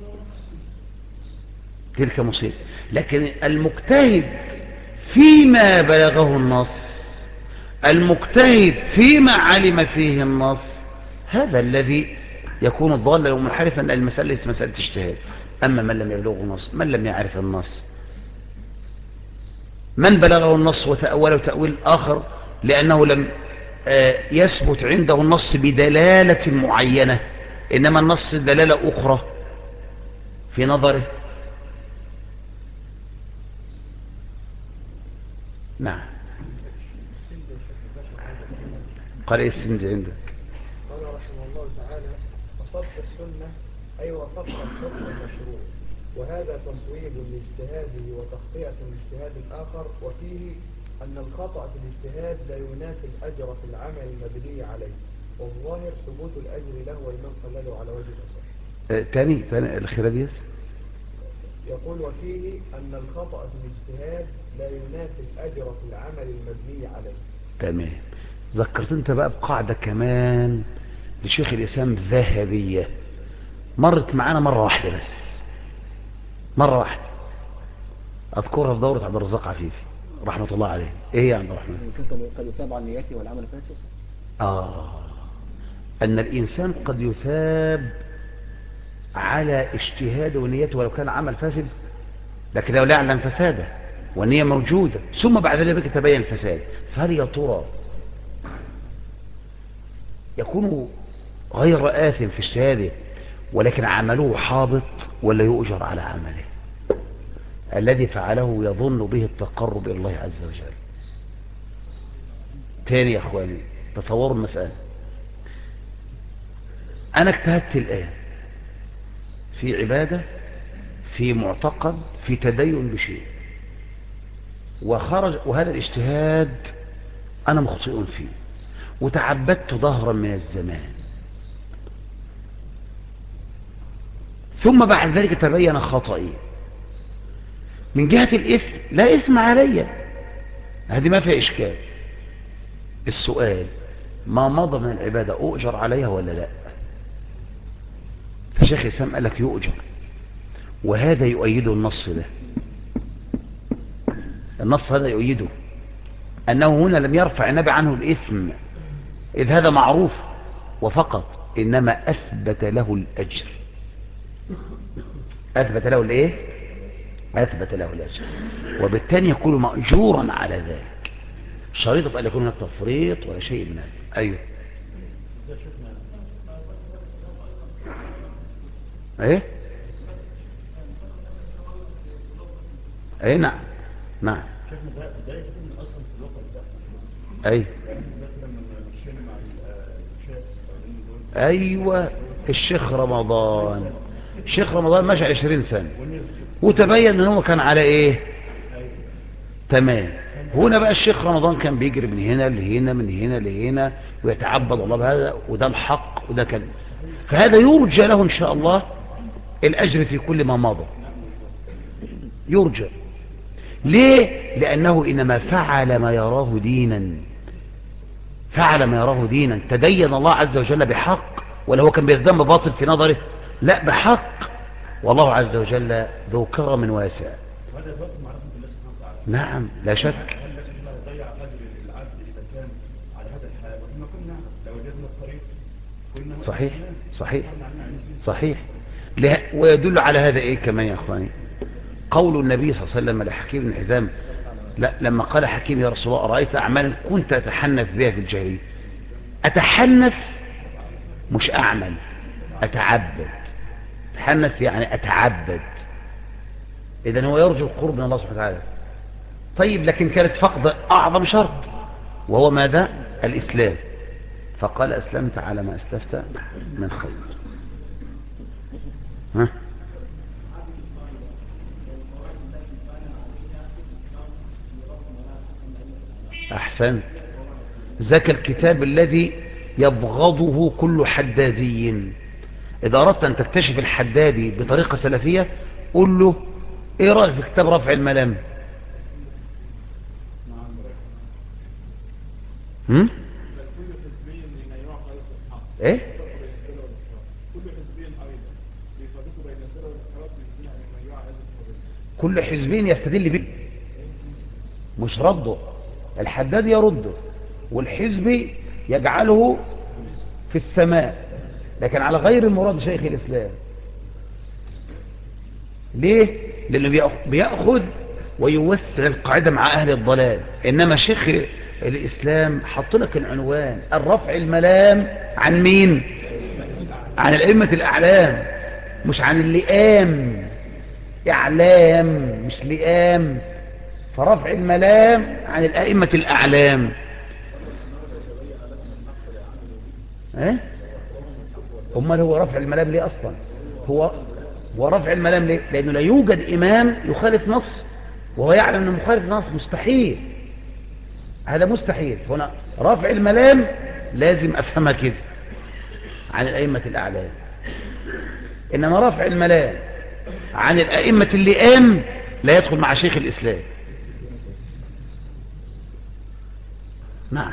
تلك مصيبة. لكن المجتهد فيما بلغه النص، المجتهد فيما علم فيه النص، هذا الذي يكون ضالا ومنحرفا. المسألة ليست مسألة اجتهاد. أما من لم يبلغه النص، من لم يعرف النص، من بلغه النص وتأوله تأويل آخر لأنه لم يثبت عنده النص بدلالة معينة، إنما النص دلالة أخرى في نظره. نعم. قال ايه السند عندك؟ قال رحمه الله تعالى: وصفت السنة أي وصفت الحكم المشروع، وهذا تصويب لاجتهاده وتخطئة الاجتهاد الآخر، وفيه أن الخطأ في الاجتهاد لا ينافي الأجر في العمل المبني عليه، والظاهر ثبوت الأجر له ولمن قلده على وجه الأصح. تاني الأخيرة دي. يقول: وفيه أن الخطأ في الاجتهاد لا ينافي الأجر في العمل المبني عليه. تمام. ذكرت انت بقى بقاعدة كمان لشيخ الإسلام ذهبية، مرت معانا مرة واحدة بس، مرة واحدة أذكرها في دورة عبد الرزاق عفيفي رحمة الله عليه. ايه يا عبد الرحمن؟ قد يتابع النيات والعمل فاسد. أن الإنسان قد يثاب على اجتهاده ونيته ولو كان عمل فاسد، لكن لو لا يعلم فساده والنية موجودة ثم بعد ذلك تبين الفساد، فهل يا ترى يكون غير آثم في اجتهاده ولكن عمله حابط، ولا يؤجر على عمله الذي فعله يظن به التقرب إلى الله عز وجل؟ تاني يا أخواني تصوروا المسألة. أنا اجتهدت الآن في عبادة، في معتقد، في تدين بشيء، وخرج وهذا الاجتهاد أنا مخطئ فيه وتعبدت ظهرا من الزمان، ثم بعد ذلك تبين خطئي. من جهة الإثم لا إثم علي، هذه ما فيها إشكال. السؤال: ما مضى من العبادة أؤجر عليها ولا لا؟ فشيخ الإسلام قال لك يؤجر، وهذا يؤيده النص ده. النص هذا يؤيده أنه هنا لم يرفع النبي عنه الإثم إذ هذا معروف وفقط، إنما أثبت له الأجر. أثبت له الإيه؟ أثبت له الأجر، وبالتالي يكون مأجورا على ذلك، شريطة أن يكون هناك تفريط ولا شيء من هذا. أيوه. ايه ايه نعم نعم اي ايوه. الشيخ رمضان ماشي 20 سنة وتبين ان هو كان على ايه؟ تمام. هنا بقى الشيخ رمضان كان بيجري من هنا لهنا من هنا لهنا ويتعبد الله بهذا، وده الحق وده كان، فهذا يرجى له ان شاء الله الأجر في كل ما مضى، يرجى. ليه؟ لأنه إنما فعل ما يراه دينا، فعل ما يراه دينا، تدين الله عز وجل بحق، ولا هو كان بيزدم بباطل في نظره؟ لا، بحق، والله عز وجل ذو كرم واسع. نعم لا شك. صحيح صحيح صحيح. ويدل على هذا ايه كمان يا اخواني؟ قول النبي صلى الله عليه وسلم لحكيم بن حزام، لا لما قال حكيم: يا رسول الله أرأيت أعمالا كنت أتحنث بها في الجاهلية. أتحنث مش أعمل، أتعبد. أتحنث يعني أتعبد، إذن هو يرجو القرب من الله سبحانه وتعالى. طيب لكن كانت فقد أعظم شرط، وهو ماذا؟ الإسلام. فقال: أسلمت على ما أسلفت من خير. ها؟ أحسن. ذاك الكتاب الذي يبغضه كل حدادي. إذا أردت أن تكتشف الحدادي بطريقة سلفية قول له ايه رأيك في كتاب رفع الملام؟ هم؟ ايه؟ كل حزبين يستدل به، مش رده. الحداد يرده والحزب يجعله في السماء، لكن على غير مراد شيخ الإسلام. ليه؟ لأنه بيأخذ ويوسع القاعدة مع أهل الضلال. إنما شيخ الإسلام حط لك العنوان الرفع الملام عن مين؟ عن الأئمة الأعلام، مش عن اللئام. إعلام مش لئام. فرفع الملام عن الأئمة الأعلام. ايه؟ امال هو رفع الملام ليه اصلا؟ هو رفع الملام ليه؟ لانه لا يوجد امام يخالف نص وهو يعلم انه مخالف نص. مستحيل، هذا مستحيل. هنا رفع الملام لازم افهمها كده عن الائمه الاعلام، انما رفع الملام عن الائمه اللئام لا يدخل مع شيخ الاسلام. نعم.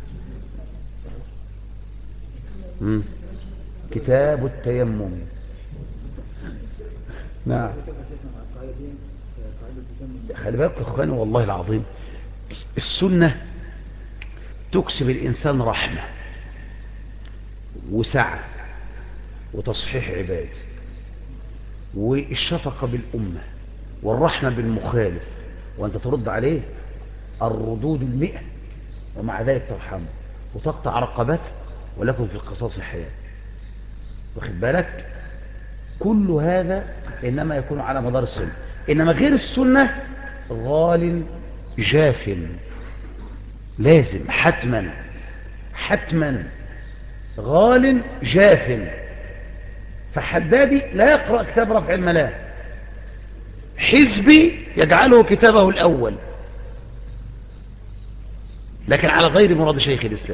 كتاب التيمم. نعم. خلي بالك يا اخواني، والله العظيم السنة تكسب الإنسان رحمة وسعة وتصحيح عباد والشفقة بالأمة والرحمة بالمخالف، وأنت ترد عليه الردود 100، ومع ذلك ترحمه وتقطع رقبته ولكم في القصاص حياة. واخد بالك؟ كل هذا إنما يكون على مدار السنة. إنما غير السنة غال جاف، لازم حتما غال جاف. فحدادي لا يقرأ كتاب رفع الملام، حزبي يجعله كتابه الأول، لكن على غير مراد شيخ الإسلام.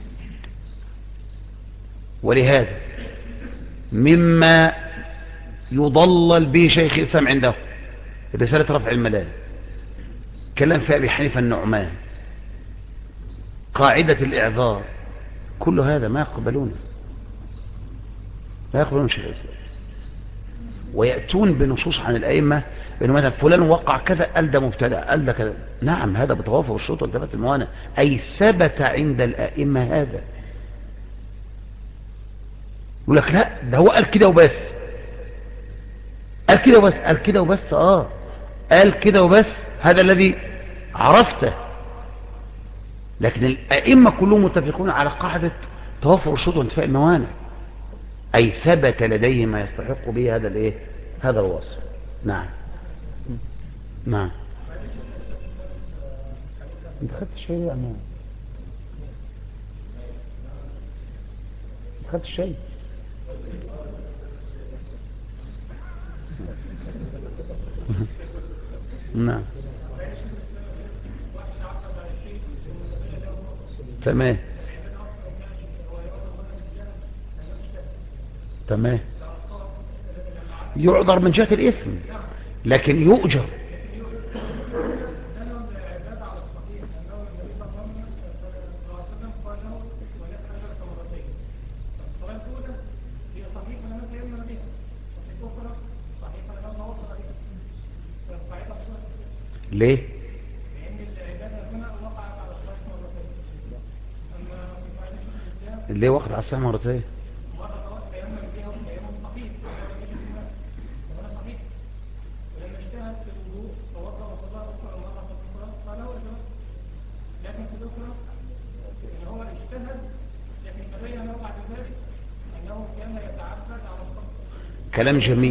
ولهذا مما يضلل به شيخ الإسلام عنده رسالة رفع الملام، كلام في أبي حنيفة النعمان، قاعدة الإعذار، كل هذا ما يقبلون شيخ الإسلام. ويأتون بنصوص عن الأئمة بأنه مثلا فلان وقع كذا، قال ده مبتدع، قال ده كذا. نعم، هذا بتوافق الشروط والتفات الموانع، أي ثبت عند الأئمة هذا. يقول لك لا، ده هو قال كده وبس، قال كده وبس، هذا الذي عرفته. لكن الأئمة كلهم متفقون على قاعدة توافر الشروط وانتفاء الموانع، أي ثبت لديه ما يستحق به هذا الايه، هذا الوصف. نعم. انت خدت شيء يا أمان؟ انت خدت شيء؟ نعم. تمام. يعذر من جهة الإثم لكن يؤجر. ليه؟ ليه وقت على الساعة مرتين؟ كلام جميل.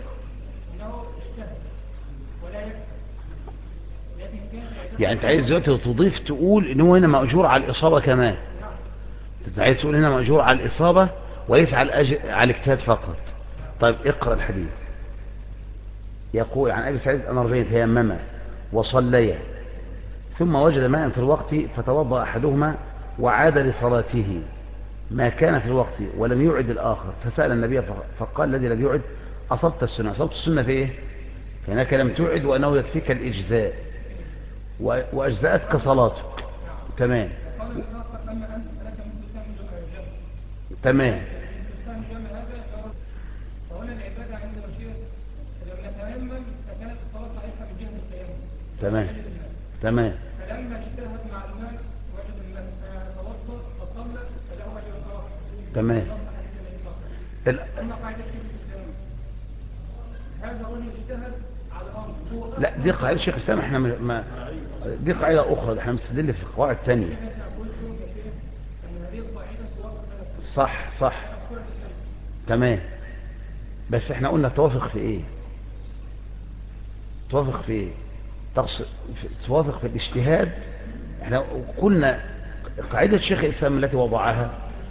يعني انت عايز دلوقتي تضيف تقول ان هو هنا مأجور على الإصابة كمان. انت عايز تقول هنا مأجور على الإصابة وليس على الاجتهاد فقط. طيب اقرأ الحديث. يقول عن أبي سعيد أن رجلين تيمما وصليا ثم وجد ماء في الوقت فتوضأ أحدهما وعاد لصلاته ما كان في الوقت ولم يعد الآخر، فسأل النبي فقال الذي لم يعد أصبت السنة. أصبت السنة في إيه؟ فهناك لم تعد وأنه يكفيك الإجزاء وأجزاءتك صلاتك. تمام تمام فهنا العبادة عند المشيئة لما تيمم فكانت الصلاة صحيحة من جهة التيمم. تمام تمام فلما اجتهد مع الماء وجد الماء فتوضأ فصلى فله أجر الصلاة. تمام. أما قاعدة شيخ الإسلام هذا رجل اجتهد على الأمر هو لا دي قاعدة شيخ الإسلام، احنا ما دي قاعدة أخرى، احنا مستدل في قواعد تانية. صح صح تمام. بس احنا قلنا توافق في ايه؟ توافق في ايه؟ توافق في الاجتهاد. احنا قلنا قاعدة شيخ الإسلام التي وضعها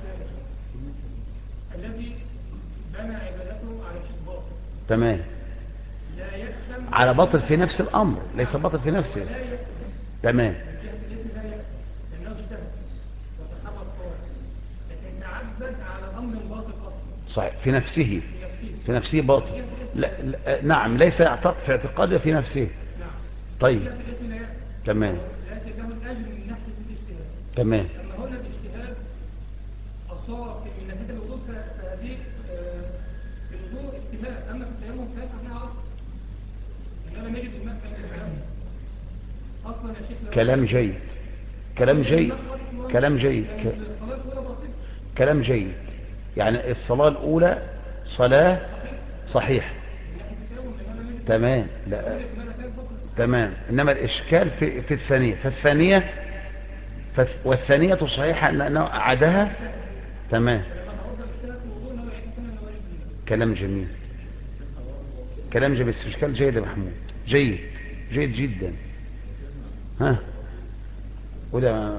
الذي بنى عبادته على الشباط تمام لا يأثم على باطل في نفس الأمر، ليس باطل في نفسه. لا يأثم تمام من جهة الاسم لا يأثم لأنه اجتهد وتحرى الصواب لكن تعبد على أمر باطل أصلا صحيح في نفسه، في نفسه باطل. لا لا نعم ليس يعتقد في اعتقاده في نفسه. نعم طيب جهة الاسم لا يأثم تمام لكن له الأجر من ناحية الاجتهاد. تمام أما هنا الاجتهاد أصاب في نتيجة الوضوء فهذه في الوضوء اجتهاد أما في التيمم فهي صحيحة أصلا إنما نجد الماء في التيمم أصلا يا شيخ كلام جيد كلام جيد كلام جيد الصلاة الأولى بسيطة كلام جيد. يعني الصلاة الأولى صلاة صحيحة تمام. لا تمام. إنما الإشكال في الثانية، فالثانية والثانية صحيحة لأنه أعادها. تمام كلام جميل كلام جميل. بس إشكال جيد يا محمود، جيد جيد جدا. ها وده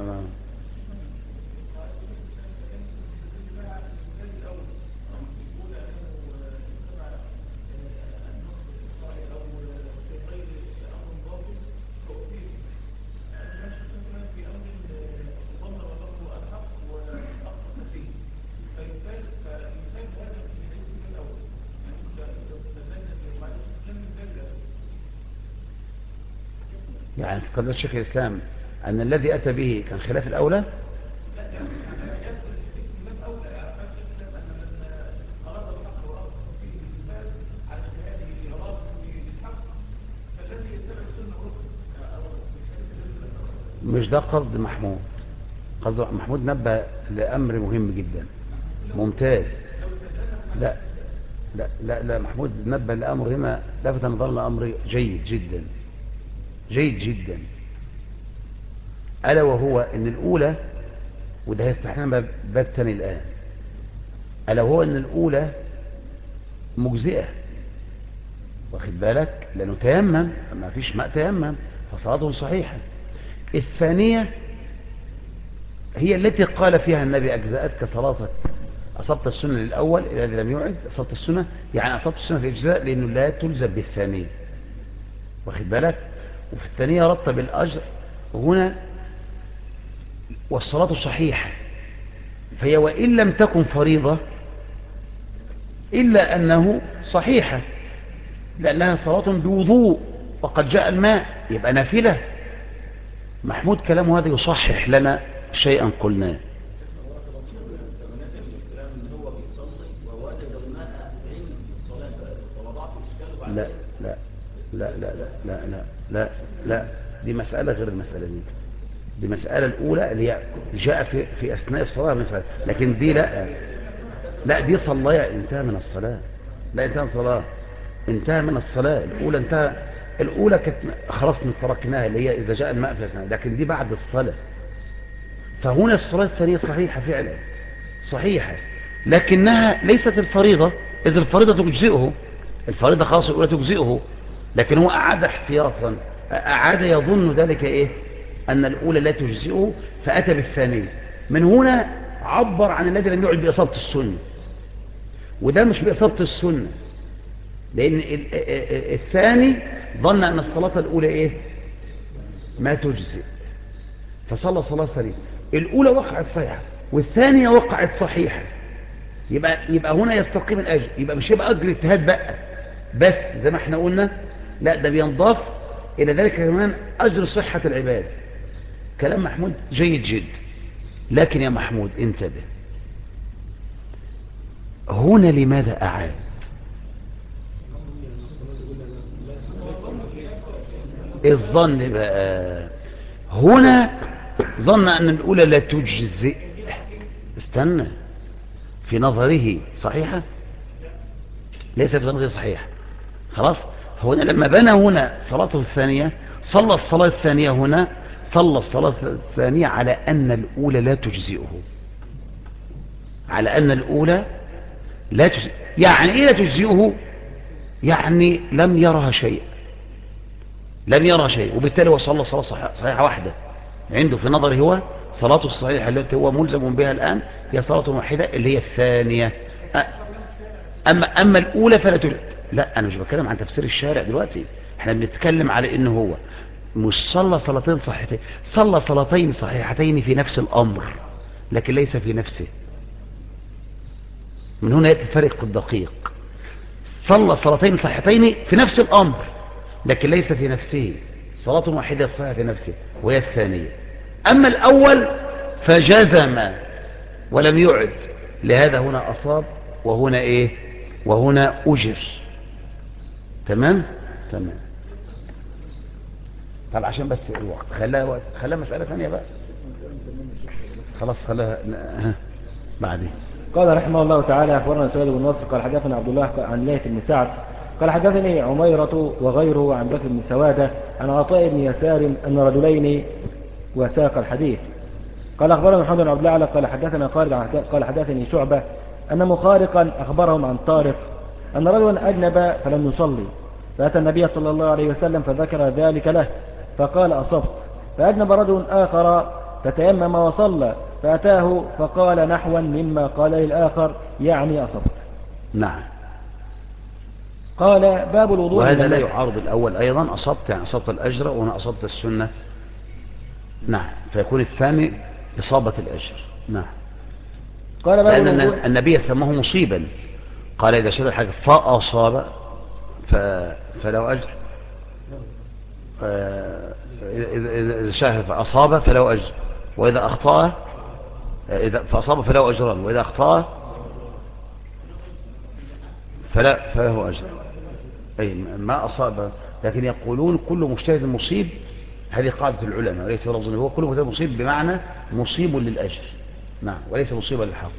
يعني قال الشيخ الإسلام أن الذي أتى به كان خلاف الأولى. مش ده قصد محمود. قصد محمود نبه لأمر مهم جدا ممتاز. لا لا لا لا محمود نبه لأمر هنا لفت نظرنا أمر جيد جدا جيد جدا، ألا وهو أن الأولى، وده يستحيلنا باب ثاني الآن، ألا وهو أن الأولى مجزئة، واخد بالك، لأنه تيمم ما فيش ماء تيمم فصلاته صحيحة. الثانية هي التي قال فيها النبي أجزاءتك صلاتك، أصبت السنة للأول الذي لم يعد أصبت السنة، يعني أصبت السنة في إجزاء لأنه لا تلزم بالثانية، واخد بالك. وفي الثانية رتب الأجر هنا والصلاة صحيحة، فهي وإن لم تكن فريضة إلا أنه صحيحة لأنها صلاة بوضوء وقد جاء الماء، يبقى نافلة. محمود كلامه هذا يصحح لنا شيئا قلناه. لا لا لا لا لا لا لا لا دي مسألة غير المسألة دي مسألة الأولى اللي هي جاء في أثناء الصلاة مسألة، لكن دي لا دي صلاة انتهى من الصلاة، لا انتهى من الصلاة، انتهى من الصلاة. الأولى انتهى، الأولى كانت خلاص تركناها اللي هي إذا جاء الماء في أثناء، لكن دي بعد الصلاة. فهنا الصلاة الثانية صحيحة فعلا صحيحة، لكنها ليست الفريضة، إذ الفريضة تجزئه، الفريضة خاصة الأولى تجزئه، لكن هو أعاد احتياطا، أعاد يظن ذلك إيه أن الأولى لا تجزئه فأتى بالثانية. من هنا عبر عن الذي لم يعد بإصابة السنة، وده مش بإصابة السنة، لأن الثاني ظن أن الصلاة الأولى إيه ما تجزئ فصلى صلاة ثانية. الأولى وقعت صحيحة والثانية وقعت صحيحة، يبقى هنا يستقيم الأجر، يبقى مش يبقى أجر اجتهاد بقى بس زي ما احنا قلنا، لا ده بينضاف إلى ذلك كمان أجر صحة العباد. كلام محمود جيد جدا، لكن يا محمود انتبه، هنا لماذا أعاد؟ الظن بقى هنا ظن أن الأولى لا تجزئ. استنى، في نظره صحيحة؟ ليس في نظره صحيحة. خلاص، هنا لما بنى هنا صلاته الثانية صلى الصلاة الثانية هنا، صلى الصلاة الثانية على أن الأولى لا تجزئه، على أن الأولى لا تجزئه. يعني إيه لا تجزئه؟ يعني لم يرها شيء، لم يرى شيء، وبالتالي هو صلى صلاة صحيحة واحدة عنده في نظره. هو صلاته الصحيحة التي هو ملزم بها الآن هي صلاة واحدة اللي هي الثانية. أما الأولى فلا تجزئ. لا، أنا مش بتكلم عن تفسير الشارع دلوقتي، احنا بنتكلم على إنه هو مش صلى صلاتين صحيحتين، صلى صلاتين صحيحتين في نفس الأمر لكن ليس في نفسه. من هنا يأتي الفرق الدقيق. صلى صلاتين صحيحتين في نفس الأمر لكن ليس في نفسه، صلاة واحدة صحيحة في نفسه وهي الثانية. أما الأول فجزم ولم يعد، لهذا هنا أصاب وهنا إيه، وهنا أجر. تمام تمام. طب عشان بس الوقت خلاها مسألة ثانية بقى، خلاص خلاها بعدين. قال رحمه الله تعالى: أخبرنا سويد بن نصر قال حدثنا عبد الله عن ليث بن سعد قال حدثني عميرة وغيره عن بكر بن سوادة عن عطاء بن يسار أن رجلين وساق الحديث. قال أخبرنا محمد بن عبد الأعلى قال حدثنا خالد قال حدثني شعبة أن مخارقا أخبرهم عن طارق أن رجلا أجنب فلم يصلي، فأتى النبي صلى الله عليه وسلم فذكر ذلك له فقال: أصبت. فأجنب رجل آخر فتيمم وصلى، فأتاه فقال نحوا مما قال للآخر، يعني أصبت. نعم. قال: باب الوضوء. وهذا لا يعارض الأول أيضا، أصبت يعني أصبت الأجر، وهنا أصبت السنة. نعم، فيكون الثاني إصابة الأجر. نعم. قال: باب لأن الوضوء. النبي سماه مصيبا، قال إذا شد الحاجة فأصاب فله أجر، إذا شاهد فأصاب فله أجر، وإذا أخطأ فأصاب فله أجران، وإذا أخطأ فله أجر. أي ما أصاب، لكن يقولون كل مجتهد مصيب، هذه قاعدة العلماء، وليس رفض، هو كل مجتهد مصيب بمعنى مصيب للأجر. نعم، وليس مصيبا للحق.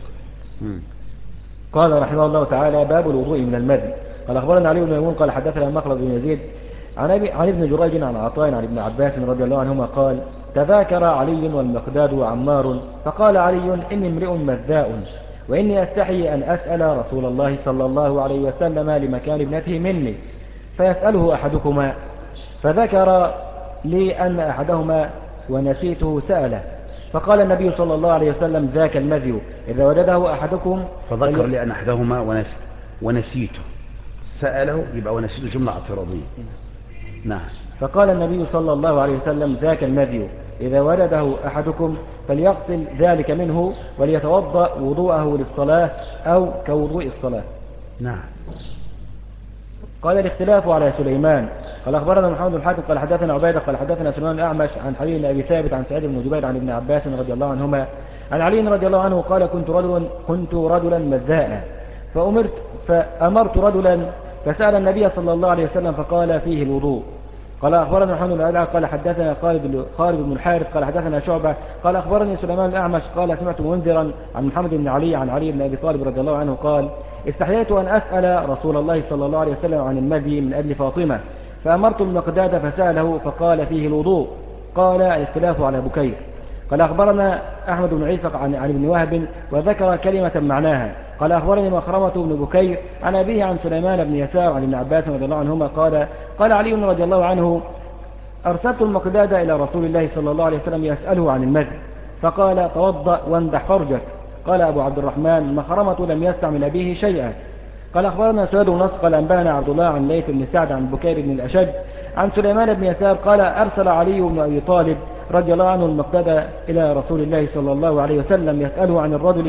قال رحمه الله تعالى: باب الوضوء من المذي. قال أخبرنا علي بن ميمون قال حدثنا مخلد بن يزيد عن ابن جريج عن عطاء عن ابن عباس رضي الله عنهما قال: تذاكر علي والمقداد وعمار، فقال علي: إني امرئ مذاء، وإني أستحي أن أسأل رسول الله صلى الله عليه وسلم لمكان ابنته مني، فيسأله أحدكما. فذكر لي أن أحدهما ونسيته سأله، فقال النبي صلى الله عليه وسلم: ذاك المذي إذا وجده أحدكم. فذكر لي أن أحدهما ونسيته سأله، يبقى ونسيته جملة اعتراضية. نعم. فقال النبي صلى الله عليه وسلم: ذاك المذي إذا وجده أحدكم فليغسل ذلك منه وليتوضأ وضوءه للصلاة أو كوضوء الصلاة. نعم. قال: الاختلاف على سليمان. قال أخبرنا محمد بن الحاتم قال حدثنا عبيدة قال حدثنا سليمان الأعمش عن حبيب بن أبي ثابت عن سعيد بن جبير عن ابن عباس رضي الله عنهما عن علي رضي الله عنه قال: كنت رجلا مذاء فأمرت رجلا فسأل النبي صلى الله عليه وسلم فقال: فيه الوضوء. قال أخبرنا محمد بن الأعلى قال حدثنا خالد بن الحارث قال حدثنا شعبة قال أخبرني سليمان الأعمش قال: سمعت منذرا عن محمد بن علي عن علي بن أبي طالب رضي الله عنه قال: استحييت أن أسأل رسول الله صلى الله عليه وسلم عن المذي من أجل فاطمة، فأمرت المقداد فسأله فقال: فيه الوضوء. قال: الاختلاف على بكير. قال أخبرنا أحمد بن عيسى عن ابن وهب وذكر كلمة معناها. قال أخبرني مخرمة بن بكير عن أبيه عن سليمان بن يسار عن ابن عباس رضي الله عنهما قال علي رضي الله عنه: أرسلت المقداد إلى رسول الله صلى الله عليه وسلم يسأله عن المذي، فقال: توضأ واندح فرجك. قال أبو عبد الرحمن: مخرمة لم يستعمل أبيه شيئا. قال أخبرنا سويد بن نصر قال أنبأنا عبد الله عن ليث بن سعد عن بكير بن الأشج عن سليمان بن يسار قال: أرسل علي بن أبي طالب رضي الله عنه المقداد إلى رسول الله صلى الله عليه وسلم يسأله عن الرجل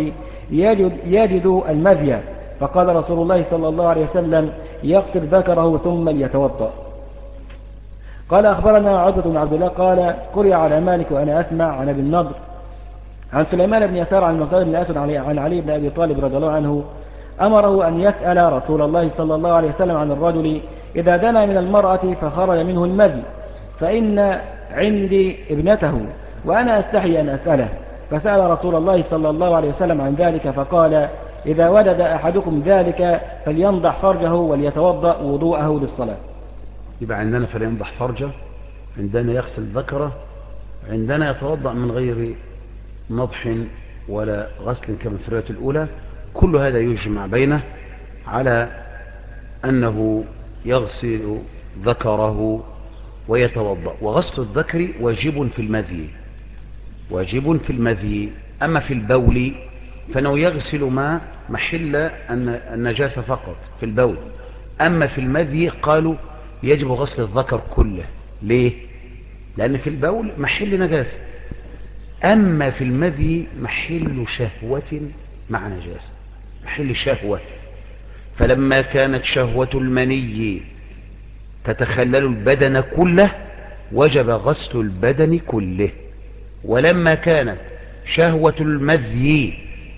يجد المذي، فقال رسول الله صلى الله عليه وسلم يغسل ذكره ثم ليتوضأ. قال أخبرنا عبد بن عبد الله قال قرئ على مالك وأنا أسمع عن أبي النضر عن سليمان بن يسار عن المقداد بن أسود عن علي بن أبي طالب رضي الله عنه أمره أن يسأل رسول الله صلى الله عليه وسلم عن الرجل إذا دنا من المرأة فخرج منه المذي، فإن عندي ابنته وأنا أستحي أن أسأله، فسأل رسول الله صلى الله عليه وسلم عن ذلك فقال إذا وجد أحدكم ذلك فلينضح فرجه وليتوضأ وضوءه للصلاة. يبقى عندنا فلينضح فرجه، عندنا يغسل ذكره، عندنا يتوضأ من غير نضح ولا غسل كما في الرواية الأولى. كل هذا يجمع بينه على أنه يغسل ذكره ويتوضأ. وغسل الذكر واجب في المذي، واجب في المذي. أما في البول فإنه يغسل ما محل النجاسة فقط في البول. أما في المذي قالوا يجب غسل الذكر كله. ليه؟ لأن في البول محل نجاسة، أما في المذي محل شهوة مع نجاسة، محل شهوة. فلما كانت شهوة المني تتخلل البدن كله وجب غسل البدن كله، ولما كانت شهوة المذي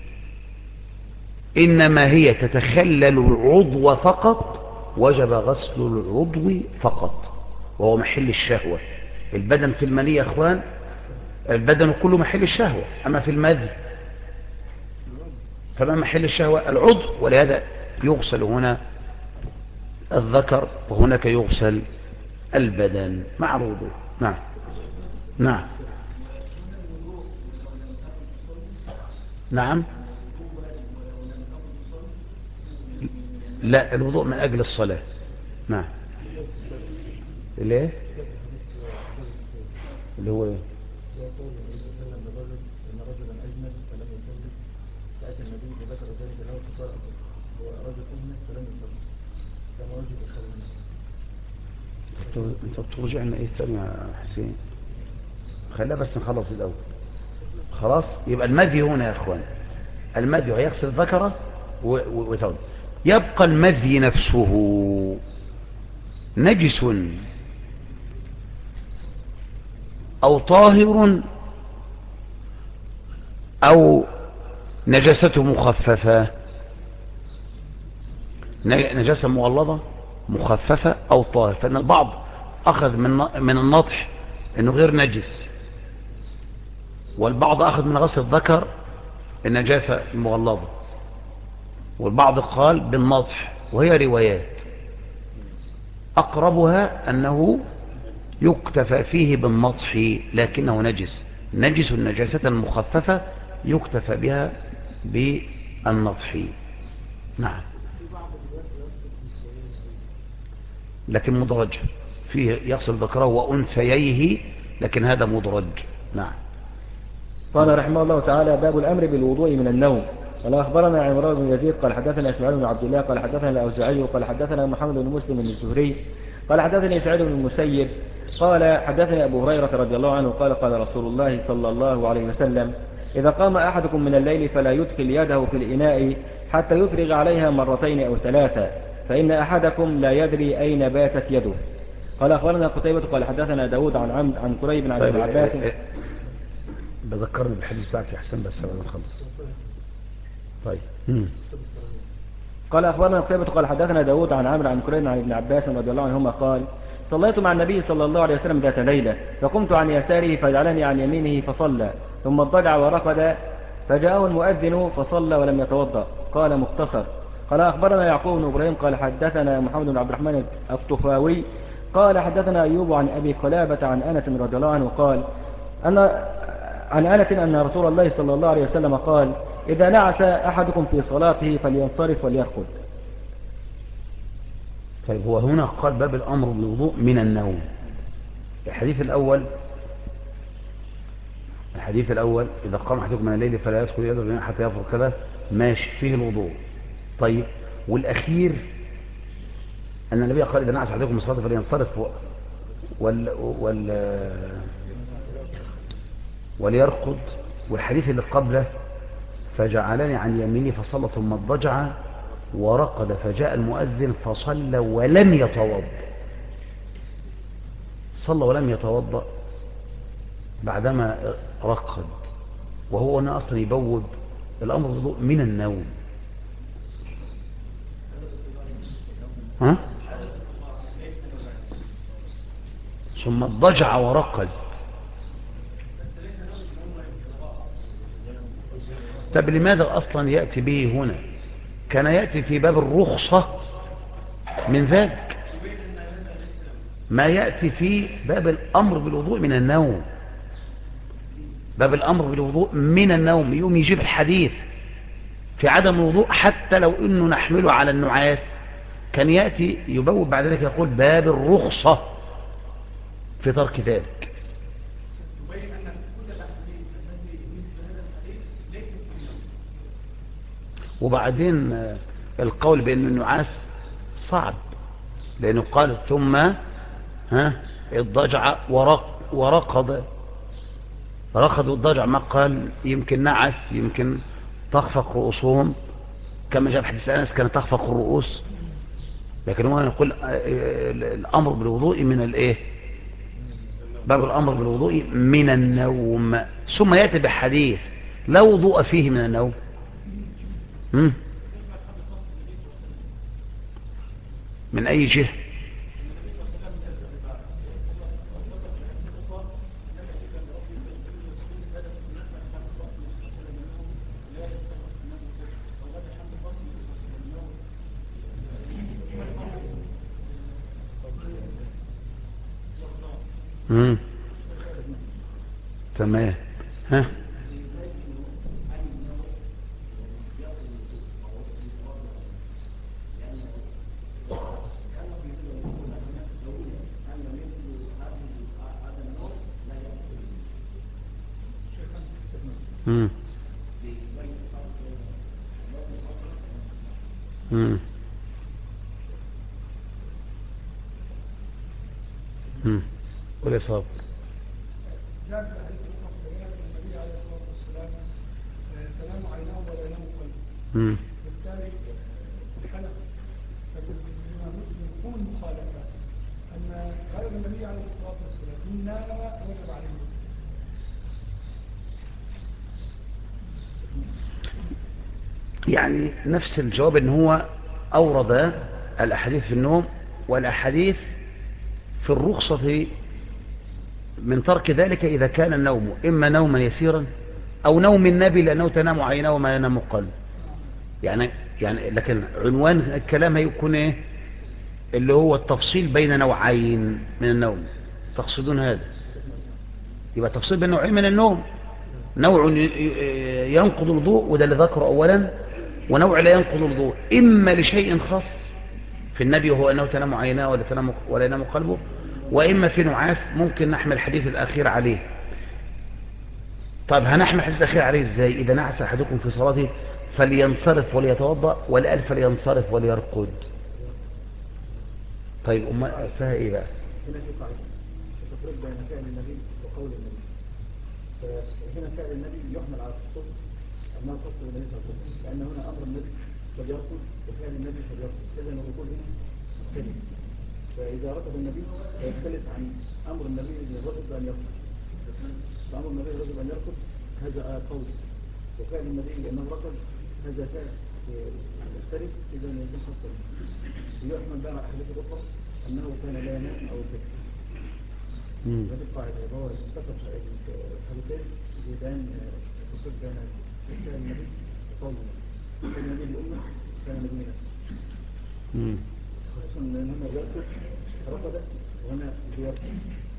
إنما هي تتخلل العضو فقط وجب غسل العضو فقط، وهو محل الشهوة. البدن في المني يا أخوان البدن كله محل الشهوة، أما في المذي فما محل الشهوة العضو، ولهذا يغسل هنا الذكر وهناك يغسل البدن مع الوضوء. نعم نعم نعم. لا، الوضوء من أجل الصلاة. نعم. ليه؟ اللي هو ايه؟ ان رجلا اجنب فلم يصلي فاتى النبي فذكر ذلك له فقال هو رجل اجنب فلم يصلي كما وجد الخبر. انت بترجعنا ايه تاني يا حسين؟ خلينا بس نخلص الاول. خلاص، يبقى المذي هنا يا اخوان، المذي هيغسل ذكره وتوضا. يبقى المذي نفسه نجس او طاهر او نجاسته مخففة، نجاسة مغلظة مخففة او طاهر. فان البعض اخذ من النطح انه غير نجس، والبعض اخذ من غسل الذكر النجاسة المغلظة، والبعض قال بالنطح، وهي روايات اقربها انه يكتفى فيه بالنطح لكنه نجس النجاسة المخففة يكتفى بها بالنطح. نعم، لكن مدرج فيه يغسل ذكره وأنثييه، لكن هذا مدرج. نعم. قال رحمه الله تعالى باب الأمر بالوضوء من النوم. قال أخبرنا عمران بن يزيد قال حدثنا إسماعيل بن عبد الله قال حدثنا الأوزاعي قال حدثنا محمد بن مسلم بن الزهري قال حدثني سعيد بن المسيب قال حدثني أبو هريرة رضي الله عنه قال قال رسول الله صلى الله عليه وسلم إذا قام أحدكم من الليل فلا يدخل يده في الإناء حتى يفرغ عليها مرتين أو ثلاثة، فإن أحدكم لا يدري أين باتت يده. قال أخبرنا قتيبة قال حدثنا داود عن عمد عن قريب عن ابن عباس. بذكرني بالحديث بتاعك يا حسين بس بعد ما نخلص. طيب. قال أخبرنا قتيبة قال حدثنا داود عن عمرو عن قريب عن ابن عباس رضي الله عنهما قال صليت مع النبي صلى الله عليه وسلم ذات ليلة فقمت عن يساره فجعلني عن يمينه فصلى ثم اضطجع ورقد فجاءه المؤذن فصلى ولم يتوضأ. قال مختصر. قال أخبرنا يعقوب بن إبراهيم قال حدثنا محمد بن عبد الرحمن الطفاوي قال حدثنا أيوب عن أبي قلابة عن أنس رضي الله عنه قال عن أنس أن رسول الله صلى الله عليه وسلم قال إذا نعس أحدكم في صلاته فلينصرف وليرقد. طيب، هو هنا قال باب الأمر بالوضوء من النوم. الحديث الأول إذا قام أحدكم من الليل فلا يدخل يده حتى يفرغ كذا ماشي فيه الوضوء. طيب، والأخير أن النبي قال إذا نعس أحدكم من صلاته فلينصرف وليرقد. والحديث اللي قبله فجعلني عن يميني فصلى ثم اضطجع ورقد فجاء المؤذن فصلى ولم يتوضأ. صلى ولم يتوضأ بعدما رقد، وهو أنا أصلا يبوب الأمر بالوضوء من النوم. ها؟ ثم اضطجع ورقد. طب لماذا أصلا يأتي به هنا؟ كان يأتي في باب الرخصة من ذلك، ما يأتي في باب الأمر بالوضوء من النوم. باب الأمر بالوضوء من النوم يوم يجيب الحديث في عدم الوضوء حتى لو إنه نحمله على النعاس، كان يأتي يبوب بعد ذلك يقول باب الرخصة في ترك ذلك. وبعدين القول بأن النعاس صعب، لأنه قال ثم اضطجع ورقد والضجع، ما قال يمكن نعس، يمكن تخفق رؤوسهم كما جاء في حديث أنس كانت تخفق الرؤوس، لكن هو يقول الأمر بالوضوء من الايه؟ باب الأمر بالوضوء من النوم. ثم يأتي بحديث لا وضوء فيه من النوم. من أي جهة؟ تمام. ها؟ والإصابة جاء في حديث النبي عليه الصلاة والسلام تنام عيناه ولا ينام قلبه، بالتالي الحلف يكون مخالفة أن غير النبي عليه الصلاة والسلام إن نام وجب عليه. يعني نفس الجواب، ان هو أورد الأحاديث في النوم والأحاديث في الرخصة من ترك ذلك إذا كان النوم إما نوما يسيرا أو نوم النبي لأنه تنام عيناه وما ينام قلبه. يعني لكن عنوان الكلام هيكون إيه؟ اللي هو التفصيل بين نوعين من النوم. تقصدون هذا؟ يبقى تفصيل بين نوعين من النوم، نوع ينقض الوضوء وده اللي ذكره أولا، ونوع لا ينقض الوضوء إما لشيء خاص في النبي وهو أنه تنام عيناه ولا ينام قلبه، وإما في نعاس ممكن نحمل الحديث الأخير عليه. طيب هنحمل الحديث الأخير عليه إزاي؟ إذا نعس أحدكم في صلاته فلينصرف وليتوضأ ولا ألف لينصرف وليرقد. طيب أما فيها إيه بقى؟ هنا في قاعدة تفرق بين فعل النبي وقول النبي. فهنا فعل النبي يحمل على الخصوص أنه خص النبي صلى الله عليه وسلم، لأن هنا أمر النبي فليرقد وفعل النبي فليرقد، إذا الركوع هنا مختلف. فإذا ركض النبي فيختلف عن أمر النبي للرجل بأن يركض. فأمر النبي للرجل أن يركض هذا قول، وفعل النبي لأنه ركض هذا فعل يختلف، إذا يكون خاصا. يحمل بقى أحاديث الأخرى أنه كان لا ينام أو يكفر. هذه القاعدة هو اتفق الحديثين بيان التفريق بين فعل النبي وقول النبي. كان النبي لأمه كان النبي نفسه. خصوصا أن هنا يركض ركض وهنا يركض.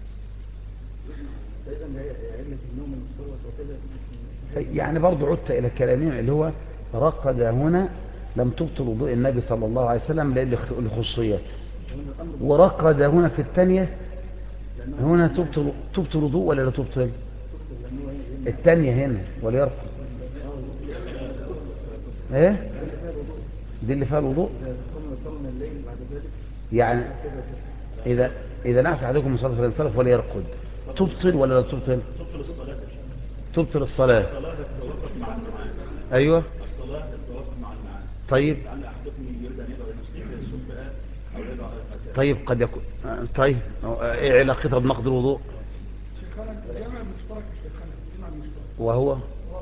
فإذا علة النوم المستوى وكذا. يعني برضو عدت إلى كلامين اللي هو رقد هنا لم تبطل وضوء النبي صلى الله عليه وسلم للخصوصيات، ورقد هنا في الثانية هنا تبطل وضوء ولا لا تبطل؟ الثانية هنا وليرقد ايه دي اللي فيها الوضوء. يعني إذا نعس أحدكم من صلاة فلينصرف وليرقد تبطل ولا لا تبطل؟ تبطل الصلاة. ايوه الصلاة تتوافق مع المعاني. طيب لعل أحدكم يريد أن يدعو لنفسه في السفهاء أو يدعو على الفتاة. طيب قد يكون طيب ايه علاقتها بنقض الوضوء؟ شيخنا الجامع المشترك يا شيخنا الجامع المشترك وهو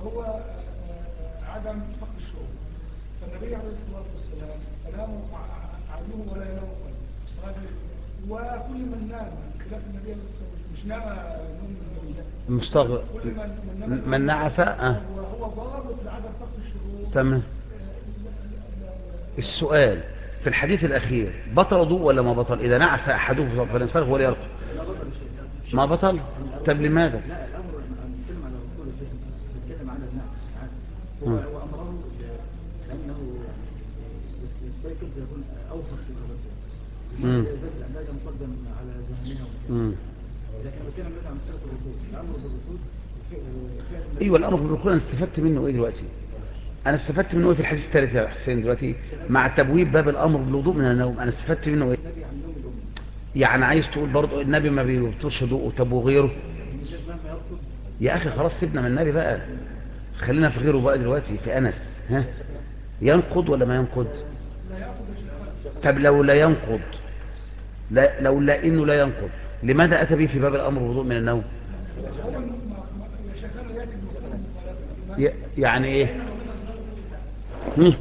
عدم فقد الشعور. فالنبي عليه الصلاة والسلام كلامه عدوه ولا ينام قلبه، وكل من نام خلاف النبي عليه الصلاة والسلام مش نام نوم مستغرب كل من نعس وهو ضابط لعدم فقد الشعور. تمام. السؤال في الحديث الأخير بطل وضوء ولا ما بطل؟ إذا نعس أحدهم فلينصرف ولا يرقد ما بطل. طب لماذا؟ لا الأمر نتكلم على رسول الله نتكلم على الناس هو أمره لأنه يستيقظ يكون أوفر في الرسول لأنه مقدم على ذهنها لكن بتكلم مثلا عن مسألة الرسول الأمر بالرسول ايوه الامر بالركوع انا استفدت منه ايه دلوقتي؟ انا استفدت منه ايه في الحديث الثالث يا حسين دلوقتي مع تبويب باب الامر بالوضوء من النوم؟ انا استفدت منه ايه؟ يعني عايز تقول برضه النبي ما بيبطلش وضوءه؟ طب وغيره؟ يا اخي خلاص سيبنا من النبي بقى، خلينا في غيره بقى دلوقتي في انس. ها ينقض ولا ما ينقض؟ طب لو لا ينقض، لا لو لا انه لا ينقض لماذا اتى به في باب الامر بالوضوء من النوم؟ يعني ايه؟ من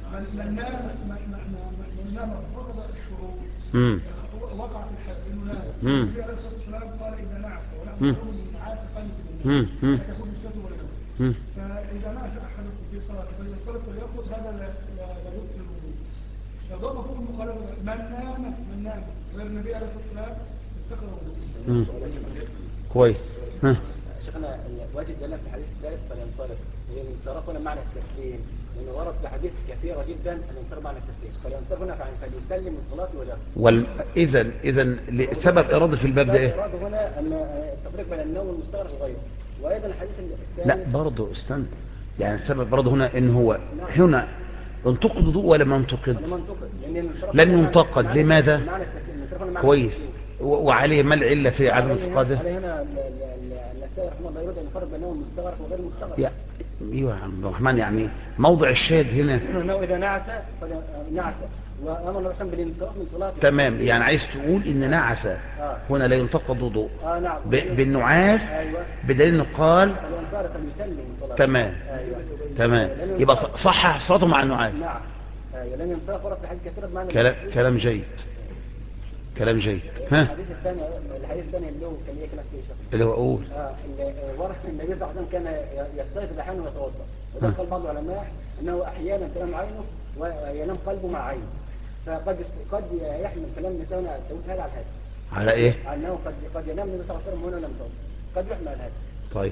نام فرض الشروط وقع في الحد انه نام. النبي عليه الصلاه والسلام قال اذا نعس ونحن نقول ان عاس قلب لا تكون الشد ولا نوم. فاذا نعس احدكم في صلاته فلينصرف وليأخذ هذا لا يبطل الوضوء. فضرب فوق المخالفه من نام غير النبي عليه الصلاه والسلام استقر الوضوء. كويس. شيخنا واجد لنا في الحديث الثالث فلينصرف، الانصراف هنا معنى التسليم، لأنه ورد في حديث كثيرة جدا الانصراف معنى التسليم، فلينصرف هنا فليسلم من صلاته وجهه. إذا سبب إرادة في الباب ده إيه؟ إرادة هنا أن التفريق بين النوم والمستغرق وغيره، وأيضا الحديث الثاني لا برضه استنى، يعني السبب برضه هنا إن هو هنا انتقد وضوء ولا ما انتقد؟ لم ينتقد. لماذا؟ كويس. وعليه ما العلة في عدم انتقاده؟ عليه هنا النسائي رحمه الله يريد أن يفرق بين النوم المستغرق وغير المستغرق. ايوه يا عبد الرحمن، يعني موضع الشاهد هنا انه اذا نعس وامر الله بالانصراف من صلاته. تمام، يعني عايز تقول ان نعس هنا لا ينتقد وضوء نعم. بالنعاس بدليل انه قال تمام. تمام، يبقى صحح صلاته مع النعاس. نعم لن ينصرف ورد في حديث كثير بمعنى كلام جيد. كلام جيد. الحديث الثاني اللي هو كان يكلم فيه شخص اللي هو اقول ورث النبي صلى الله عليه وسلم كان يستيقظ احيانا ويتوضا، وده قال بعض العلماء انه احيانا تنام عينه وينام قلبه مع عينه، فقد يحمل كلام نسائنا تقول هذا على هذا. على ايه؟ على انه قد ينام النبي صلى الله عليه وسلم هنا لم توضا، قد يحمل هذا. طيب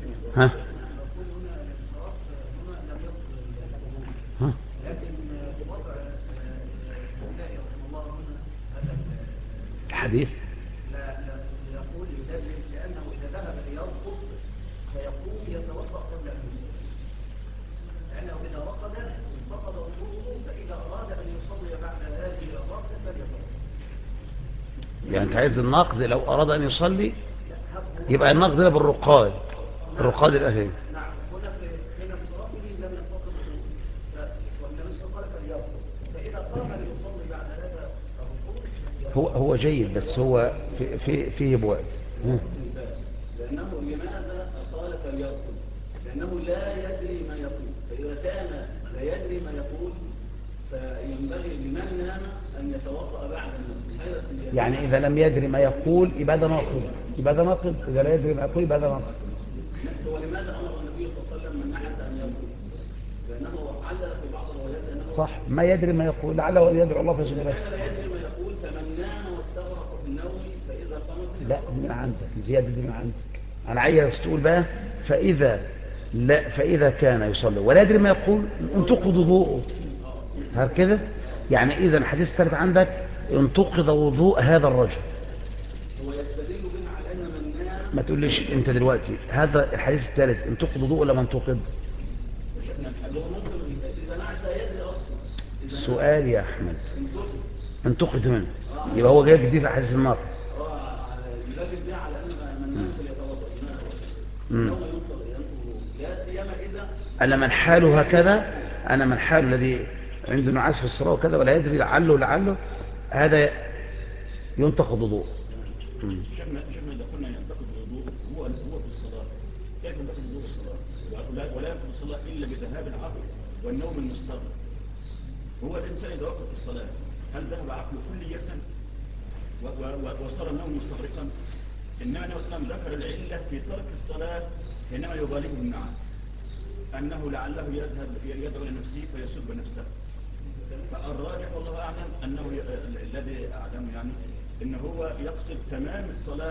لكن بوضع النسائي رحمه الله هنا الحديث لا يقول يدلل لأنه إذا ذهب ليرقص فيقوم يتوضأ قبل أن يصلي، لأنه إذا رقد فقد وضوءه، فإذا أراد أن يصلي بعد هذه الرقصة فليتوضأ. يعني أنت عايز النقد لو أراد أن يصلي يبقى النقد ده بالرقاد، الرقاد الأخير. نعم هنا حين انصرافه لم ينتقد وضوءه، والنبي صلى الله عليه وسلم فليرقص، فإذا قام ليصلي بعد هذا الركوع هو جيد، بس هو فيه بعد. لأنه لماذا قال فليرقد؟ لأنه لا يدري ما يقول، فإذا كان لا يدري ما يقول فينبغي لمن نام أن يتوضأ بعد النوم. يعني إذا لم يدري ما يقول يبقى ده ناقض، إذا لا يدري ما يقول يبقى ده ناقض. ولماذا أمر النبي صلى الله عليه وسلم من نحس أن يقول؟ لأنه علل في بعض الروايات أنه صح، ما يدري ما يقول لعله أن يدعو الله فيجب له. لا يدري ما يقول فمن نام واستغرق في النوم فإذا قامت. لا من عندك زيادة دي من عندك. أنا عايز تقول بقى فإذا كان يصلي ولا يدري ما يقول انتقض وضوءه هكذا. يعني إذا الحديث الثالث عندك انتقض وضوء هذا الرجل. هو يستدل بنا على أن من نام. ما تقوليش أنت دلوقتي هذا الحديث الثالث انتقض وضوء ولا ما انتقض؟ سؤال يا أحمد، انتقد منه يبقى هو جايب دي في حديث النار. يلاقي على أن من نام فليتوضأ لا سيما إذا أنا من حاله هكذا، أنا من حاله الذي عنده نعاس في الصلاة وكذا ولا يدري لعله هذا ينتقض وضوء. شفنا إذا قلنا ينتقض الوضوء هو في الصلاة، كيف ينتقض وضوء الصلاة؟ ولا ينتقض الصلاة إلا بذهاب العقل والنوم المستغرق. هو الإنسان إذا وقف الصلاة هل ذهب عقله كلية وصار النوم مستغرقا؟ إنما النبي صلى الله عليه وسلم ذكر العلة في ترك الصلاة حينما يغالبه النعاس، أنه لعله يدعو لنفسه فيسب نفسه. فالراجح والله أعلم أنه الذي أعلم يعني إنه هو يقصد تمام الصلاة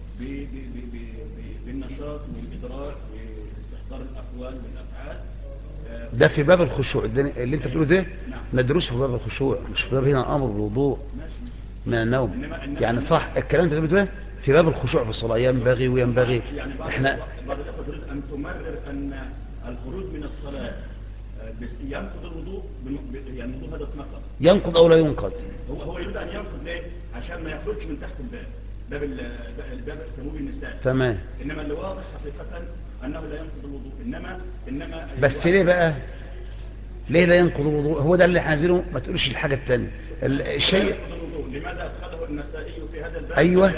بالنشاط والإدراك واستحضار الأقوال والأفعال. ده في باب الخشوع اللي انت بتقوله ده ندرسه في باب الخشوع، مش في باب هنا امر بالوضوء من النوم. يعني صح الكلام ده بتقوله في باب الخشوع في الصلاة ينبغي وينبغي. يعني احنا بعض الأخوة تريد أن تمرر أن الخروج من الصلاة ينقض الوضوء، يعني الوضوء هذا اتنقض، ينقض او لا ينقض. هو يريد أن ينقض ليه؟ عشان ما يخرجش من تحت الباب تموم النساء. تمام. إنما اللي واضح حقيقة أنه لا ينقض الوضوء. إنما بس ليه بقى؟ ليه لا ينقض الوضوء؟ هو ده اللي احنا عايزينه، ما تقولش الحاجة الثانية الشيء. لماذا أدخله النسائي في هذا الباب؟ أيوة.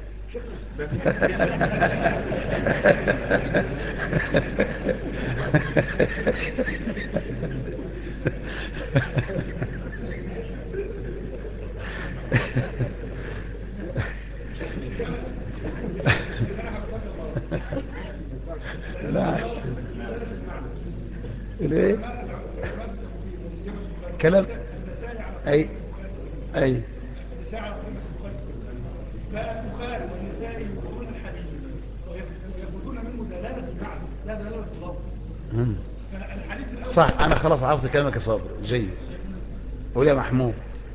لا ليه كلام اي فالبخاري والنسائي يقولون الحديث ويقولون منه دلالة المعنى لا دلالة اللفظ. فالحديث الأول صح. انا خلاص عرفت كلامك يا صابر. جيد. قول يا محمود.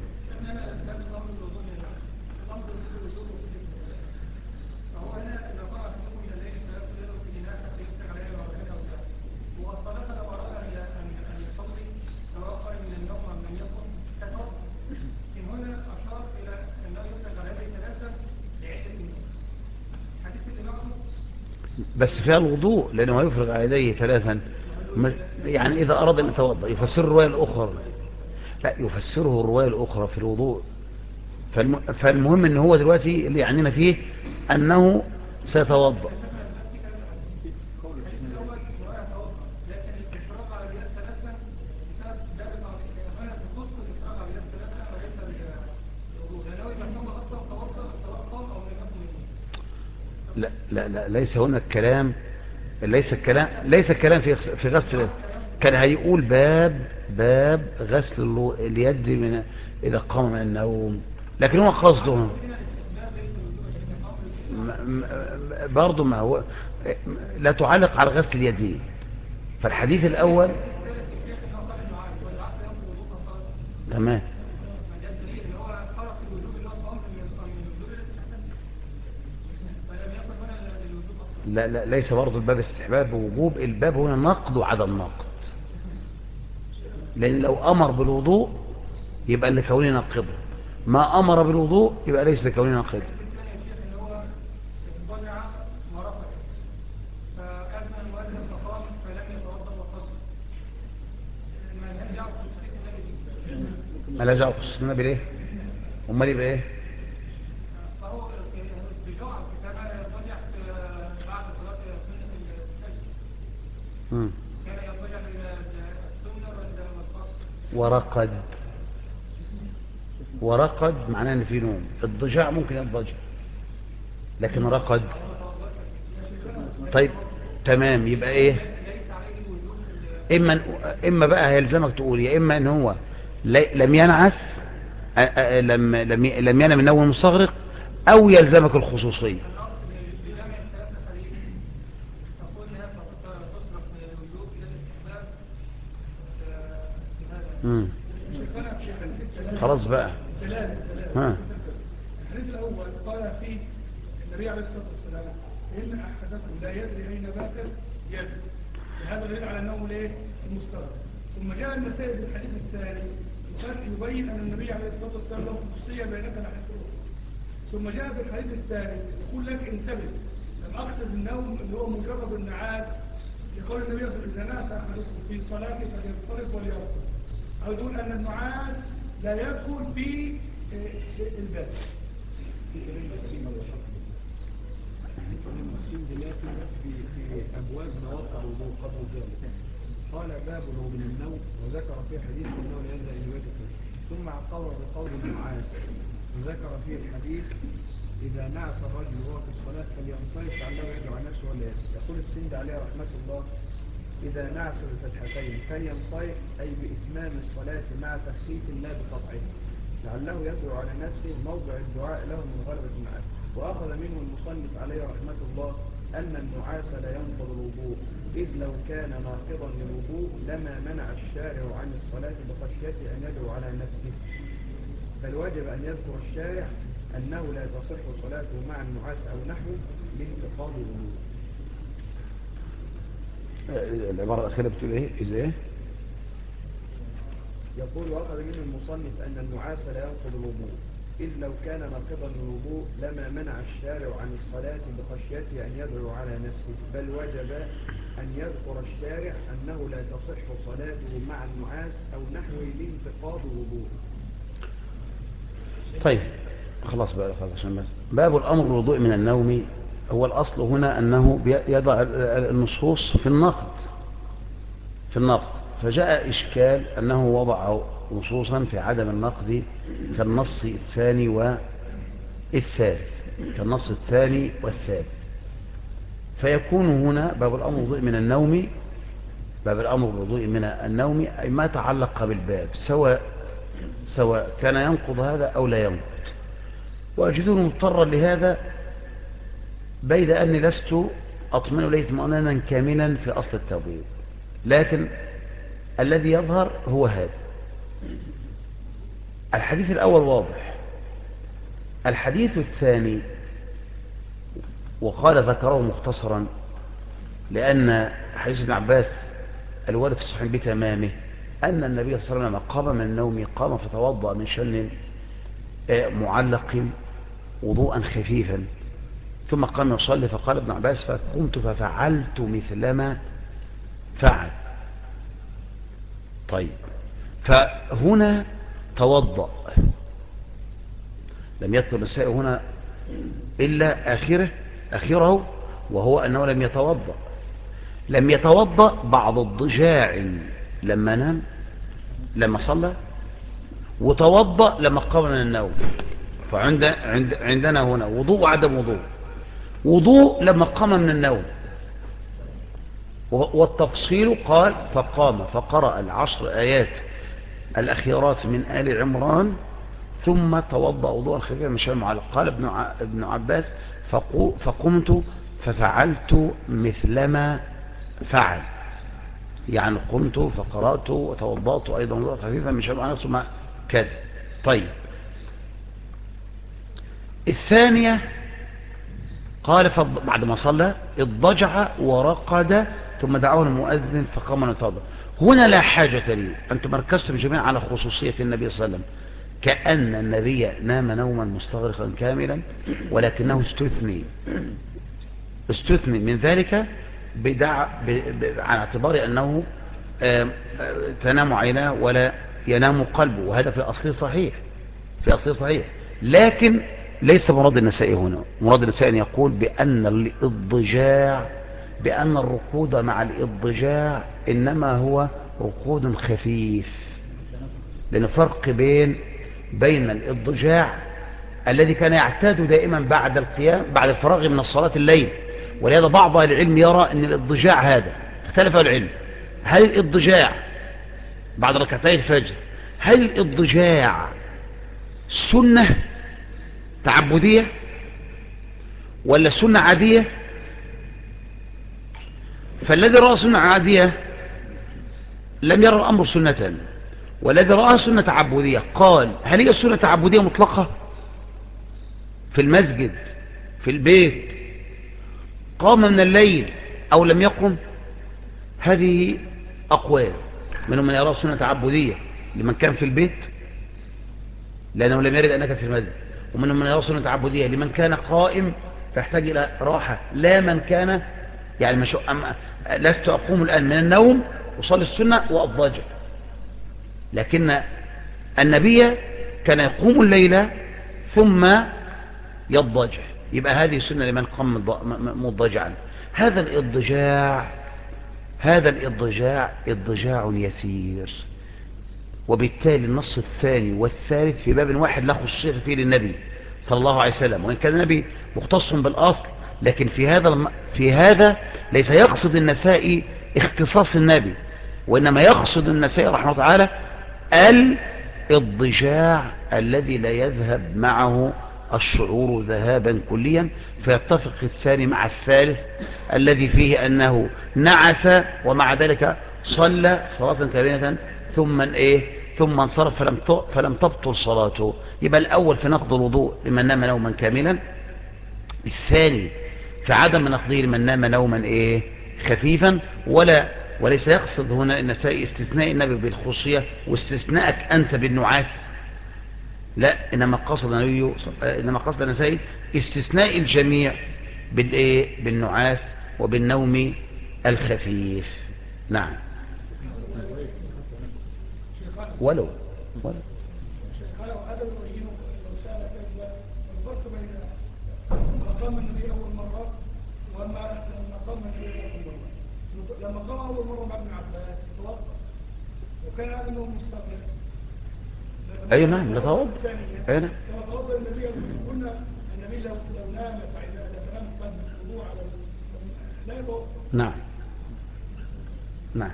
بس فيها الوضوء لأنه يفرغ على يديه ثلاثا. يعني إذا أراد أن يتوضأ يفسر الرواية الأخرى. لا يفسره الرواية الأخرى في الوضوء. فالمهم أنه هو دلوقتي اللي يعنينا فيه أنه سيتوضأ. لا ليس هنا الكلام، ليس الكلام في غسل. كان هيقول باب غسل اليد من إذا قام من النوم، لكن هو قصده برضه ما هو لا تعلق على غسل اليدين. فالحديث الأول تمام. لا ليس برضه الباب استحباب ووجوب. الباب هنا نقض وعدم نقض، لأن لو أمر بالوضوء يبقى لكونه ينقضه، ما أمر بالوضوء يبقى ليس لكونه ينقضه. ما لا جاء خصوص النبي ليه؟ امال يبقى ايه؟ ورقد معناه ان في نوم. الضجاع ممكن يضجع لكن رقد. طيب تمام. يبقى ايه؟ اما بقى هيلزمك تقول يا اما ان هو لم ينعس، لم ينم النوم المستغرق، او يلزمك الخصوصية. خلاص بقى. الحديث الأول قال فيه النبي عليه الصلاة والسلام إن أحدكم لا يدري أين بات يده، هذا دليل على أنه ليه المستغرق. ثم جاء النسائي في الحديث الثاني يبين أن النبي عليه الصلاة والسلام له خصوصية بينك الحديث. ثم جاء في الحديث الثاني يقول لك انتبه، لم أقصد النوم اللي هو مجرد النعاس يقول النبي صلى الله عليه وسلم: إذا ناس أحدكم في صلاة فليضطرب وليرقد. أو يقول أن النعاس لا يدخل في الباب. في أبواب مواقع الوضوء قبل ذلك قال باب من النوم، وذكر في حديث أنه لا ينزل إلى بيته، ثم عقبه بقول النعاس، وذكر فيه الحديث: إذا نعس الرجل وهو في الصلاة فلينصرف لعله يدعو عن نفسه ولا يأتي. يقول السند عليه رحمة الله: إذا نعس بفتحتين فلينصرف، أي بإتمام الصلاة مع تخفيف لا بقطعه، لعله يدعو على نفسه موضع الدعاء له من غلبة النعاس. وأخذ منه المصنف عليه رحمة الله أن النعاس لا ينقض الوضوء، إذ لو كان ناقضا للوضوء لما منع الشارع عن الصلاة بخشية أن يدعو على نفسه، بل وجب أن يذكر الشارع أنه لا تصح صلاته مع النعاس أو نحوه لانتقاض الوضوء. العبارة الأخيرة بتقول إيه؟ إذا إيه؟ يقول: وأخذ منه المصنف أن النعاس لا ينقض الوضوء، إذ لو كان ناقضا للوضوء لما منع الشارع عن الصلاة بخشيته أن يدعو على نفسه، بل وجب أن يذكر الشارع أنه لا تصح صلاته مع النعاس أو نحوه لانتقاض الوضوء. طيب خلاص بقى، خلاص عشان بس. باب الأمر بالوضوء من النوم. هو الأصل هنا أنه يضع النصوص في النقد، فجاء إشكال أنه وضع نصوصا في عدم النقد كالنص الثاني والثالث، فيكون هنا باب الأمر بالوضوء من النوم، باب الأمر بالوضوء من النوم أي ما تعلق بالباب، سواء كان ينقض هذا أو لا ينقض. وأجدون مضطرا لهذا بيد أني لست أطمئن إليه اطمئنانا كاملا في أصل التوضيح، لكن الذي يظهر هو هذا. الحديث الأول واضح. الحديث الثاني وقال ذكره مختصرا لأن حديث ابن عباس الوارد في الصحيح بتمامه أن النبي صلى الله عليه وسلم قام من النوم، قام فتوضأ من شن معلق وضوءا خفيفا، ثم قام يصلي، فقال ابن عباس: فقمت ففعلت مثلما فعل. طيب، فهنا توضأ، لم يذكر النسائي هنا إلا آخره، وهو أنه لم يتوضأ بعض الضجاع لما نام، لما صلى، وتوضأ لما قام من النوم. فعندنا هنا وضوء وعدم وضوء لما قام من النوم، والتفصيل قال: فقام فقرأ 10 آيات الأخيرات من آل عمران ثم توضأ وضوءا خفيفا من شيء معلق. قال ابن عباس: فقمت ففعلت مثلما فعل، يعني قمت فقرأت وتوضأت أيضا وضوءا خفيفا من شيء معلق ثم كذا. طيب، الثانية قال: بعد ما صلى اضطجع ورقد ثم دعوه المؤذن فقام وتوضأ. هنا لا حاجة لي، أنتم ركزتم جميعا على خصوصية النبي صلى الله عليه وسلم، كأن النبي نام نوما مستغرقا كاملا، ولكنه استثني من ذلك على اعتبار أنه تنام عيناه ولا ينام قلبه، وهذا في أصله صحيح. لكن ليس مراد النسائي هنا. مراد النسائي أن يقول بأن الركود مع الإضجاع إنما هو ركود خفيف، لأن فرق بين الإضجاع الذي كان يعتاد دائما بعد القيام، بعد الفراغ من الصلاة الليل. ولهذا بعض أهل العلم يرى أن الإضجاع هذا، اختلف العلم، هل الإضجاع بعد ركعتي الفجر، هل الإضجاع سنة تعبدية ولا سنة عادية؟ فالذي رأى سنة عادية لم يرى الأمر سنة، والذي رأى سنة تعبدية قال: هل هي سنة تعبدية مطلقة في المسجد في البيت، قام من الليل أو لم يقم؟ هذه أقوال، منهم من يرى سنة تعبدية لمن كان في البيت لأنه لم يرد أنك في المسجد، ومنهم من يرى سنة تعبدية لمن كان قائم فيحتاج إلى راحة، لا من كان يعني مش لست أقوم الآن من النوم وصلي السنة وأضجع، لكن النبي كان يقوم الليل ثم يضجع، يبقى هذه سنة لمن قام مضجعا. هذا الإضجاع إضجاع يسير، وبالتالي النص الثاني والثالث في باب واحد لا خصوصية فيه للنبي صلى الله عليه وسلم، وإن كان النبي مختص بالأصل، لكن في هذا ليس يقصد النسائي اختصاص النبي، وإنما يقصد النسائي رحمه الله تعالى الإضجاع الذي لا يذهب معه الشعور ذهابا كليا، فيتفق الثاني مع الثالث الذي فيه أنه نعس ومع ذلك صلى صلاة كاملة ثم انصرف فلم تبطل صلاته. يبقى الأول في نقض الوضوء لمن نام نوما كاملا، الثاني في عدم نقضه لمن نام نوما خفيفا. وليس يقصد هنا النسائي استثناء النبي بالخصوصية واستثناءك أنت بالنعاس، لا، إنما قصد النسائي استثناء الجميع بالنعاس وبالنوم الخفيف. نعم. ولو هذا يبين لو سأل سيدنا الفرق بين مقام النبي أول مرة وما مقام النبي أول مرة. لما قام أول مرة مع ابن عباس توضأ وكان هذا النوم مستقر. أي نعم لتوضأ. أي نعم. كما توضأ النبي قلنا النبي لو نام فإذا نام قد الوضوء على لا يتوضأ. نعم. نعم.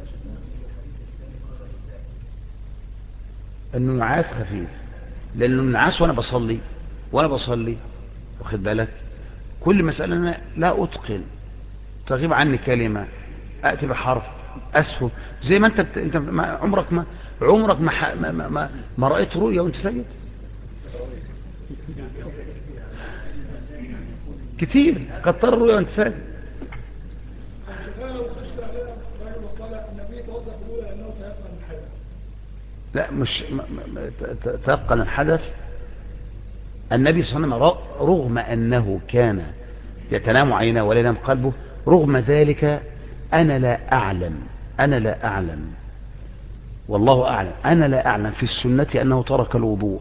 النعاس خفيف، لأنه النعاس وأنا بصلي واخد بالك، كل مسألة أنا لا أتقن، تغيب عني كلمة، أأتي بحرف أسهل، زي ما أنت عمرك ما رأيت رؤية وأنت سجد كتير، كتر الرؤية وأنت سجد. لا، مش تيقن الحدث. النبي صلى الله عليه وسلم رغم أنه كان يتنام عيناه ولا ينام قلبه، رغم ذلك أنا لا أعلم والله أعلم، أنا لا أعلم في السنة أنه ترك الوضوء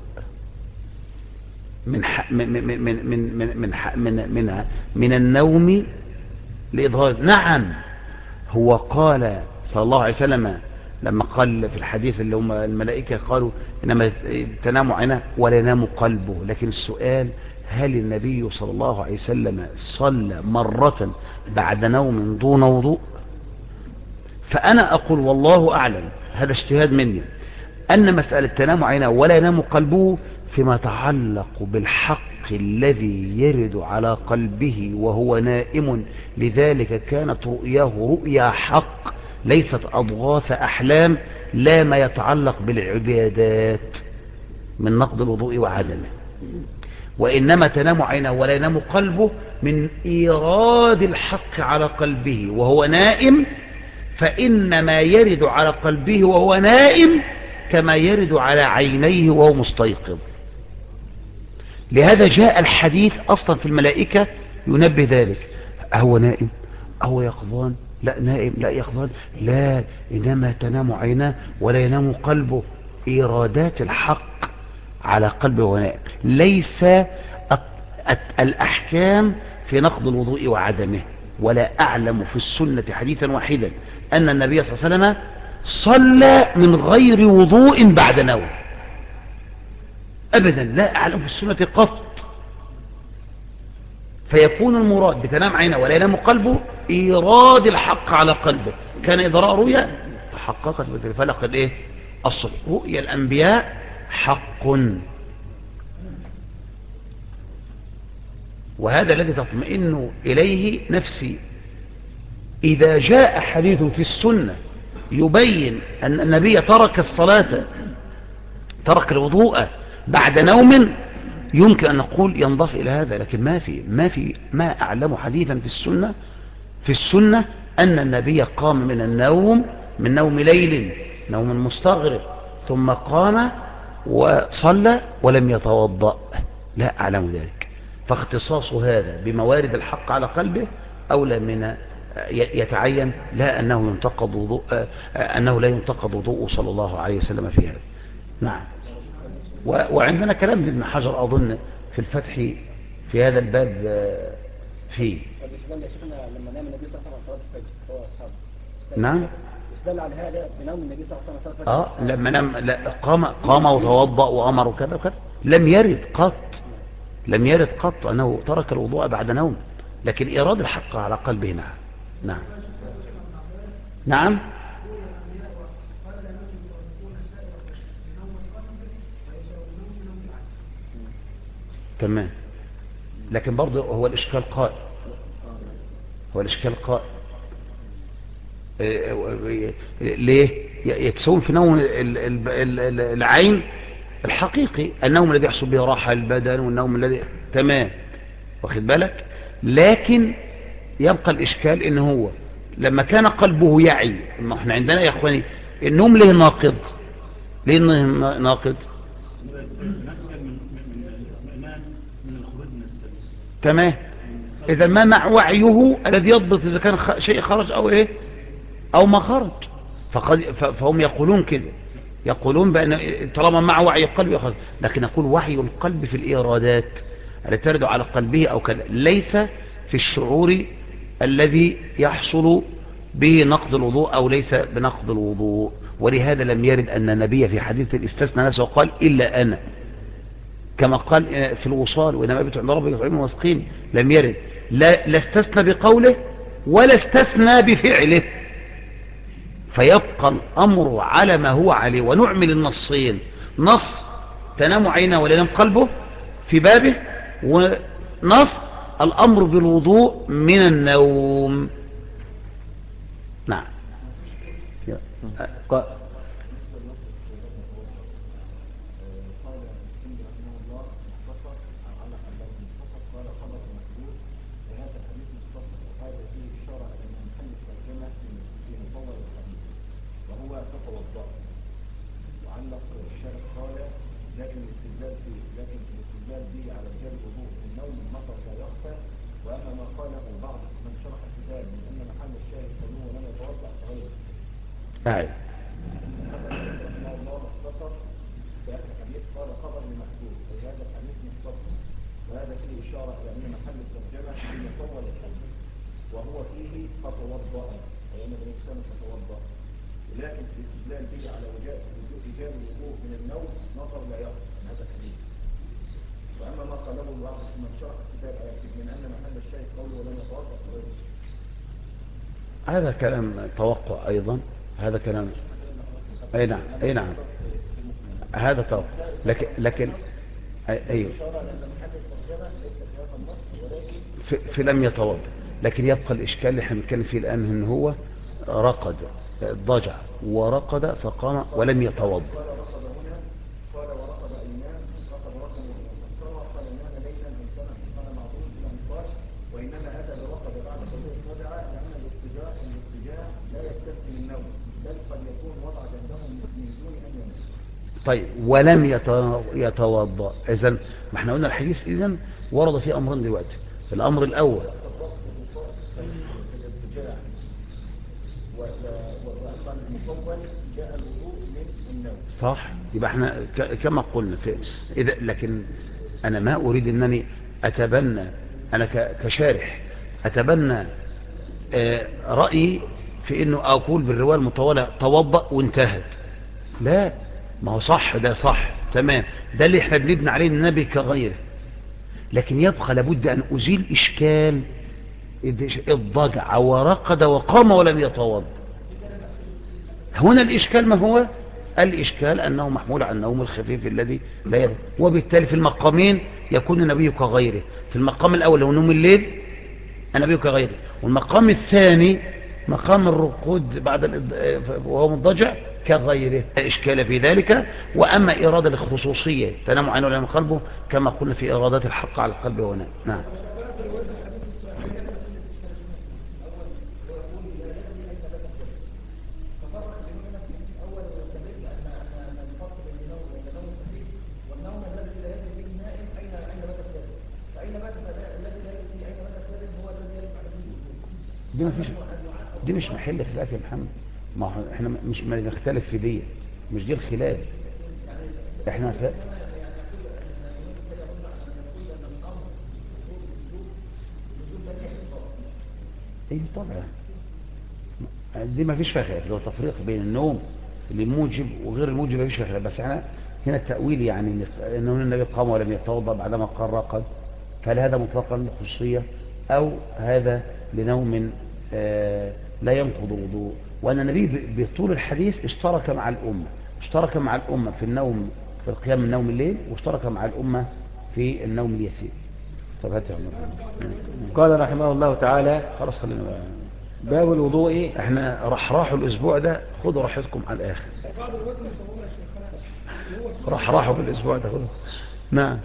من النوم لإظهار. نعم، هو قال صلى الله عليه وسلم لما قال في الحديث اللي هم الملائكة قالوا إنما تنام عينه ولا ينام قلبه، لكن السؤال هل النبي صلى الله عليه وسلم صلى مرة بعد نوم دون وضوء؟ فأنا أقول والله أعلم، هذا اجتهاد مني، أن مسألة تنام عينه ولا ينام قلبه فيما يتعلق بالحق الذي يرد على قلبه وهو نائم، لذلك كانت رؤياه رؤيا حق ليست أضغاث أحلام، لا ما يتعلق بالعبادات من نقض الوضوء وعدمه، وإنما تنام عينه ولا ينام قلبه من إيراد الحق على قلبه وهو نائم، فإن ما يرد على قلبه وهو نائم كما يرد على عينيه وهو مستيقظ. لهذا جاء الحديث أصلا في الملائكة ينبه ذلك، أهو نائم أهو يقظان؟ لا نائم، لا يقظان، لا، إنما تنام عيناه ولا ينام قلبه، إيرادات الحق على قلبه وهو نائم، ليس الأحكام في نقض الوضوء وعدمه. ولا أعلم في السنة حديثا واحدا أن النبي صلى الله عليه وسلم صلى من غير وضوء بعد نوم أبدا، لا أعلم في السنة قط. فيكون المراد بتنام عينه ولا ينام قلبه إيراد الحق على قلبه، كان إذا رأى رؤيا تحققت فلقد الصدق، رؤيا الأنبياء حق، وهذا الذي تطمئن إليه نفسي. إذا جاء حديث في السنة يبين أن النبي ترك الوضوء بعد نوم، يمكن أن نقول ينضاف إلى هذا، لكن ما أعلم حديثا في السنة أن النبي قام من نوم ليل، نوم مستغرق، ثم قام وصلى ولم يتوضأ، لا أعلم ذلك. فاختصاص هذا بموارد الحق على قلبه أولى من يتعين لا أنه ينتقض وضوء، أنه لا ينتقض وضوءه صلى الله عليه وسلم في هذا. نعم. وعندنا كلام لابن حجر أظن في الفتح في هذا الباب فيه. لما نام النبي صلى الله عليه وسلم الفجر هو أصحابه. نعم. استدل على هذا بنوم النبي صلى الله عليه وسلم لما نام قام وتوضأ وأمر وكذا وكذا. لم يرد قط أنه ترك الوضوء بعد نوم، لكن إراد الحق على قلبه. نعم. نعم. نعم. تمام. لكن برضه هو الإشكال قائم. ليه يكسون في نوم العين الحقيقي، النوم الذي يحصل به راحة البدن، والنوم الذي تمام، واخد بالك. لكن يبقى الإشكال إن هو لما كان قلبه يعي. ما احنا عندنا يا اخواني النوم ليه ناقض. تمام. إذا ما مع وعيه الذي يضبط إذا كان شيء خرج أو إيه أو ما خرج. فهم يقولون كده، يقولون بأن طالما مع وعي القلب يخرج. لكن نقول وعي القلب في الإرادات التي ترد على قلبه أو كذا، ليس في الشعور الذي يحصل به نقض الوضوء أو ليس بنقض الوضوء. ولهذا لم يرد أن النبي في حديث الاستثناء نفسه وقال إلا أنا، كما قال في الوصال وإنما بيت عند ربك يطعمه ويسقين. لم يرد، لا استثنى بقوله ولا استثنى بفعله. فيبقى الأمر على ما هو عليه. ونعمل النصين، نص تنام عينه ولا ينام قلبه في بابه، ونص الأمر بالوضوء من النوم. نعم. وعلق الشارع قال لكن الاستدلال به على رجال الوضوء في النوم المطر لا يخفى. واما ما قاله بعض من شرح الكتاب من ان محل الشاهد قانون ولم يتوضا فغيره. رحمه الله اختصر في اخر الحديث قال خبر لمحدود في هذا الحديث مختصر، وهذا فيه اشاره الى ان محل الترجمه في مطول الحديث وهو فيه فتوضا، اي ان الانسان فتوضا. لكن في الاستدلال به على وجوب الوضوء من النوم نظر لا يخفى من هذا الحديث. واما ما قاله البعض من شرح الكتاب من ان محل الشاهد قوله ولم يتوضا فغيره. هذا كلام توقع ايضا، هذا كلام اي نعم هذا توقع. لكن ايوه في لم يتوضا. لكن يبقى الاشكال اللي احنا بنتكلم فيه الان ان هو رقد ضجع ورقد فقام ولم يتوضا. قال ورقد ايمان رقد رقم قال نام ليلا انسانا قال معظوم قال وانما اتى برقد بعد طلوع الرجعه لان الاضطجاع لا يستلزم النوم بل قد يكون وضع جنبهم من دون ان ينام. طيب ولم يتوضا. اذا ما احنا قلنا الحديث اذا ورد فيه امرين دلوقتي. الامر الاول واما المطول جاء الوضوء من النوم. صح. يبقى احنا كما قلنا اذا لكن انا ما اريد انني اتبنى، انا كشارح اتبنى رايي في انه اقول بالروايه المطوله توضأ وانتهت. لا، ما هو صح، ده صح تمام، ده اللي احنا بنبني عليه النبي كغيره. لكن يبقى لابد ان ازيل اشكال الضجع ورقد وقام ولم يتوضأ. هنا الإشكال ما هو؟ الإشكال أنه محمول على النوم الخفيف الذي لا يرد. وبالتالي في المقامين يكون النبي كغيره. في المقام الأول هو نوم الليل النبي كغيره، والمقام الثاني مقام الرقود بعد وهو مضجع كغيره. لا إشكال في ذلك. وأما إرادة الخصوصية تنام عينه ولا ينام قلبه كما قلنا في إرادات الحق على القلب هنا. نعم. دي مش محل خلاف يا محمد. ما احنا مش نختلف في دي، مش دي الخلاف. احنا ايه طبعا دي ما فيش فيها خلاف، لو تفريق بين النوم اللي موجب وغير الموجب ما فيش فيها خلاف. بس احنا هنا التأويل يعني ان النبي قام ولم يتوضا بعدما قال رقد، فهل هذا مطلقا للخصوصيه او هذا لنوم لا ينقض وضوء؟ وان النبي بطول الحديث اشترك مع الامه في النوم، في القيام من نوم الليل، واشترك مع الامه في النوم اليسير. طب هات يا عمر. قال رحمه الله تعالى خلاص خلينا بقى. باب الوضوء. احنا راحوا الاسبوع ده، خدوا راحتكم على الاخر. راحوا بالاسبوع ده، خدوا. نعم.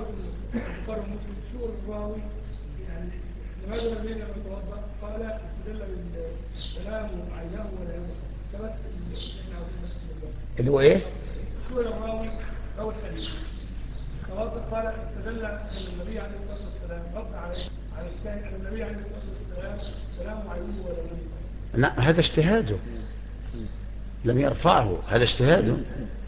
لماذا النبي لما توضا قال استدل بالسلام وعيناه ولا يمسح ثبت اللي هو ايه؟ شو الراوي روى الحديث توضا قال استدل ان النبي عليه الصلاه والسلام رد على الشاهد ان النبي عليه الصلاه والسلام سلام وعينه ولا يمسح. لا هذا اجتهاده، لم يرفعه، هذا اجتهاده.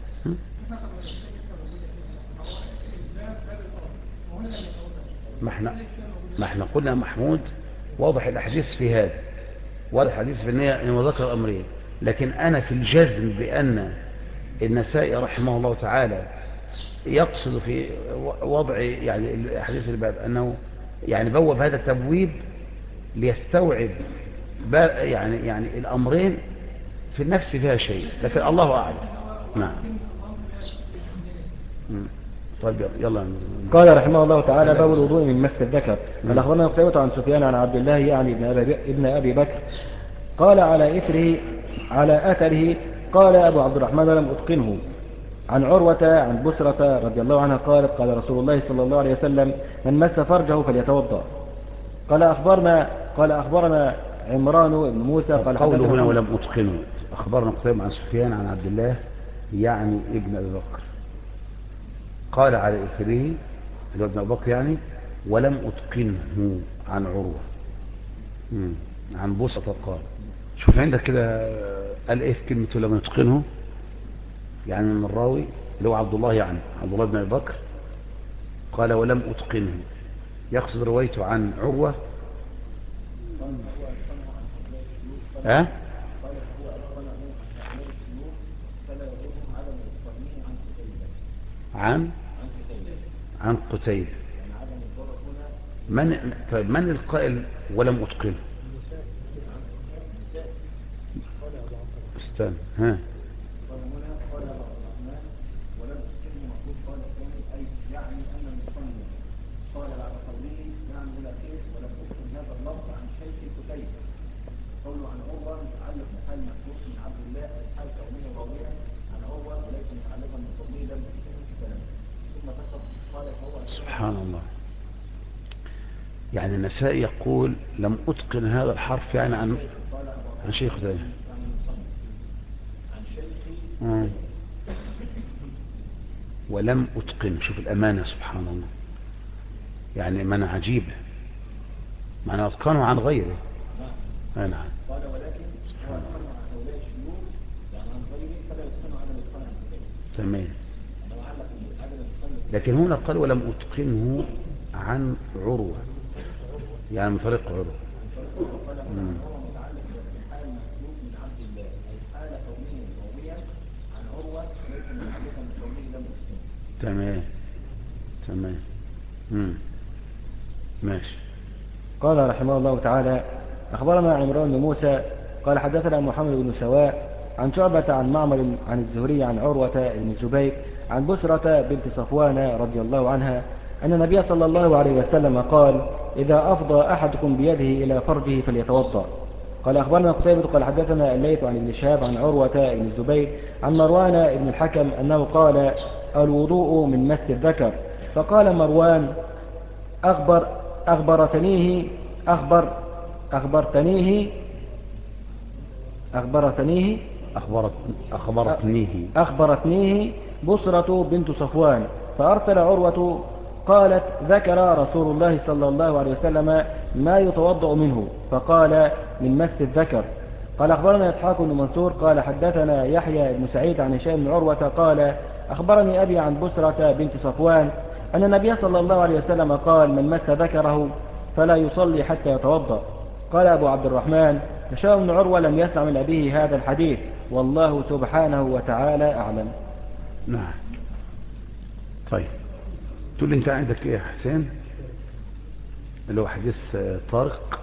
ما احنا قلنا محمود واضح الاحاديث في هذا، واضح الحديث في النية ان وذكر امرين، لكن انا في الجزم بان النسائي رحمه الله تعالى يقصد في وضع يعني الاحاديث الباب انه يعني بوب هذا التبويب ليستوعب يعني الامرين في النفس فيها شيء، لكن الله اعلم. نعم. طيب يلا. قال رحمه الله تعالى باب الوضوء من مس الذكر. قال اخبرنا قتيبة عن سفيان عن عبد الله يعني ابن ابي بكر قال على اثره قال ابو عبد الرحمن لم اتقنه. عن عروة عن بسرة رضي الله عنها قالت قال رسول الله صلى الله عليه وسلم من مس فرجه فليتوضا. قال اخبرنا عمران بن موسى قال قوله هنا ولم اتقنه. اخبرنا قتيبة عن سفيان عن عبد الله يعني ابن ابي بكر قال على إثره اللي هو ابن أبي بكر يعني ولم أتقنه. عن عروة عن بسطة قال. شوف عندك كده قال ايه في كلمة لم يتقنه، يعني من الراوي اللي هو عبد الله يعني عبد الله بن أبي بكر قال ولم أتقنه، يقصد روايته عن عروة. عن قتيبة. من القائل ولم أتقنه؟ استنى. ها قال بعد قوله نعم الاخير ولم اذكر هذا اللفظ عن شيخ كتيبة. قوله عن عروة متعلق بحال محفوظ من عبد الله الحال كونيه راوية عن عروة وليس متعلقا بقوله لم يذكر الكلام. ثم تصف قال هو سبحان الله. يعني النسائي يقول لم أتقن هذا الحرف يعني عن شيخ كتيبة عن شيخ ولم أتقن. شوف الأمانة سبحان الله، يعني من عجيبة معنى أتقنه عن غيره. نعم. قال ولكن هو أتقنه عن هؤلاء الشيوخ يعني عن غيره فلا يتقنه عدم الإتقان عن غيره. تمام. لكن هنا قال ولم أتقنه عن عروة يعني من طريق عروة. قال هو متعلق بحال محفوظ من عبد الله أي حال كونه راويا عن عروة وليس متعلقا بكونه لم يتقنه. تمام. ماشي. قال رحمه الله تعالى أخبرنا عمران بن موسى قال حدثنا محمد بن سواء عن شعبة عن معمر عن الزهري عن عروة بن الزبير عن بسرة بنت صفوان رضي الله عنها أن النبي صلى الله عليه وسلم قال إذا أفضى أحدكم بيده إلى فرجه فليتوضأ. قال أخبرنا قتيبة قال حدثنا الليث عن ابن شهاب عن عروة بن الزبير عن مروان بن الحكم أنه قال الوضوء من مس الذكر. فقال مروان أخبرتنيه بصرة بنت صفوان فأرسل عروة قالت ذكر رسول الله صلى الله عليه وسلم ما يتوضأ منه فقال من مس الذكر. قال أخبرنا إسحاق بن منصور قال حدثنا يحيى بن سعيد عن هشام بن عروة قال أخبرني أبي عن بسرة بنت صفوان أن النبي صلى الله عليه وسلم قال من مس ذكره فلا يصلي حتى يتوضأ. قال أبو عبد الرحمن هشام بن عروة لم يسمع من أبيه هذا الحديث والله سبحانه وتعالى أعلم. نعم. طيب تقول لي انت عندك ايه يا حسين اللي هو حديث طارق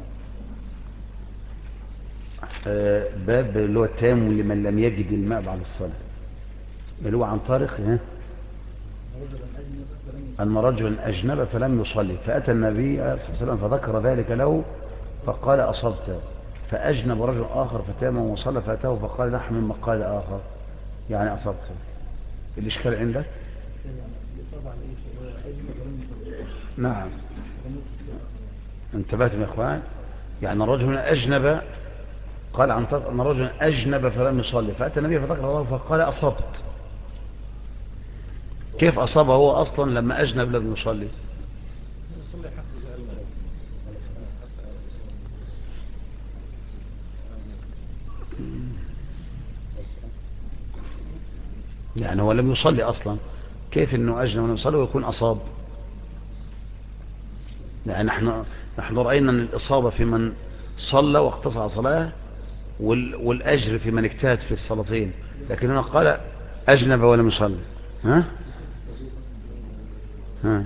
باب اللي هو التيمم لمن لم يجد الماء بعد الصلاة اللي هو عن طارق أن رجلا أجنب فلم يصلي فأتى النبي صلى الله عليه وسلم فذكر ذلك له فقال أصبت فأجنب رجل آخر فتيمم وصلى فأتاه فقال نحن مما قال آخر يعني أصبت. الإشكال عندك؟ نعم انتبهتم يا اخوان. يعني الرجل أجنب قال عن طرق أن رجل أجنب فلم يصلي فأتى النبي فذكر الله فقال أصبت. كيف أصابه هو أصلا لما أجنب لم يصلي؟ يعني هو لم يصلي أصلا كيف أنه أجنب ولم يصلي ويكون أصاب؟ يعني نحن رأينا أن الإصابة في من صلى واقتصر صلاة والأجر في من اجتهد في الصلاتين لكن هنا قال أجنب ولم يصلي. ها؟ ها؟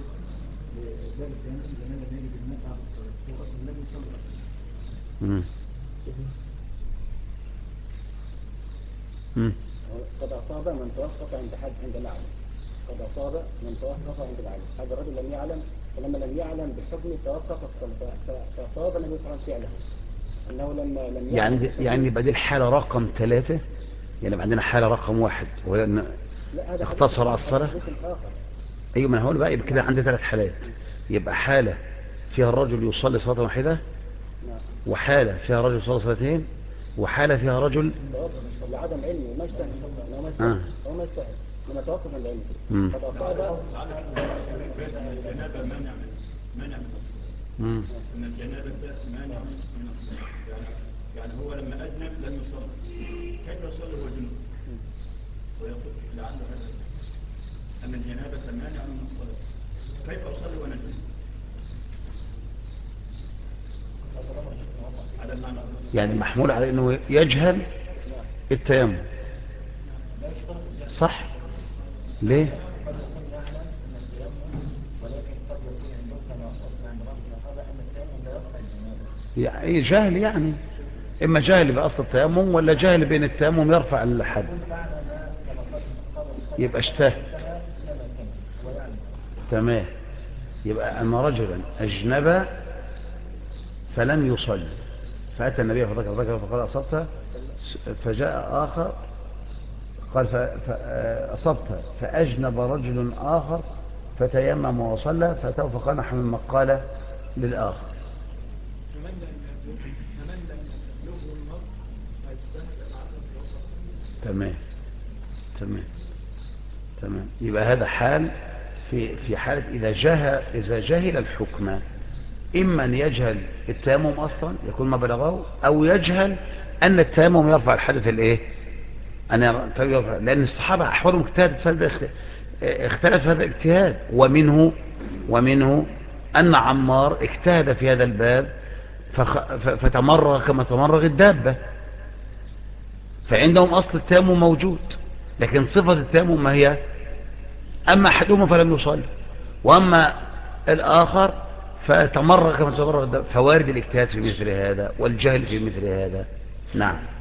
قد أصاب من توقف عند حد عند العلم. قد أصاب من توقف عند العلم. هذا الرجل لم يعلم فلما لم يعلم بحكم توقف فأصاب النبي صلى الله عليه وسلم أنه لم يعلم يعني يبقى دي الحالة رقم 3 يعني عندنا حالة رقم 1 وهي أن اختصر على الصلاة. أيوة من هقول بقى يبقى كده عندي 3 حالات. يبقى حالة فيها الرجل يصلي صلاة واحدة وحالة فيها رجل يصلي صلاتين وحالة فيها رجل لعدم علمه ما اجتهد هو ما اجتهد لما توقف عند علمه قد أصاب الجنابة مانع من الجنابة مانع من الصلاة يعني هو لما أجنب لم يصلي كيف يصلي هو جنوب ويقول لعله هذا أن الجنابة مانع من الصلاة كيف أصلي وأنا جنوب على المعنى يعني محمول على أنه يجهل التيمم صح ليه؟ يعني جهل يعني إما جهل بأصل التيمم ولا جهل بين التيمم يرفع الحد يبقى اجتهد. تمام. يبقى أن رجلا أجنب فلم يصلي فأتى النبي فذكر فقال أصبت فجاء آخر قال فأصبت فأجنب رجل آخر فتيمم وصلى فأتاه فقال نحن مما قال للآخر. تمام تمام تمام. يبقى هذا حال في حالة إذا جهل الحكم إما أن يجهل التيمم أصلا يكون ما بلغه أو يجهل أن التيمم يرفع الحدث الإيه لأن الصحابة أحوالهم اختلف هذا الاجتهاد ومنه أن عمار اجتهد في هذا الباب فتمرغ كما تمرغ الدابة فعندهم أصل التيمم موجود لكن صفة التيمم ما هي أما أحدهم فلم يصلي وأما الآخر فتمرغ كما تمرغ الدابة فوارد الاجتهاد في مثل هذا والجهل في مثل هذا. نعم.